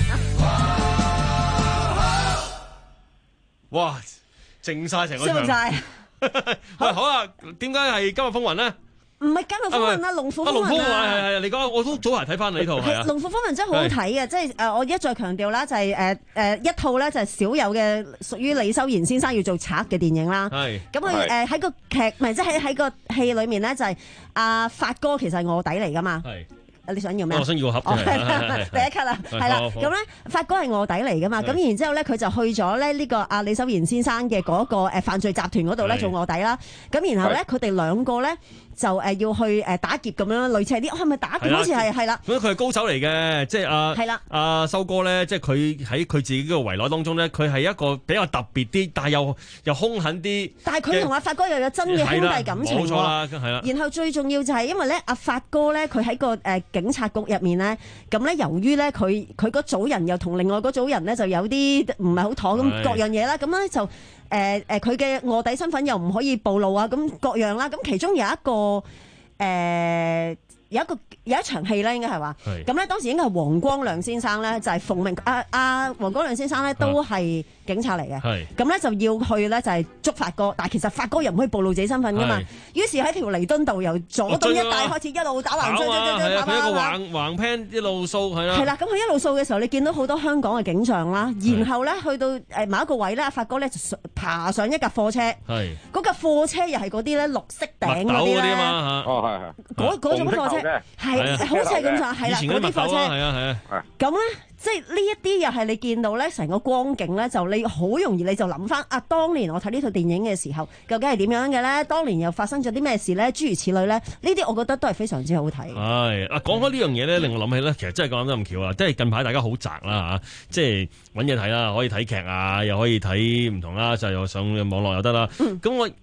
哇，靜晒成個場。 晒。 喂，好啊，點解係今日風雲咧？ 唔係今日風雲啊，龍虎風雲啊！ 係係係，你講我都早排睇翻你呢套係啊。 龍虎風雲真係好好睇嘅，即係誒，我一再強調啦，就係誒誒一套咧就係少有嘅屬於李修賢先生要做賊嘅電影啦。 係咁佢誒喺個劇，唔係即係喺喺個戲裏面咧，就係阿發哥其實係臥底嚟噶嘛。係。你想要咩？ 我想要個盒。 第一級啦，係啦。咁咧，發哥係臥底嚟噶嘛？咁然之後咧，佢就去咗咧呢個阿李修賢先生嘅嗰個誒犯罪集團嗰度咧做臥底啦。咁然後咧，佢哋兩個咧。就誒要去誒打劫咁樣，類似係啲，係咪打劫？好似係係啦。 咁佢係高手嚟嘅，即係阿係啦， 阿修哥咧，即係佢喺佢自己個圍內當中咧，佢係一個比較特別啲，但係又又兇狠啲。 但係佢同阿發哥又有真嘅兄弟感情喎。冇錯啦，係啦。然後最重要就係因為咧，阿發哥咧，佢喺個誒警察局入面咧，咁咧由於咧佢佢嗰組人又同另外嗰組人咧就有啲唔係好妥咁各樣嘢啦，咁咧就。誒誒，佢嘅臥底身份又唔可以暴露啊！咁各樣啦，咁其中有一個誒、呃、有一個有一場戲咧，應該係話，咁咧當時應該係黃光亮先生咧，就係、是、馮明阿阿黃光亮先生咧，都係警察嚟嘅。咁咧就要去咧就係捉發哥，但係其實發哥又唔可以暴露自己身份噶嘛。於是喺條彌敦道由佐敦一帶開始一路打橫追追追追跑跑跑。佢一個橫橫 pan 一路掃係啦。係啦，咁佢一路掃嘅時候，你見到好多香港嘅警象啦。然後咧去到誒某一個位咧，發哥咧就爬上一架貨車。係。嗰架貨車又係嗰啲咧綠色頂嗰啲咧。 哦，係係。 嗰嗰種貨車係好似係咁上，係啦嗰啲貨車。 係啊係啊。 咁咧。即係呢一啲又係你見到咧，成個光景咧，就你好容易你就諗翻啊！當年我睇呢套電影嘅時候，究竟係點樣嘅咧？當年又發生咗啲咩事咧？諸如此類咧，呢啲我覺得都係非常之好睇。 係啊，講開呢樣嘢咧，令我諗起咧，其實真係講得咁巧啊！即係近排大家好宅啦嚇，即係揾嘢睇啦，可以睇劇啊，又可以睇唔同啦，就又上網絡又得啦。咁、嗯、我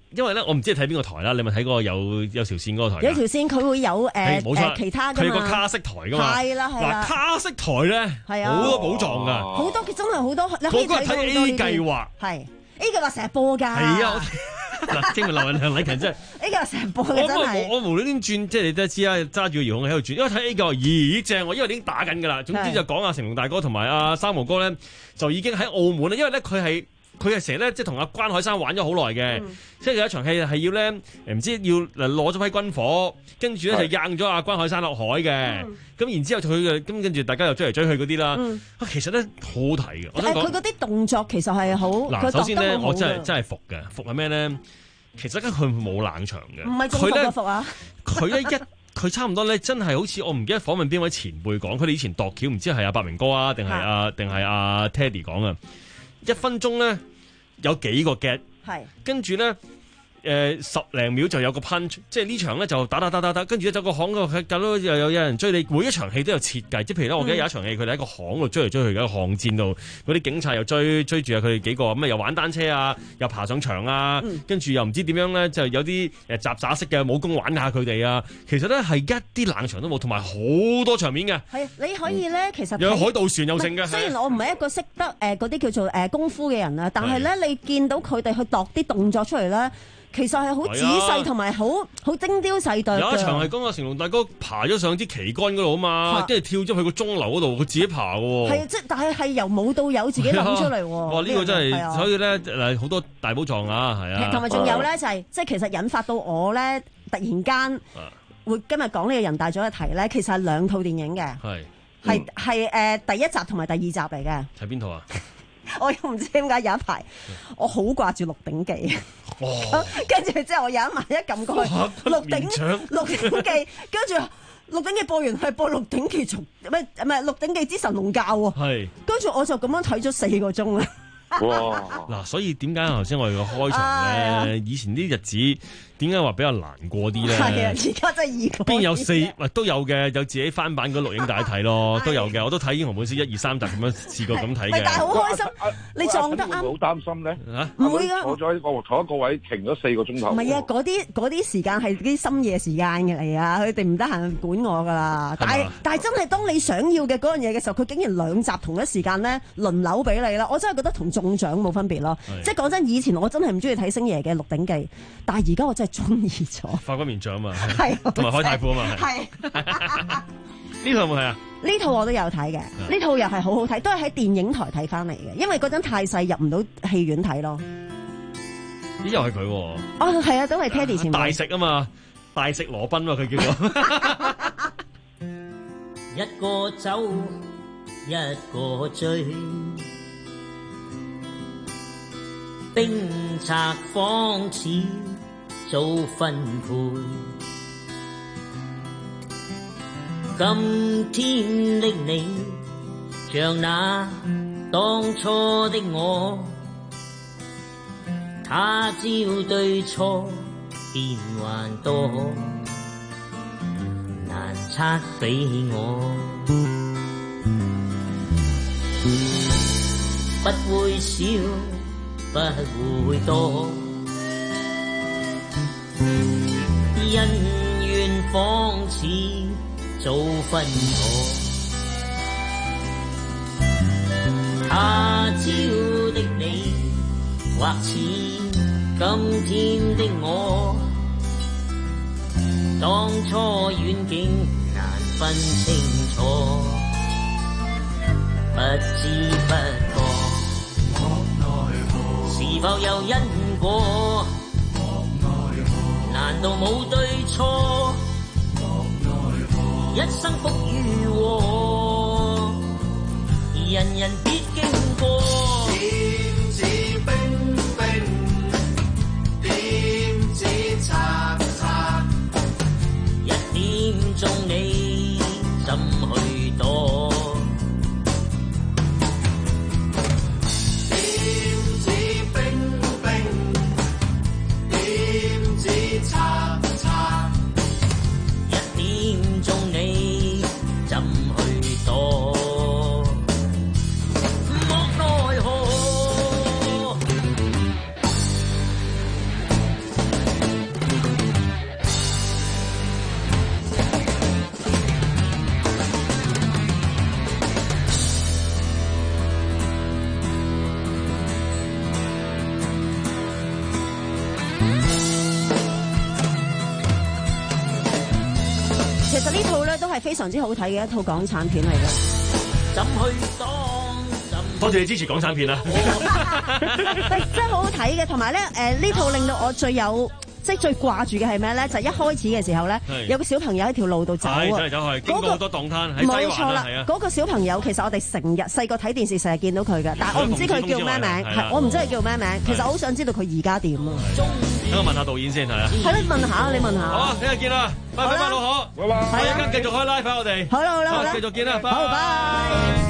因為咧，我唔知你睇邊個台啦，你咪睇嗰個有有條線嗰個台。 有條線佢會有誒誒其他㗎嘛。 佢個卡式台㗎嘛。 係啦係啦。 嗱卡式台咧，好多寶藏㗎。 好多真係好多，你可以睇到 A 計劃。 係 A 計劃成日播㗎。係啊。嗱，精明劉雲梁禮勤真係 A 計劃成日播嘅真係。 我我無端端轉，即係你都知啦，揸住個遙控喺度轉，因為睇 A 計劃，咦正喎，因為已經打緊㗎啦。總之就講阿成龍大哥同埋阿三毛哥咧，就已經喺澳門啦，因為咧佢係。佢係成日咧，即係同阿關海山玩咗好耐嘅，嗯、即係有一場戲係要咧，唔知要攞咗批軍火，跟住咧就掟咗阿關海山落海嘅，咁、嗯、然之後佢嘅，咁跟住大家又追嚟追去嗰啲啦。嗯、其實咧好好睇嘅。誒， 佢嗰啲動作其實係好。嗱， 首先咧，我真係真係服嘅，服係咩咧？其實咧佢冇冷場嘅。 唔係咁服嘅服啊！ 佢咧一佢差唔多咧，真係好似我唔記得訪問邊位前輩講，佢哋以前度橋，唔知係阿伯明哥啊，定係阿定係阿 Teddy 講啊。一分鐘咧有幾個 get， 跟住咧誒十零秒就有個 punch， 即係呢場咧就打打打打打，跟住咧走個巷嗰度，搞到又有有人追你。每一場戲都有設計，即係譬如咧，我記得有一場戲，佢哋喺個巷度追嚟追去嘅巷戰度，嗰啲警察又追追住啊佢哋幾個，咁啊又玩單車啊，又爬上牆啊，跟住又唔知點樣咧，就有啲誒雜耍式嘅武功玩下佢哋啊。其實咧係一啲冷場都冇，同埋好多場面嘅。係啊， 你可以咧，其實有海盜船又成嘅。 雖然我唔係一個識得誒嗰啲叫做誒功夫嘅人啊，但係咧你見到佢哋去度啲動作出嚟咧。其實係好仔細同埋好好精雕細琢。 有一場係講阿成龍大哥爬咗上支旗杆嗰度啊嘛，跟住跳咗去個鐘樓嗰度，佢自己爬嘅喎。係啊，即係但係係由冇到有自己諗出嚟喎。 哇！呢個真係，所以咧誒好多大寶藏啊，係啊。 同埋仲有咧就係即係其實引發到我咧，突然間會今日講呢個人大咗嘅題咧，其實係兩套電影嘅，係係係誒第一集同埋第二集嚟嘅。 睇邊套啊？ 我又唔知點解有一排我好掛住《鹿鼎記》，跟住之後我有一晚一撳過去《鹿鼎鹿鼎記》，跟住《鹿鼎記》播完係播《鹿鼎記》從咩唔係《鹿鼎記之神龍教》喎，係跟住我就咁樣睇咗四個鐘啦。 哇！嗱，所以點解頭先我哋個開場咧，哎、以前啲日子點解話比較難過啲咧？係啊，而家真係易過。邊有四？喂，都有嘅，有自己翻版嗰錄影帶睇咯，都有嘅。我都睇《英雄本色》一二三集咁樣試過咁睇嘅。 但係好開心，你撞得啱。 會唔會好擔心咧？ 嚇，唔會啊！ 坐咗喺個同一個位停咗四個鐘頭。 唔係啊，嗰啲嗰啲時間係啲深夜時間嘅嚟啊！佢哋唔得閒管我噶啦。但係但係真係當你想要嘅嗰樣嘢嘅時候，佢竟然兩集同一時間咧輪流俾你啦！我真係覺得同中獎冇分別咯。即係講真，以前我真係唔中意睇星爺嘅《鹿鼎記》，但係而家我真係中意咗。法軍面長啊嘛，係同埋開太庫啊嘛，係呢套有冇睇啊？ 呢套我都有睇嘅，呢套又係好好睇，都係喺電影台睇翻嚟嘅，因為嗰陣太細入唔到戲院睇咯。 咦？又係佢？哦， 係啊，都係 Teddy 前輩。 大食啊嘛，大食羅賓啊，佢叫做。 一個走，一個追。冰拆方似早分配，今天的你像那當初的我，他朝對錯變幻多，難測比我，不會少不會多，恩怨仿似早分妥，他朝的你或似今天的我，當初遠景難分清楚，不知不覺是否有因果？難道冇對錯？一生福與禍，人人必經過。 點指冰冰，點指擦擦， 一點鐘你怎去躲？ 擦擦， 一點鐘你怎去躲？莫奈何係非常之好睇嘅一套港產片嚟嘅。 怎去當？ 多謝你支持港產片啊！ 真係好好睇嘅，同埋咧誒呢套令到我最有。即係最掛住嘅係咩咧？就係、一開始嘅時候咧，有個小朋友喺條路度走啊， 走嚟走去，經過好多檔攤喺西環啦。冇錯啦，嗰、啊、個小朋友其實我哋成日細個睇電視成日見到佢嘅，但係我唔知佢叫咩名，係我唔知佢叫咩名。其實我好想知道佢而家點啊！ 等我問下導演先係啊。 係咯，問下你問下。 好啊，聽日見啦，拜拜，老何，拜拜。我一陣間繼續開 live 我哋。 好啦好啦好啦， 繼續見啦， 好拜。